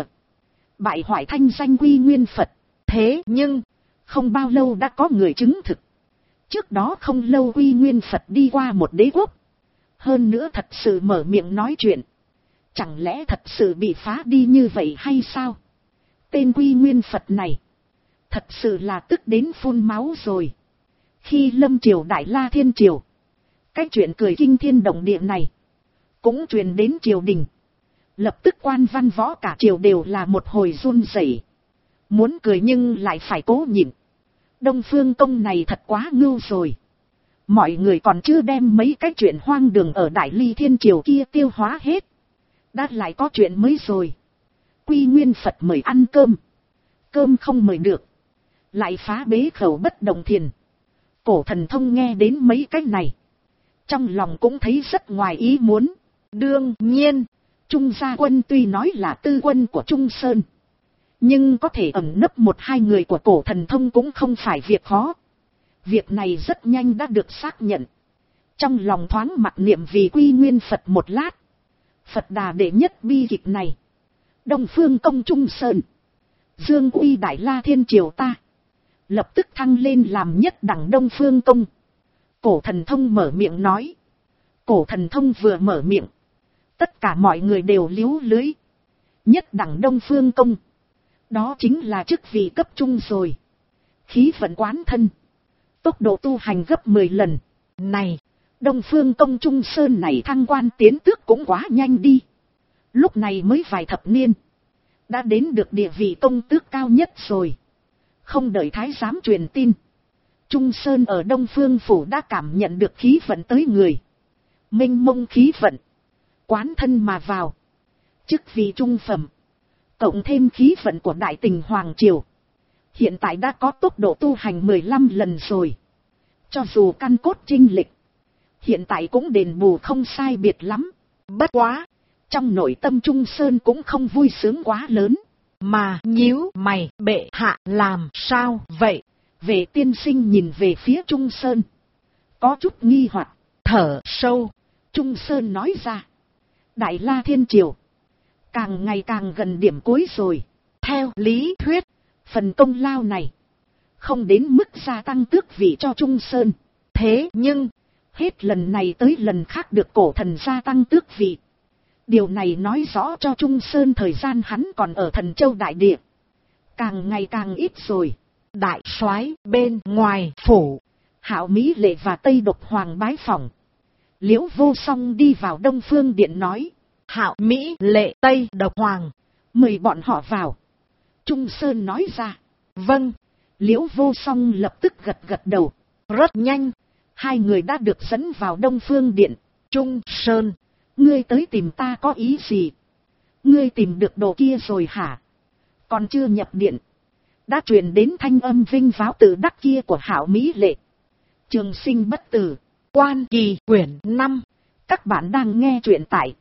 Bại hoại thanh danh Quy Nguyên Phật. Thế nhưng, không bao lâu đã có người chứng thực. Trước đó không lâu Quy Nguyên Phật đi qua một đế quốc. Hơn nữa thật sự mở miệng nói chuyện. Chẳng lẽ thật sự bị phá đi như vậy hay sao? Tên Quy Nguyên Phật này thật sự là tức đến phun máu rồi. Khi lâm triều Đại La Thiên Triều, cái chuyện cười kinh thiên động địa này cũng truyền đến triều đình. Lập tức quan văn võ cả triều đều là một hồi run rẩy. Muốn cười nhưng lại phải cố nhịn. Đông Phương Công này thật quá ngưu rồi. Mọi người còn chưa đem mấy cái chuyện hoang đường ở Đại Ly Thiên Triều kia tiêu hóa hết. Đã lại có chuyện mới rồi. Quy Nguyên Phật mời ăn cơm. Cơm không mời được. Lại phá bế khẩu bất động thiền. Cổ Thần Thông nghe đến mấy cái này. Trong lòng cũng thấy rất ngoài ý muốn. Đương nhiên, Trung Gia Quân tuy nói là tư quân của Trung Sơn. Nhưng có thể ẩn nấp một hai người của Cổ Thần Thông cũng không phải việc khó. Việc này rất nhanh đã được xác nhận. Trong lòng thoáng mặc niệm vì Quy Nguyên Phật một lát. Phật Đà đệ nhất bi kịch này. Đông Phương Công Trung Sơn. Dương uy Đại La Thiên Triều ta. Lập tức thăng lên làm nhất đẳng Đông Phương Công. Cổ Thần Thông mở miệng nói. Cổ Thần Thông vừa mở miệng. Tất cả mọi người đều líu lưới. Nhất đẳng Đông Phương Công. Đó chính là chức vị cấp trung rồi. Khí vận quán thân. Tốc độ tu hành gấp 10 lần. Này, Đông Phương Công Trung Sơn này thăng quan tiến tước cũng quá nhanh đi. Lúc này mới vài thập niên. Đã đến được địa vị công tước cao nhất rồi. Không đợi thái giám truyền tin. Trung Sơn ở Đông Phương Phủ đã cảm nhận được khí vận tới người. Mênh mông khí vận. Quán thân mà vào. Chức vị trung phẩm. Cộng thêm khí vận của Đại Tình Hoàng Triều. Hiện tại đã có tốc độ tu hành 15 lần rồi. Cho dù căn cốt chênh lệch. Hiện tại cũng đền bù không sai biệt lắm. Bất quá. Trong nội tâm Trung Sơn cũng không vui sướng quá lớn. Mà nhíu mày bệ hạ làm sao vậy? Vệ tiên sinh nhìn về phía Trung Sơn. Có chút nghi hoặc, thở sâu. Trung Sơn nói ra. Đại La Thiên Triều. Càng ngày càng gần điểm cuối rồi. Theo lý thuyết. Phần công lao này. Không đến mức gia tăng tước vị cho Trung Sơn. Thế nhưng. Hết lần này tới lần khác được cổ thần gia tăng tước vị. Điều này nói rõ cho Trung Sơn thời gian hắn còn ở Thần Châu Đại Địa. Càng ngày càng ít rồi. Đại soái bên ngoài phủ. Hạo Mỹ Lệ và Tây Độc Hoàng bái phỏng. Liễu Vô Song đi vào Đông Phương Điện nói. Hạo Mỹ Lệ Tây Độc Hoàng. Mời bọn họ vào. Trung Sơn nói ra. Vâng. Liễu Vô Song lập tức gật gật đầu. Rất nhanh. Hai người đã được dẫn vào Đông Phương Điện. Trung Sơn. Ngươi tới tìm ta có ý gì? Ngươi tìm được đồ kia rồi hả? Còn chưa nhập điện. Đã truyền đến thanh âm vinh váo tự đắc kia của Hạo Mỹ Lệ. Trường Sinh Bất Tử. Quan Kỳ quyển 5. Các bạn đang nghe truyện tại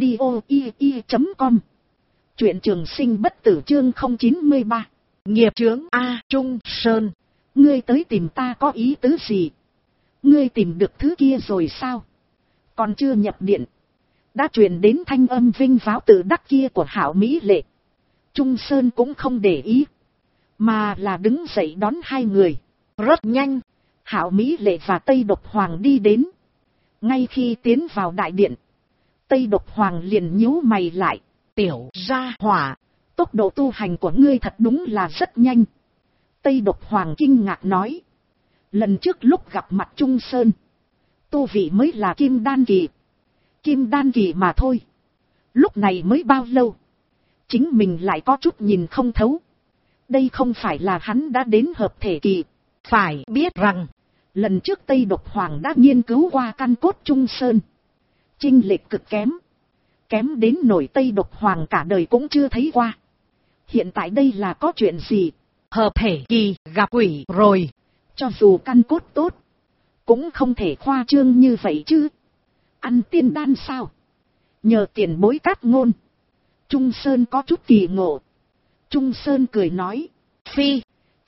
audio.com. Truyện Trường Sinh Bất Tử chương 093. Nghiệp chướng A Trung Sơn. Ngươi tới tìm ta có ý tứ gì? Ngươi tìm được thứ kia rồi sao? Còn chưa nhập điện. Đã truyền đến thanh âm vinh váo tự đắc kia của Hạo Mỹ Lệ. Trung Sơn cũng không để ý. Mà là đứng dậy đón hai người. Rất nhanh. Hạo Mỹ Lệ và Tây Độc Hoàng đi đến. Ngay khi tiến vào đại điện. Tây Độc Hoàng liền nhíu mày lại. Tiểu gia hỏa. Tốc độ tu hành của ngươi thật đúng là rất nhanh. Tây Độc Hoàng kinh ngạc nói. Lần trước lúc gặp mặt Trung Sơn. Tu vị mới là Kim Đan Kỳ. Kim Đan Kỳ mà thôi. Lúc này mới bao lâu. Chính mình lại có chút nhìn không thấu. Đây không phải là hắn đã đến hợp thể kỳ. Phải biết rằng. Lần trước Tây Độc Hoàng đã nghiên cứu qua căn cốt Trung Sơn. Chênh lệch cực kém. Kém đến nổi Tây Độc Hoàng cả đời cũng chưa thấy qua. Hiện tại đây là có chuyện gì? Hợp thể kỳ gặp quỷ rồi. Cho dù căn cốt tốt. Cũng không thể khoa trương như vậy chứ. Ăn tiên đan sao? Nhờ tiền bối cát ngôn. Trung Sơn có chút kỳ ngộ. Trung Sơn cười nói. Phi,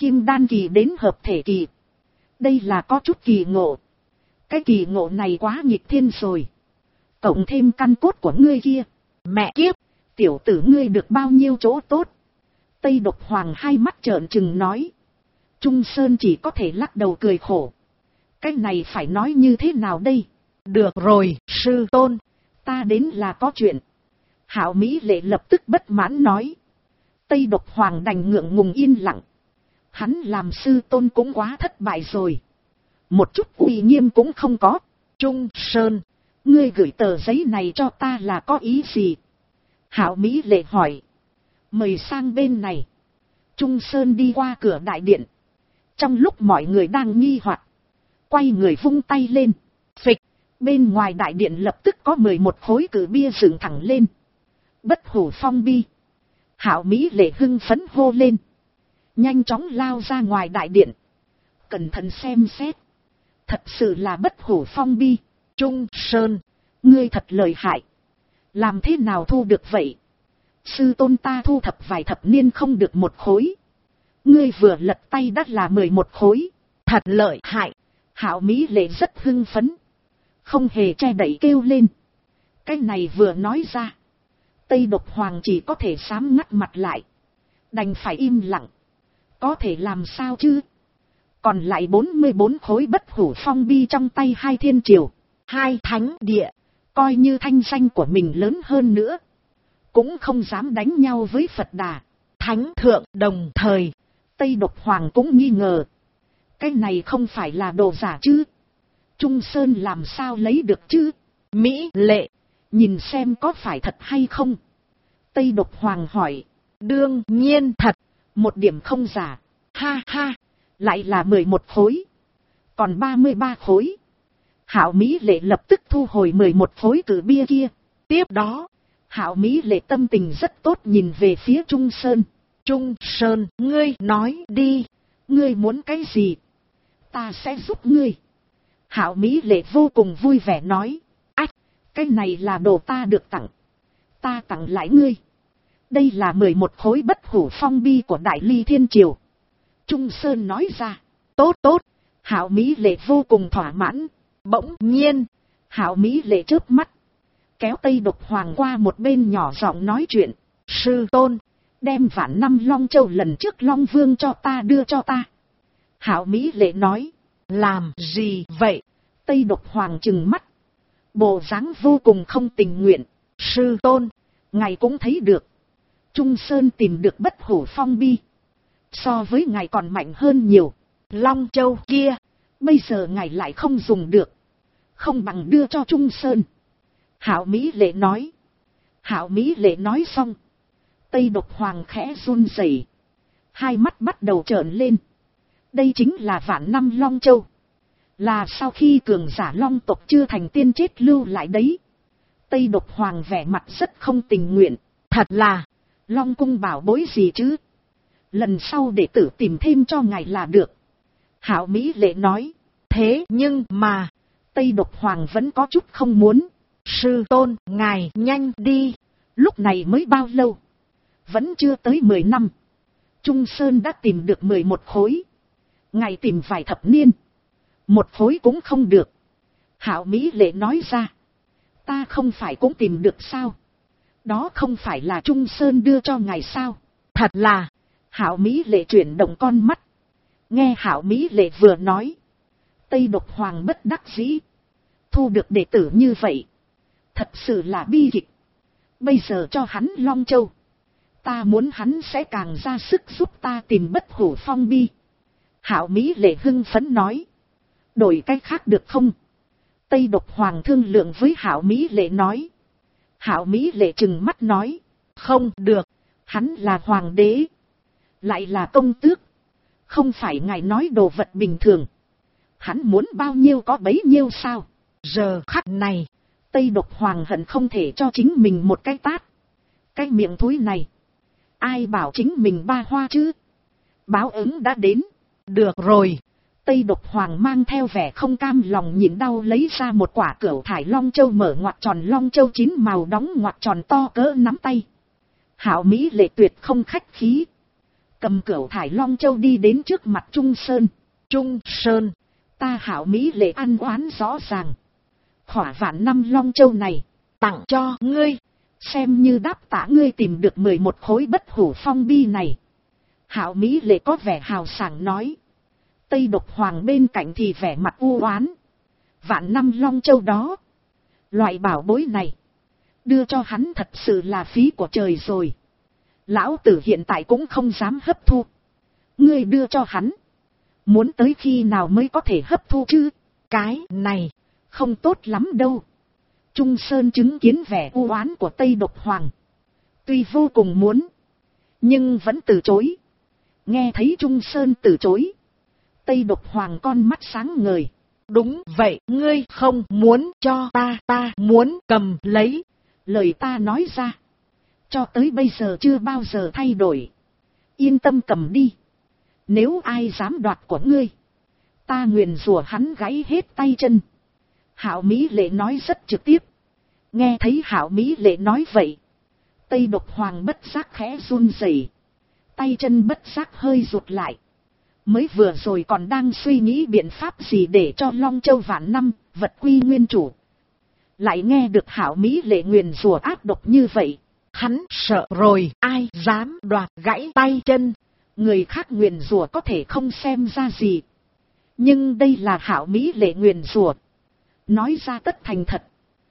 kim đan kỳ đến hợp thể kỳ. Đây là có chút kỳ ngộ. Cái kỳ ngộ này quá nghịch thiên rồi. Cộng thêm căn cốt của ngươi kia. Mẹ kiếp, tiểu tử ngươi được bao nhiêu chỗ tốt. Tây Độc Hoàng hai mắt trợn trừng nói. Trung Sơn chỉ có thể lắc đầu cười khổ. Cái này phải nói như thế nào đây? Được rồi, sư tôn, ta đến là có chuyện. Hạo Mỹ Lệ lập tức bất mãn nói. Tây Độc Hoàng đành ngượng ngùng yên lặng. Hắn làm sư tôn cũng quá thất bại rồi. Một chút uy nghiêm cũng không có. Trung Sơn, ngươi gửi tờ giấy này cho ta là có ý gì? Hạo Mỹ Lệ hỏi. Mời sang bên này. Trung Sơn đi qua cửa đại điện. Trong lúc mọi người đang nghi hoặc, quay người vung tay lên. Phịch, bên ngoài đại điện lập tức có 11 khối cử bia dựng thẳng lên. Bất hủ phong bi. Hạo Mỹ Lệ hưng phấn hô lên. Nhanh chóng lao ra ngoài đại điện. Cẩn thận xem xét. Thật sự là bất hủ phong bi. Trung Sơn, ngươi thật lợi hại. Làm thế nào thu được vậy? Sư tôn ta thu thập vài thập niên không được một khối. Ngươi vừa lật tay đã là 11 khối. Thật lợi hại. Hạo Mỹ Lệ rất hưng phấn. Không hề che đậy kêu lên. Cái này vừa nói ra. Tây Độc Hoàng chỉ có thể sám ngắt mặt lại. Đành phải im lặng. Có thể làm sao chứ? Còn lại 44 khối bất hủ phong bi trong tay hai thiên triều. Hai thánh địa. Coi như thanh danh của mình lớn hơn nữa. Cũng không dám đánh nhau với Phật Đà. Thánh thượng đồng thời. Tây Độc Hoàng cũng nghi ngờ. Cái này không phải là đồ giả chứ? Trung Sơn làm sao lấy được chứ? Mỹ Lệ, nhìn xem có phải thật hay không? Tây Độc Hoàng hỏi. Đương nhiên thật, một điểm không giả. Ha ha, lại là 11 khối. Còn 33 khối. Hạo Mỹ Lệ lập tức thu hồi 11 khối cử bia kia. Tiếp đó, Hạo Mỹ Lệ tâm tình rất tốt nhìn về phía Trung Sơn. Trung Sơn, ngươi nói đi. Ngươi muốn cái gì? Ta sẽ giúp ngươi. Hạo Mỹ Lệ vô cùng vui vẻ nói. Ách, cái này là đồ ta được tặng. Ta tặng lại ngươi. Đây là 11 khối bất hủ phong bi của Đại Ly Thiên Triều. Trung Sơn nói ra. Tốt tốt. Hạo Mỹ Lệ vô cùng thỏa mãn. Bỗng nhiên, Hạo Mỹ Lệ chớp mắt. Kéo Tây Độc Hoàng qua một bên nhỏ giọng nói chuyện. Sư tôn, đem vạn năm Long Châu lần trước Long Vương cho ta đưa cho ta. Hạo Mỹ Lệ nói. Làm gì vậy? Tây Độc Hoàng trừng mắt. Bộ dáng vô cùng không tình nguyện. Sư tôn, ngài cũng thấy được. Trung Sơn tìm được bất hủ phong bi. So với ngài còn mạnh hơn nhiều. Long Châu kia, bây giờ ngài lại không dùng được. Không bằng đưa cho Trung Sơn. Hạo Mỹ Lệ nói. Hạo Mỹ Lệ nói xong. Tây Độc Hoàng khẽ run rẩy. Hai mắt bắt đầu trợn lên. Đây chính là vạn năm Long Châu. Là sau khi cường giả Long tộc chưa thành tiên chết lưu lại đấy. Tây Độc Hoàng vẻ mặt rất không tình nguyện. Thật là, Long cung bảo bối gì chứ? Lần sau để tử tìm thêm cho ngài là được. Hạo Mỹ Lệ nói. Thế nhưng mà, Tây Độc Hoàng vẫn có chút không muốn. Sư tôn, ngài nhanh đi. Lúc này mới bao lâu? Vẫn chưa tới 10 năm. Trung Sơn đã tìm được 11 khối. Ngài tìm vài thập niên. Một khối cũng không được. Hạo Mỹ Lệ nói ra. Ta không phải cũng tìm được sao? Đó không phải là Trung Sơn đưa cho ngài sao? Thật là. Hạo Mỹ Lệ chuyển động con mắt. Nghe Hạo Mỹ Lệ vừa nói. Tây Độc Hoàng bất đắc dĩ. Thu được đệ tử như vậy. Thật sự là bi kịch. Bây giờ cho hắn Long Châu. Ta muốn hắn sẽ càng ra sức giúp ta tìm bất hủ phong bi. Hạo Mỹ Lệ hưng phấn nói. Đổi cách khác được không? Tây Độc Hoàng thương lượng với Hạo Mỹ Lệ nói. Hạo Mỹ Lệ trừng mắt nói. Không được, hắn là hoàng đế. Lại là công tước. Không phải ngài nói đồ vật bình thường. Hắn muốn bao nhiêu có bấy nhiêu sao? Giờ khắc này, Tây Độc Hoàng hận không thể cho chính mình một cái tát. Cái miệng thúi này. Ai bảo chính mình ba hoa chứ? Báo ứng đã đến. Được rồi. Tây Độc Hoàng mang theo vẻ không cam lòng nhịn đau lấy ra một quả cửu thải Long Châu, mở ngoặc tròn Long Châu 9 màu đóng ngoặc tròn to cỡ nắm tay. Hạo Mỹ Lệ tuyệt không khách khí. cầm cửu thải Long Châu đi đến trước mặt Trung Sơn. Trung Sơn, ta Hạo Mỹ Lệ ăn oán rõ ràng. Khỏa vạn năm Long Châu này, tặng cho ngươi, xem như đáp tạ ngươi tìm được 11 khối bất hủ phong bi này. Hạo Mỹ Lệ có vẻ hào sảng nói. Tây Độc Hoàng bên cạnh thì vẻ mặt u oán. Vạn năm Long Châu đó, loại bảo bối này, đưa cho hắn thật sự là phí của trời rồi. Lão tử hiện tại cũng không dám hấp thu. Ngươi đưa cho hắn, muốn tới khi nào mới có thể hấp thu chứ? Cái này, không tốt lắm đâu. Trung Sơn chứng kiến vẻ u oán của Tây Độc Hoàng. Tuy vô cùng muốn, nhưng vẫn từ chối. Nghe thấy Trung Sơn từ chối, Tây Độc Hoàng con mắt sáng ngời. Đúng vậy, ngươi không muốn cho ta muốn cầm lấy. Lời ta nói ra, cho tới bây giờ chưa bao giờ thay đổi. Yên tâm cầm đi. Nếu ai dám đoạt của ngươi, ta nguyền rủa hắn gãy hết tay chân. Hạo Mỹ Lệ nói rất trực tiếp. Nghe thấy Hạo Mỹ Lệ nói vậy, Tây Độc Hoàng bất giác khẽ run rẩy, tay chân bất giác hơi rụt lại. Mới vừa rồi còn đang suy nghĩ biện pháp gì để cho Long Châu vạn năm vật quy nguyên chủ, lại nghe được Hạo Mỹ Lệ nguyền rủa ác độc như vậy, hắn sợ rồi. Ai dám đoạt gãy tay chân? Người khác nguyền rủa có thể không xem ra gì, nhưng đây là Hạo Mỹ Lệ nguyền rủa, nói ra tất thành thật.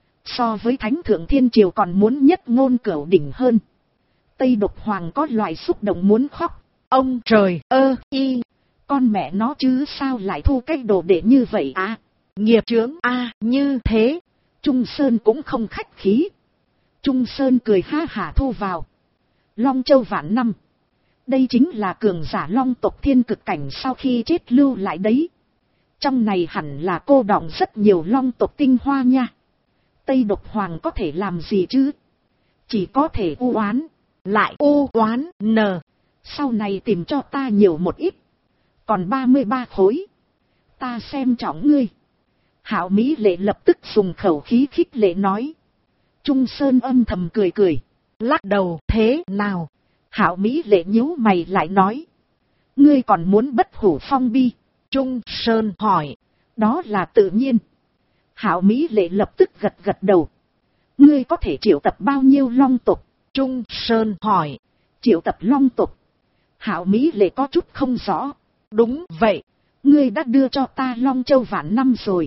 So với Thánh Thượng Thiên Triều còn muốn nhất ngôn cửu đỉnh hơn. Tây Độc Hoàng có loại xúc động muốn khóc. Ông trời ơ y, con mẹ nó chứ sao lại thu cái đồ đệ như vậy à? Nghiệp chướng à, như thế. Trung Sơn cũng không khách khí. Trung Sơn cười ha hả thu vào. Long Châu vạn năm, đây chính là cường giả Long tộc thiên cực cảnh sau khi chết lưu lại đấy. Trong này hẳn là cô đọng rất nhiều Long tộc tinh hoa nha. Tây Độc Hoàng có thể làm gì chứ? Chỉ có thể u oán. Lại u oán nờ. Sau này tìm cho ta nhiều một ít. Còn 33 khối. Ta xem trọng ngươi. Hạo Mỹ Lệ lập tức dùng khẩu khí khích lệ nói. Trung Sơn âm thầm cười cười, lắc đầu. Thế nào? Hạo Mỹ Lệ nhíu mày lại nói. Ngươi còn muốn bất hủ phong bi? Trung Sơn hỏi. Đó là tự nhiên. Hạo Mỹ Lệ lập tức gật gật đầu. Ngươi có thể triệu tập bao nhiêu Long tộc? Trung Sơn hỏi. Triệu tập Long tộc? Hạo Mỹ Lệ có chút không rõ. Đúng vậy, ngươi đã đưa cho ta Long Châu vạn năm rồi,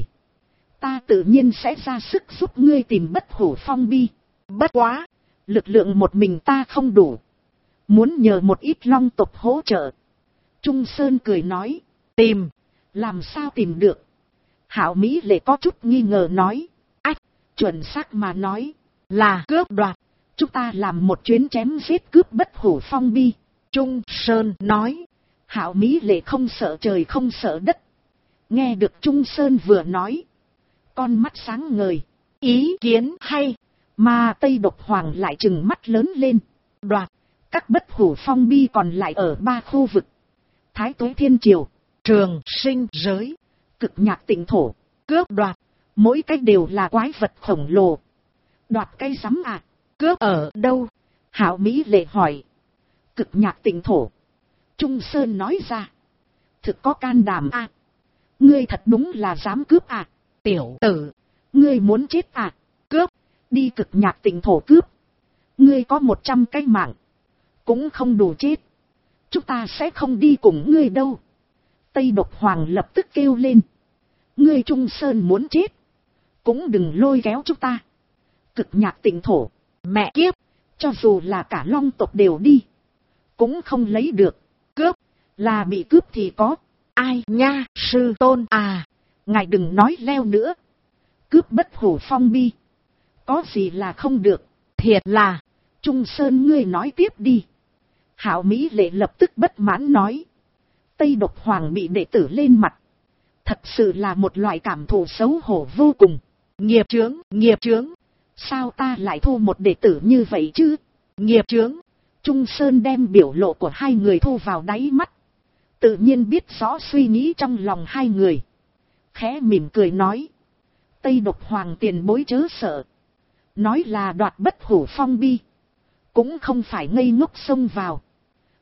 ta tự nhiên sẽ ra sức giúp ngươi tìm bất hủ phong bi. Bất quá, lực lượng một mình ta không đủ, muốn nhờ một ít Long tộc hỗ trợ. Trung Sơn cười nói. Tìm? Làm sao tìm được? Hạo Mỹ Lệ có chút nghi ngờ nói. Ách, chuẩn xác mà nói, là cướp đoạt. Chúng ta làm một chuyến chém giết cướp bất hủ phong bi. Trung Sơn nói. Hạo Mỹ Lệ không sợ trời không sợ đất. Nghe được Trung Sơn vừa nói, con mắt sáng ngời. Ý kiến hay. Mà Tây Độc Hoàng lại trừng mắt lớn lên. Đoạt các bất hủ phong bi còn lại ở 3 khu vực: Thái Tuế Thiên Triều, Trường Sinh Giới, Cực Nhạc Tịnh Thổ. Cướp đoạt, mỗi cách đều là quái vật khổng lồ. Đoạt cái rắm à? Cướp ở đâu? Hạo Mỹ Lệ hỏi. Cực Nhạc Tịnh Thổ. Trung Sơn nói ra. Thực có can đảm à? Ngươi thật đúng là dám cướp à? Tiểu tử, ngươi muốn chết à? Cướp, đi Cực Nhạc Tịnh Thổ cướp. Ngươi có 100 cái mạng, cũng không đủ chết. Chúng ta sẽ không đi cùng ngươi đâu. Tây Độc Hoàng lập tức kêu lên. Ngươi Trung Sơn muốn chết, cũng đừng lôi kéo chúng ta. Cực Nhạc Tịnh Thổ, mẹ kiếp, cho dù là cả Long tộc đều đi, cũng không lấy được. Cướp, là bị cướp thì có. Ai nha, sư tôn à, ngài đừng nói leo nữa. Cướp bất hủ phong bi, có gì là không được? Thiệt là, Trung Sơn ngươi nói tiếp đi. Hạo Mỹ Lệ lập tức bất mãn nói. Tây Độc Hoàng bị đệ tử lên mặt, thật sự là một loại cảm thụ xấu hổ vô cùng. Nghiệp chướng, nghiệp chướng. Sao ta lại thu một đệ tử như vậy chứ? Nghiệp chướng. Trung Sơn đem biểu lộ của hai người thu vào đáy mắt, tự nhiên biết rõ suy nghĩ trong lòng hai người. Khẽ mỉm cười nói. Tây Độc Hoàng tiền bối chớ sợ. Nói là đoạt bất hủ phong bi, cũng không phải ngây ngốc xông vào.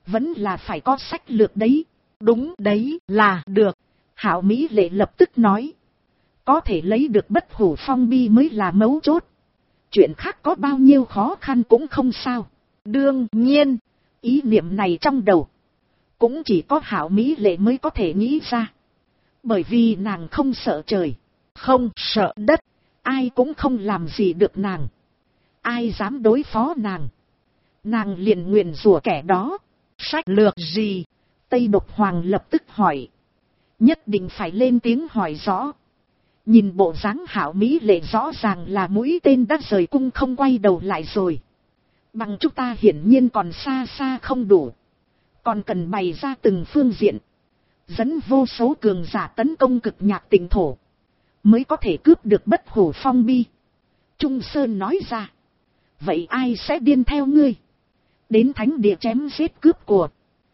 Vẫn là phải có sách lược đấy. Đúng đấy, là được. Hạo Mỹ Lệ lập tức nói. Có thể lấy được bất hủ phong bi mới là mấu chốt. Chuyện khác có bao nhiêu khó khăn cũng không sao. Đương nhiên, ý niệm này trong đầu cũng chỉ có Hạo Mỹ Lệ mới có thể nghĩ ra. Bởi vì nàng không sợ trời, không sợ đất, ai cũng không làm gì được nàng. Ai dám đối phó nàng, nàng liền nguyền rủa kẻ đó. Sách lược gì? Tây Độc Hoàng lập tức hỏi. Nhất định phải lên tiếng hỏi rõ. Nhìn bộ dáng Hạo Mỹ Lệ rõ ràng là mũi tên đã rời cung không quay đầu lại rồi. Bằng chúng ta hiển nhiên còn xa xa không đủ. Còn cần bày ra từng phương diện. Dẫn vô số cường giả tấn công Cực Nhạc Tỉnh thổ. Mới có thể cướp được bất hủ phong bi. Trung Sơn nói ra. Vậy ai sẽ điên theo ngươi? Đến thánh địa chém giết cướp của.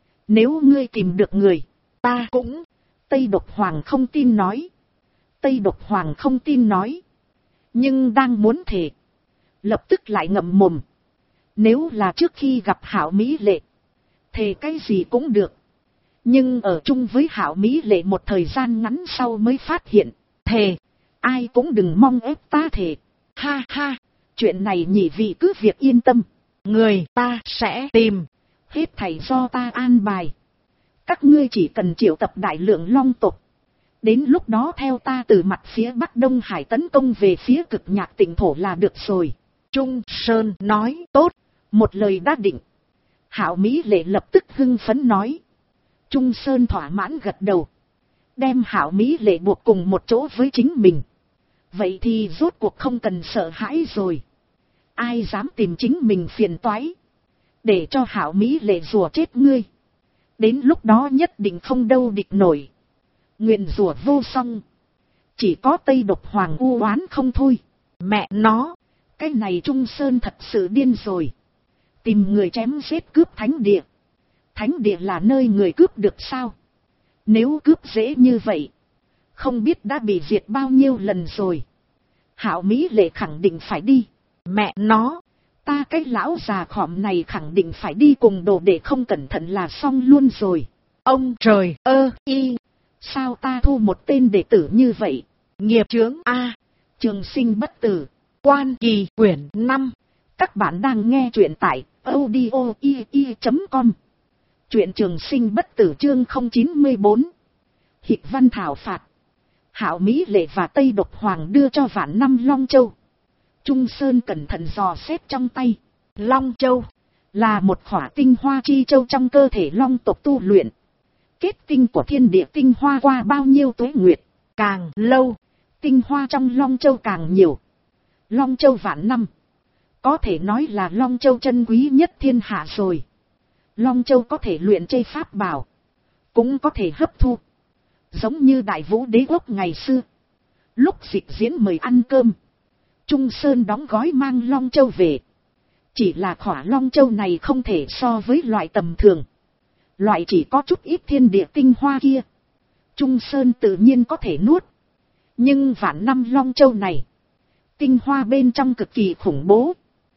Nếu ngươi tìm được người, ta cũng. Tây Độc Hoàng không tin nói. Tây Độc Hoàng không tin nói. Nhưng đang muốn thề. Lập tức lại ngậm mồm. Nếu là trước khi gặp Hạo Mỹ Lệ, thề cái gì cũng được. Nhưng ở chung với Hạo Mỹ Lệ một thời gian ngắn sau mới phát hiện. Thề, ai cũng đừng mong ép ta thề. Ha ha, chuyện này nhị vị cứ việc yên tâm. Người ta sẽ tìm. Hết thảy do ta an bài. Các ngươi chỉ cần triệu tập đại lượng long tộc. Đến lúc đó theo ta từ mặt phía Bắc Đông Hải tấn công về phía Cực Nhạc Tỉnh thổ là được rồi. Trung Sơn nói tốt, một lời đã định. Hạo Mỹ Lệ lập tức hưng phấn nói. Trung Sơn thỏa mãn gật đầu. Đem Hạo Mỹ Lệ buộc cùng một chỗ với chính mình. Vậy thì rốt cuộc không cần sợ hãi rồi. Ai dám tìm chính mình phiền toái. Để cho Hạo Mỹ Lệ rủa chết ngươi. Đến lúc đó nhất định không đâu địch nổi. Nguyền rủa vô song. Chỉ có Tây Độc Hoàng u oán không thôi. Mẹ nó, cái này Trung Sơn thật sự điên rồi. Tìm người chém giết cướp thánh địa. Thánh địa là nơi người cướp được sao? Nếu cướp dễ như vậy, không biết đã bị diệt bao nhiêu lần rồi. Hạo Mỹ Lệ khẳng định phải đi. Mẹ nó, ta cái lão già khỏm này khẳng định phải đi cùng đồ để không cẩn thận là xong luôn rồi. Ông trời ơ y, sao ta thu một tên đệ tử như vậy? Nghiệp chướng A, trường sinh bất tử, Quan Kỳ quyển 5. Các bạn đang nghe truyện tại audio.com. Truyện trường sinh bất tử chương 094. Hịch văn thảo phạt. Hạo Mỹ Lệ và Tây Độc Hoàng đưa cho Vạn Năm Long Châu. Trung Sơn cẩn thận dò xét trong tay. Long Châu là một khỏa tinh hoa chi châu trong cơ thể long tộc tu luyện. Kết tinh của thiên địa tinh hoa qua bao nhiêu tuế nguyệt, càng lâu, tinh hoa trong Long Châu càng nhiều. Long Châu Vạn Năm, có thể nói là Long Châu chân quý nhất thiên hạ rồi. Long Châu có thể luyện chơi pháp bảo, cũng có thể hấp thu. Giống như Đại Vũ Đế Quốc ngày xưa, lúc dịch diễn mời ăn cơm, Trung Sơn đóng gói mang Long Châu về. Chỉ là khỏa Long Châu này không thể so với loại tầm thường. Loại chỉ có chút ít thiên địa tinh hoa kia, Trung Sơn tự nhiên có thể nuốt. Nhưng Vạn Năm Long Châu này, tinh hoa bên trong cực kỳ khủng bố.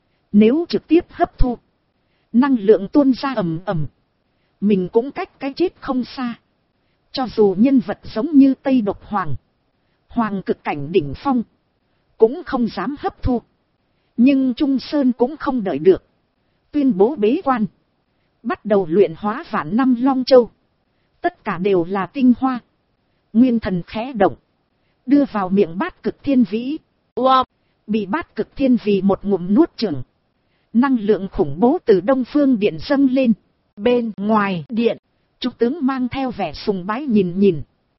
Nếu trực tiếp hấp thu, năng lượng tuôn ra ầm ầm, mình cũng cách cái chết không xa. Cho dù nhân vật giống như Tây Độc Hoàng, Hoàng cực cảnh đỉnh phong, cũng không dám hấp thu. Nhưng Trung Sơn cũng không đợi được, tuyên bố bế quan, bắt đầu luyện hóa Vạn Năm Long Châu. Tất cả đều là tinh hoa. Nguyên thần khẽ động, đưa vào miệng Bát Cực Thiên Vĩ. Wow! Bị Bát Cực Thiên Vì một ngụm nuốt chửng. Năng lượng khủng bố từ Đông Phương Điện dâng lên. Bên ngoài điện, Trúc tướng mang theo vẻ sùng bái nhìn.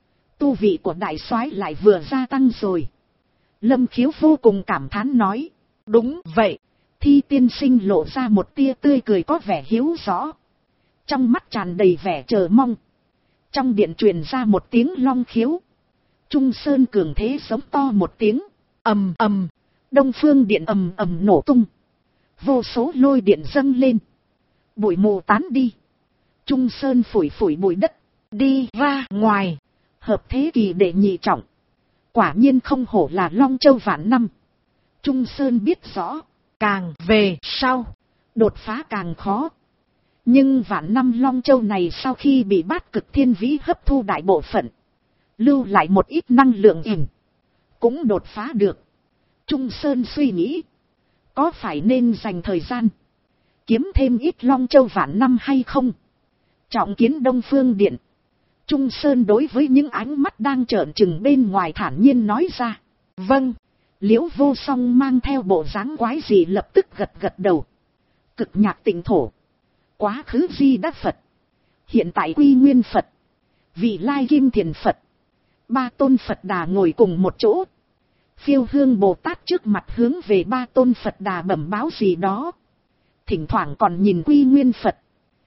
Tu vị của đại soái lại vừa gia tăng rồi. Lâm Khiếu vô cùng cảm thán nói. Đúng vậy. Thi tiên sinh lộ ra một tia tươi cười có vẻ hiếu rõ. Trong mắt tràn đầy vẻ chờ mong. Trong điện truyền ra một tiếng long khiếu. Trung Sơn cường thế giống to một tiếng. Ầm ầm. Đông Phương Điện ầm ầm nổ tung. Vô số lôi điện dâng lên. Bụi mù tán đi. Trung Sơn phủi phủi bụi đất. Đi ra ngoài. Hợp thế kỳ đệ nhị trọng. Quả nhiên không hổ là Long Châu Vạn Năm. Trung Sơn biết rõ. Càng về sau, đột phá càng khó. Nhưng vạn năm Long Châu này sau khi bị Bát Cực Thiên Vĩ hấp thu đại bộ phận, lưu lại một ít năng lượng ỉm, cũng đột phá được. Trung Sơn suy nghĩ, có phải nên dành thời gian kiếm thêm ít Long Châu vạn năm hay không? Trọng kiến Đông Phương Điện. Trung Sơn đối với những ánh mắt đang trợn trừng bên ngoài thản nhiên nói ra. Vâng. Liễu Vô Song mang theo bộ dáng quái gì lập tức gật gật đầu. Cực Nhạc Tịnh Thổ. Quá khứ Di Đà Phật. Hiện tại Quy Nguyên Phật. Vị Lai Kim Thiền Phật. Ba tôn Phật Đà ngồi cùng một chỗ. Phiêu Hương Bồ Tát trước mặt hướng về ba tôn Phật Đà bẩm báo gì đó. Thỉnh thoảng còn nhìn Quy Nguyên Phật.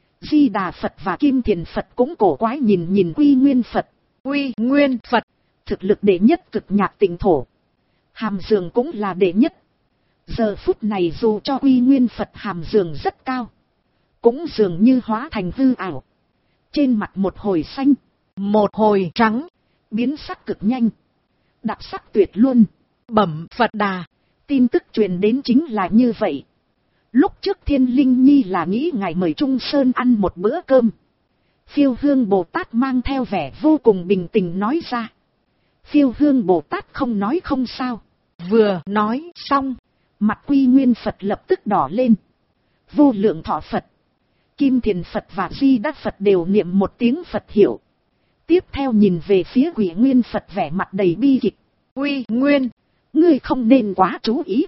Di Đà Phật và Kim Thiền Phật cũng cổ quái nhìn Quy Nguyên Phật. Quy Nguyên Phật, thực lực đệ nhất Cực Nhạc Tịnh Thổ. Hàm dường cũng là đệ nhất. Giờ phút này dù cho Quy Nguyên Phật hàm dường rất cao, cũng dường như hóa thành hư ảo. Trên mặt một hồi xanh, một hồi trắng, biến sắc cực nhanh. Đặc sắc tuyệt luôn. Bẩm Phật Đà, tin tức truyền đến chính là như vậy. Lúc trước Thiên Linh Nhi là nghĩ ngài mời Trung Sơn ăn một bữa cơm. Phiêu Hương Bồ Tát mang theo vẻ vô cùng bình tĩnh nói ra. Phiêu Hương Bồ Tát không nói không sao. Vừa nói xong, mặt Quy Nguyên Phật lập tức đỏ lên. Vô Lượng Thọ Phật, Kim Thiền Phật và Di Đà Phật đều niệm một tiếng Phật hiệu. Tiếp theo nhìn về phía Quỷ Nguyên Phật vẻ mặt đầy bi kịch. Quy Nguyên, ngươi không nên quá chú ý.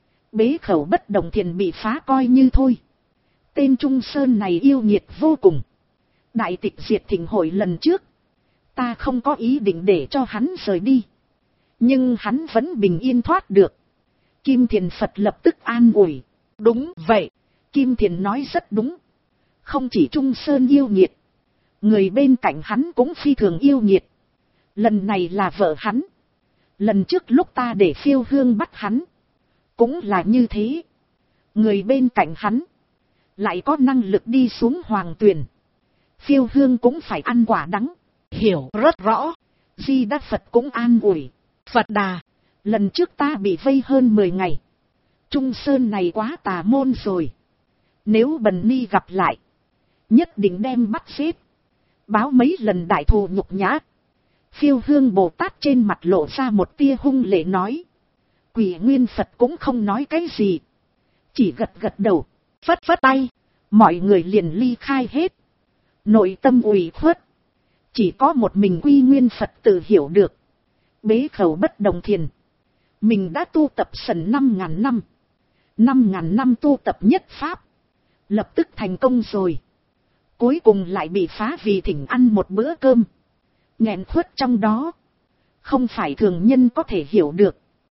Bế khẩu bất đồng thiền bị phá coi như thôi. Tên Trung Sơn này yêu nghiệt vô cùng. Đại tịch diệt thỉnh hội lần trước, ta không có ý định để cho hắn rời đi. Nhưng hắn vẫn bình yên thoát được. Kim Thiền Phật lập tức an ủi. Đúng vậy, Kim Thiền nói rất đúng. Không chỉ Trung Sơn yêu nghiệt, người bên cạnh hắn cũng phi thường yêu nghiệt. Lần này là vợ hắn. Lần trước lúc ta để Phiêu Hương bắt hắn, cũng là như thế. Người bên cạnh hắn lại có năng lực đi xuống hoàng tuyền. Phiêu Hương cũng phải ăn quả đắng. Hiểu rất rõ. Di Đà Phật cũng an ủi. Phật Đà, lần trước ta bị vây hơn 10 ngày. Trung Sơn này quá tà môn rồi. Nếu Bần Ni gặp lại, nhất định đem bắt giết. Báo mấy lần đại thù nhục nhã. Phiêu Hương Bồ Tát trên mặt lộ ra một tia hung lệ nói. Quỷ Nguyên Phật cũng không nói cái gì, chỉ gật gật đầu, phất phất tay, mọi người liền ly khai hết. Nội tâm ủy khuất, chỉ có một mình Quy Nguyên Phật tự hiểu được. Bế khẩu bất đồng thiền, mình đã tu tập sần 5.000 năm, 5.000 năm tu tập nhất pháp, lập tức thành công rồi. Cuối cùng lại bị phá vì thỉnh ăn một bữa cơm, nghẹn khuất trong đó, không phải thường nhân có thể hiểu được.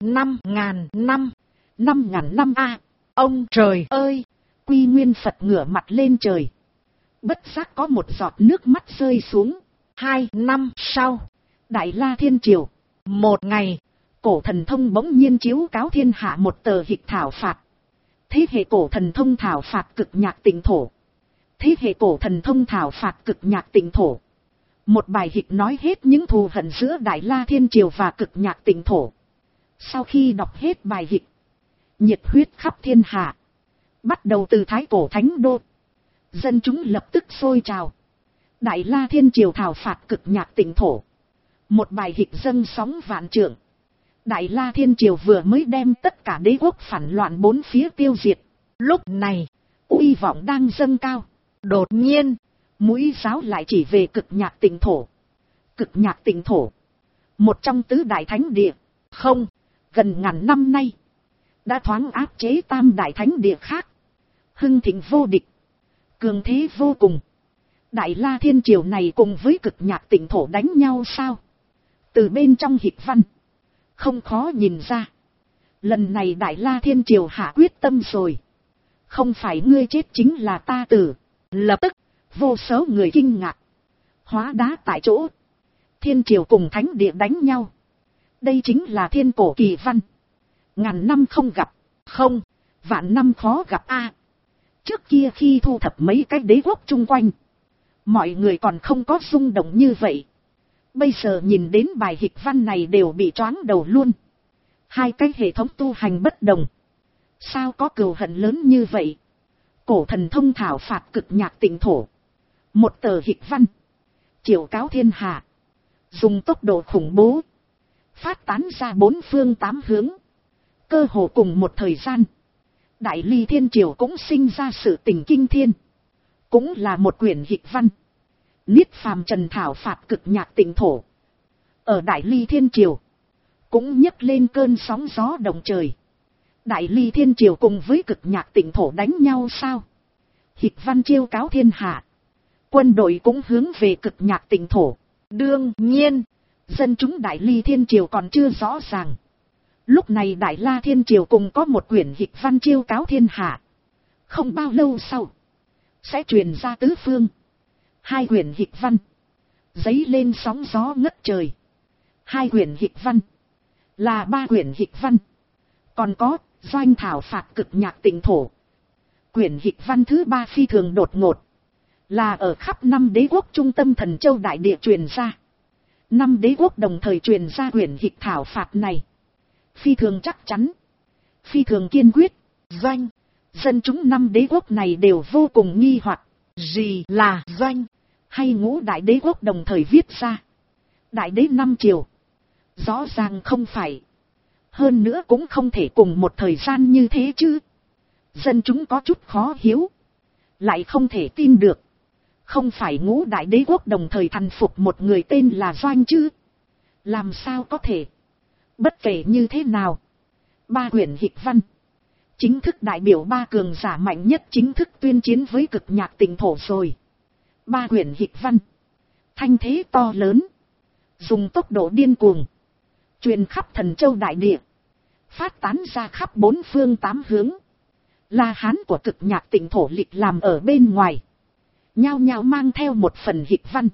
5.000 năm, 5.000 năm a, ông trời ơi! Quy Nguyên Phật ngửa mặt lên trời, bất giác có một giọt nước mắt rơi xuống. 2 năm sau, Đại La Thiên Triều, một ngày, Cổ Thần Thông bỗng nhiên chiếu cáo thiên hạ một tờ hịch thảo phạt. Thế hệ Cổ Thần Thông thảo phạt Cực Nhạc Tịnh Thổ. Thế hệ Cổ Thần Thông thảo phạt Cực Nhạc Tịnh Thổ. Một bài hịch nói hết những thù hận giữa Đại La Thiên Triều và Cực Nhạc Tịnh Thổ. Sau khi đọc hết bài hịch, nhiệt huyết khắp thiên hạ. Bắt đầu từ Thái Cổ Thánh Đô, dân chúng lập tức sôi trào. Đại La Thiên Triều thảo phạt Cực Nhạc Tịnh Thổ. Một bài hịch dâng sóng vạn trượng. Đại La Thiên Triều vừa mới đem tất cả đế quốc phản loạn bốn phía tiêu diệt. Lúc này, uy vọng đang dâng cao. Đột nhiên, mũi giáo lại chỉ về Cực Nhạc Tịnh Thổ. Cực Nhạc Tịnh Thổ, một trong tứ đại thánh địa, không, gần ngàn năm nay, đã thoáng áp chế tam đại thánh địa khác. Hưng thịnh vô địch, cường thế vô cùng. Đại La Thiên Triều này cùng với Cực Nhạc Tịnh Thổ đánh nhau sao? Từ bên trong hịch văn, không khó nhìn ra. Lần này Đại La Thiên Triều hạ quyết tâm rồi. Không phải ngươi chết chính là ta tử. Lập tức, vô số người kinh ngạc, hóa đá tại chỗ. Thiên Triều cùng thánh địa đánh nhau. Đây chính là thiên cổ kỳ văn. Ngàn năm không gặp, không, vạn năm khó gặp a. Trước kia khi thu thập mấy cái đế quốc chung quanh, mọi người còn không có rung động như vậy. Bây giờ nhìn đến bài hịch văn này đều bị choáng đầu luôn. Hai cái hệ thống tu hành bất đồng, sao có cừu hận lớn như vậy? Cổ thần thông thảo phạt cực nhạc tịnh thổ. Một tờ hịch văn. Chiều cáo thiên hạ. Dùng tốc độ khủng bố. Phát tán ra bốn phương tám hướng. Cơ hồ cùng một thời gian. Đại Ly Thiên Triều cũng sinh ra sự tình kinh thiên. Cũng là một quyển hịch văn. Niết phàm trần thảo phạt cực nhạc tịnh thổ. Ở Đại Ly Thiên Triều. Cũng nhấc lên cơn sóng gió động trời. Đại Ly Thiên Triều cùng với cực nhạc tịnh thổ đánh nhau sao? Hịch văn chiêu cáo thiên hạ. Quân đội cũng hướng về cực nhạc tịnh thổ. Đương nhiên, dân chúng Đại Ly Thiên Triều còn chưa rõ ràng. Lúc này Đại La Thiên Triều cùng có một quyển hịch văn chiêu cáo thiên hạ. Không bao lâu sau, sẽ truyền ra tứ phương. Hai quyển hịch văn. Giấy lên sóng gió ngất trời. Hai quyển hịch văn. Là ba quyển hịch văn. Còn có, doanh thảo phạt cực nhạc tịnh thổ. Quyển hịch văn thứ ba phi thường đột ngột. Là ở khắp năm đế quốc trung tâm Thần Châu Đại Địa truyền ra. Năm đế quốc đồng thời truyền ra quyển hịch thảo phạt này. Phi thường chắc chắn. Phi thường kiên quyết. Doanh. Dân chúng năm đế quốc này đều vô cùng nghi hoặc. Gì là doanh? Hay ngũ đại đế quốc đồng thời viết ra. Đại đế năm triều. Rõ ràng không phải. Hơn nữa cũng không thể cùng một thời gian như thế chứ. Dân chúng có chút khó hiểu. Lại không thể tin được. Không phải ngũ đại đế quốc đồng thời thần phục một người tên là Doanh chứ. Làm sao có thể. Bất kể như thế nào. Ba quyển hịch văn. Chính thức đại biểu ba cường giả mạnh nhất chính thức tuyên chiến với cực nhạc tịnh thổ rồi. Ba quyển hịch văn. Thanh thế to lớn. Dùng tốc độ điên cuồng. Truyền khắp Thần Châu Đại Địa. Phát tán ra khắp bốn phương tám hướng. La Hán của cực nhạc tịnh thổ lịch làm ở bên ngoài. Nhao nhao mang theo một phần hịch văn.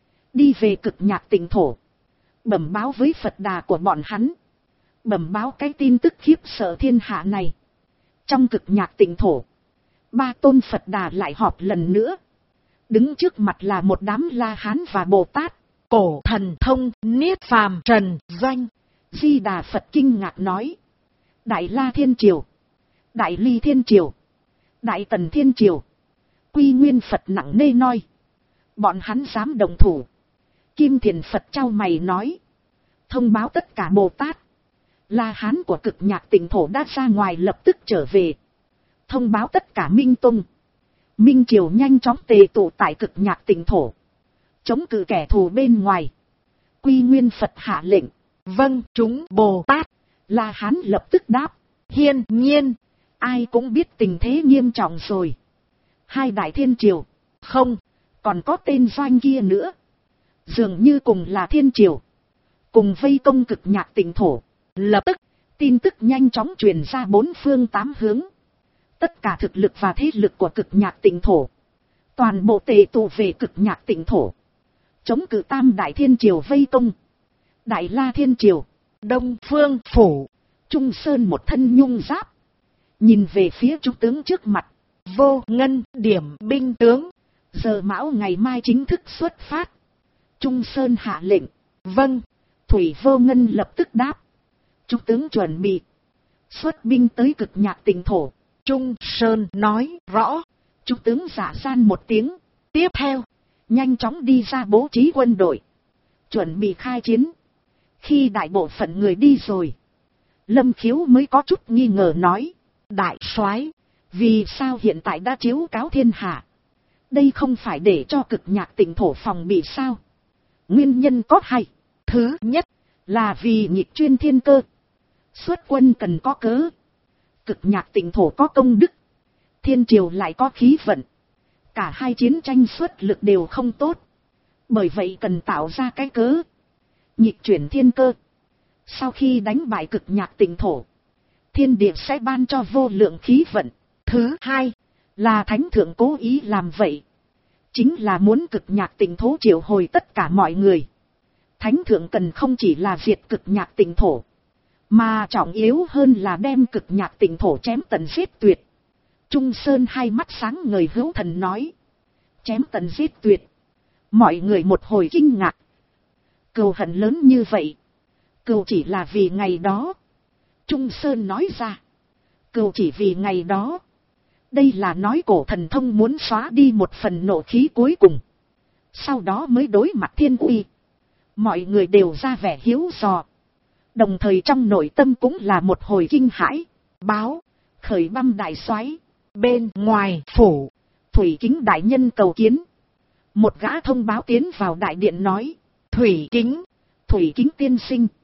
Đi về cực nhạc tịnh thổ. Bẩm báo với Phật Đà của bọn hắn. Bẩm báo cái tin tức khiếp sợ thiên hạ này. Trong cực nhạc tịnh thổ. Ba tôn Phật Đà lại họp lần nữa. Đứng trước mặt là một đám La Hán và Bồ Tát. Cổ thần thông, niết phàm, trần, doanh. Di Đà Phật kinh ngạc nói. Đại La Thiên Triều. Đại Ly Thiên Triều. Đại Tần Thiên Triều. Quy Nguyên Phật nặng nề nói. Bọn hắn dám đồng thủ. Kim Thiền Phật chau mày nói. Thông báo tất cả Bồ Tát. La Hán của cực nhạc tịnh thổ đã ra ngoài lập tức trở về. Thông báo tất cả Minh Tông. Minh Triều nhanh chóng tề tụ tại cực nhạc tịnh thổ. Chống cự kẻ thù bên ngoài. Quy Nguyên Phật hạ lệnh. Vâng, chúng Bồ Tát. La Hán lập tức đáp. Hiên nhiên. Ai cũng biết tình thế nghiêm trọng rồi. Hai đại thiên triều. Không. Còn có tên Doanh kia nữa. Dường như cùng là thiên triều. Cùng vây công cực nhạc tịnh thổ. Lập tức. Tin tức nhanh chóng truyền ra bốn phương tám hướng. Tất cả thực lực và thế lực của cực nhạc tịnh thổ. Toàn bộ tề tụ về cực nhạc tịnh thổ. Chống cự tam đại thiên triều vây công. Đại La Thiên Triều. Đông Phương Phủ. Trung Sơn một thân nhung giáp. Nhìn về phía trung tướng trước mặt. Vô Ngân điểm binh tướng. Giờ mão ngày mai chính thức xuất phát. Trung Sơn hạ lệnh. Vâng. Thủy Vô Ngân lập tức đáp. Trung tướng chuẩn bị. Xuất binh tới cực nhạc tịnh thổ. Trung Sơn nói rõ. Trung tướng giả gian một tiếng. Tiếp theo. Nhanh chóng đi ra bố trí quân đội. Chuẩn bị khai chiến. Khi đại bộ phận người đi rồi. Lâm Khiếu mới có chút nghi ngờ nói. Đại soái, vì sao hiện tại đã chiếu cáo thiên hạ? Đây không phải để cho cực nhạc tịnh thổ phòng bị sao? Nguyên nhân có hai. Thứ nhất là vì nhịp chuyên thiên cơ. Xuất quân cần có cớ. Cực nhạc tịnh thổ có công đức. Thiên triều lại có khí vận. Cả hai chiến tranh xuất lực đều không tốt. Bởi vậy cần tạo ra cái cớ. Nhịp chuyển thiên cơ. Sau khi đánh bại cực nhạc tịnh thổ. Thiên địa sẽ ban cho vô lượng khí vận. Thứ hai là thánh thượng cố ý làm vậy. Chính là muốn cực nhạc tịnh thổ triệu hồi tất cả mọi người. Thánh thượng cần không chỉ là diệt cực nhạc tịnh thổ. Mà trọng yếu hơn là đem cực nhạc tịnh thổ chém tận giết tuyệt. Trung Sơn hai mắt sáng ngời hữu thần nói. Chém tận giết tuyệt. Mọi người một hồi kinh ngạc. Cừu hận lớn như vậy. Cừu chỉ là vì ngày đó. Trung Sơn nói ra. Cừu chỉ vì ngày đó. Đây là nói cổ thần thông muốn xóa đi một phần nộ khí cuối cùng. Sau đó mới đối mặt thiên uy. Mọi người đều ra vẻ hiếu dò. Đồng thời trong nội tâm cũng là một hồi kinh hãi. Báo, khởi băm đại soái. Bên ngoài phủ, Thủy Kính đại nhân cầu kiến. Một gã thông báo tiến vào đại điện nói. Thủy Kính tiên sinh.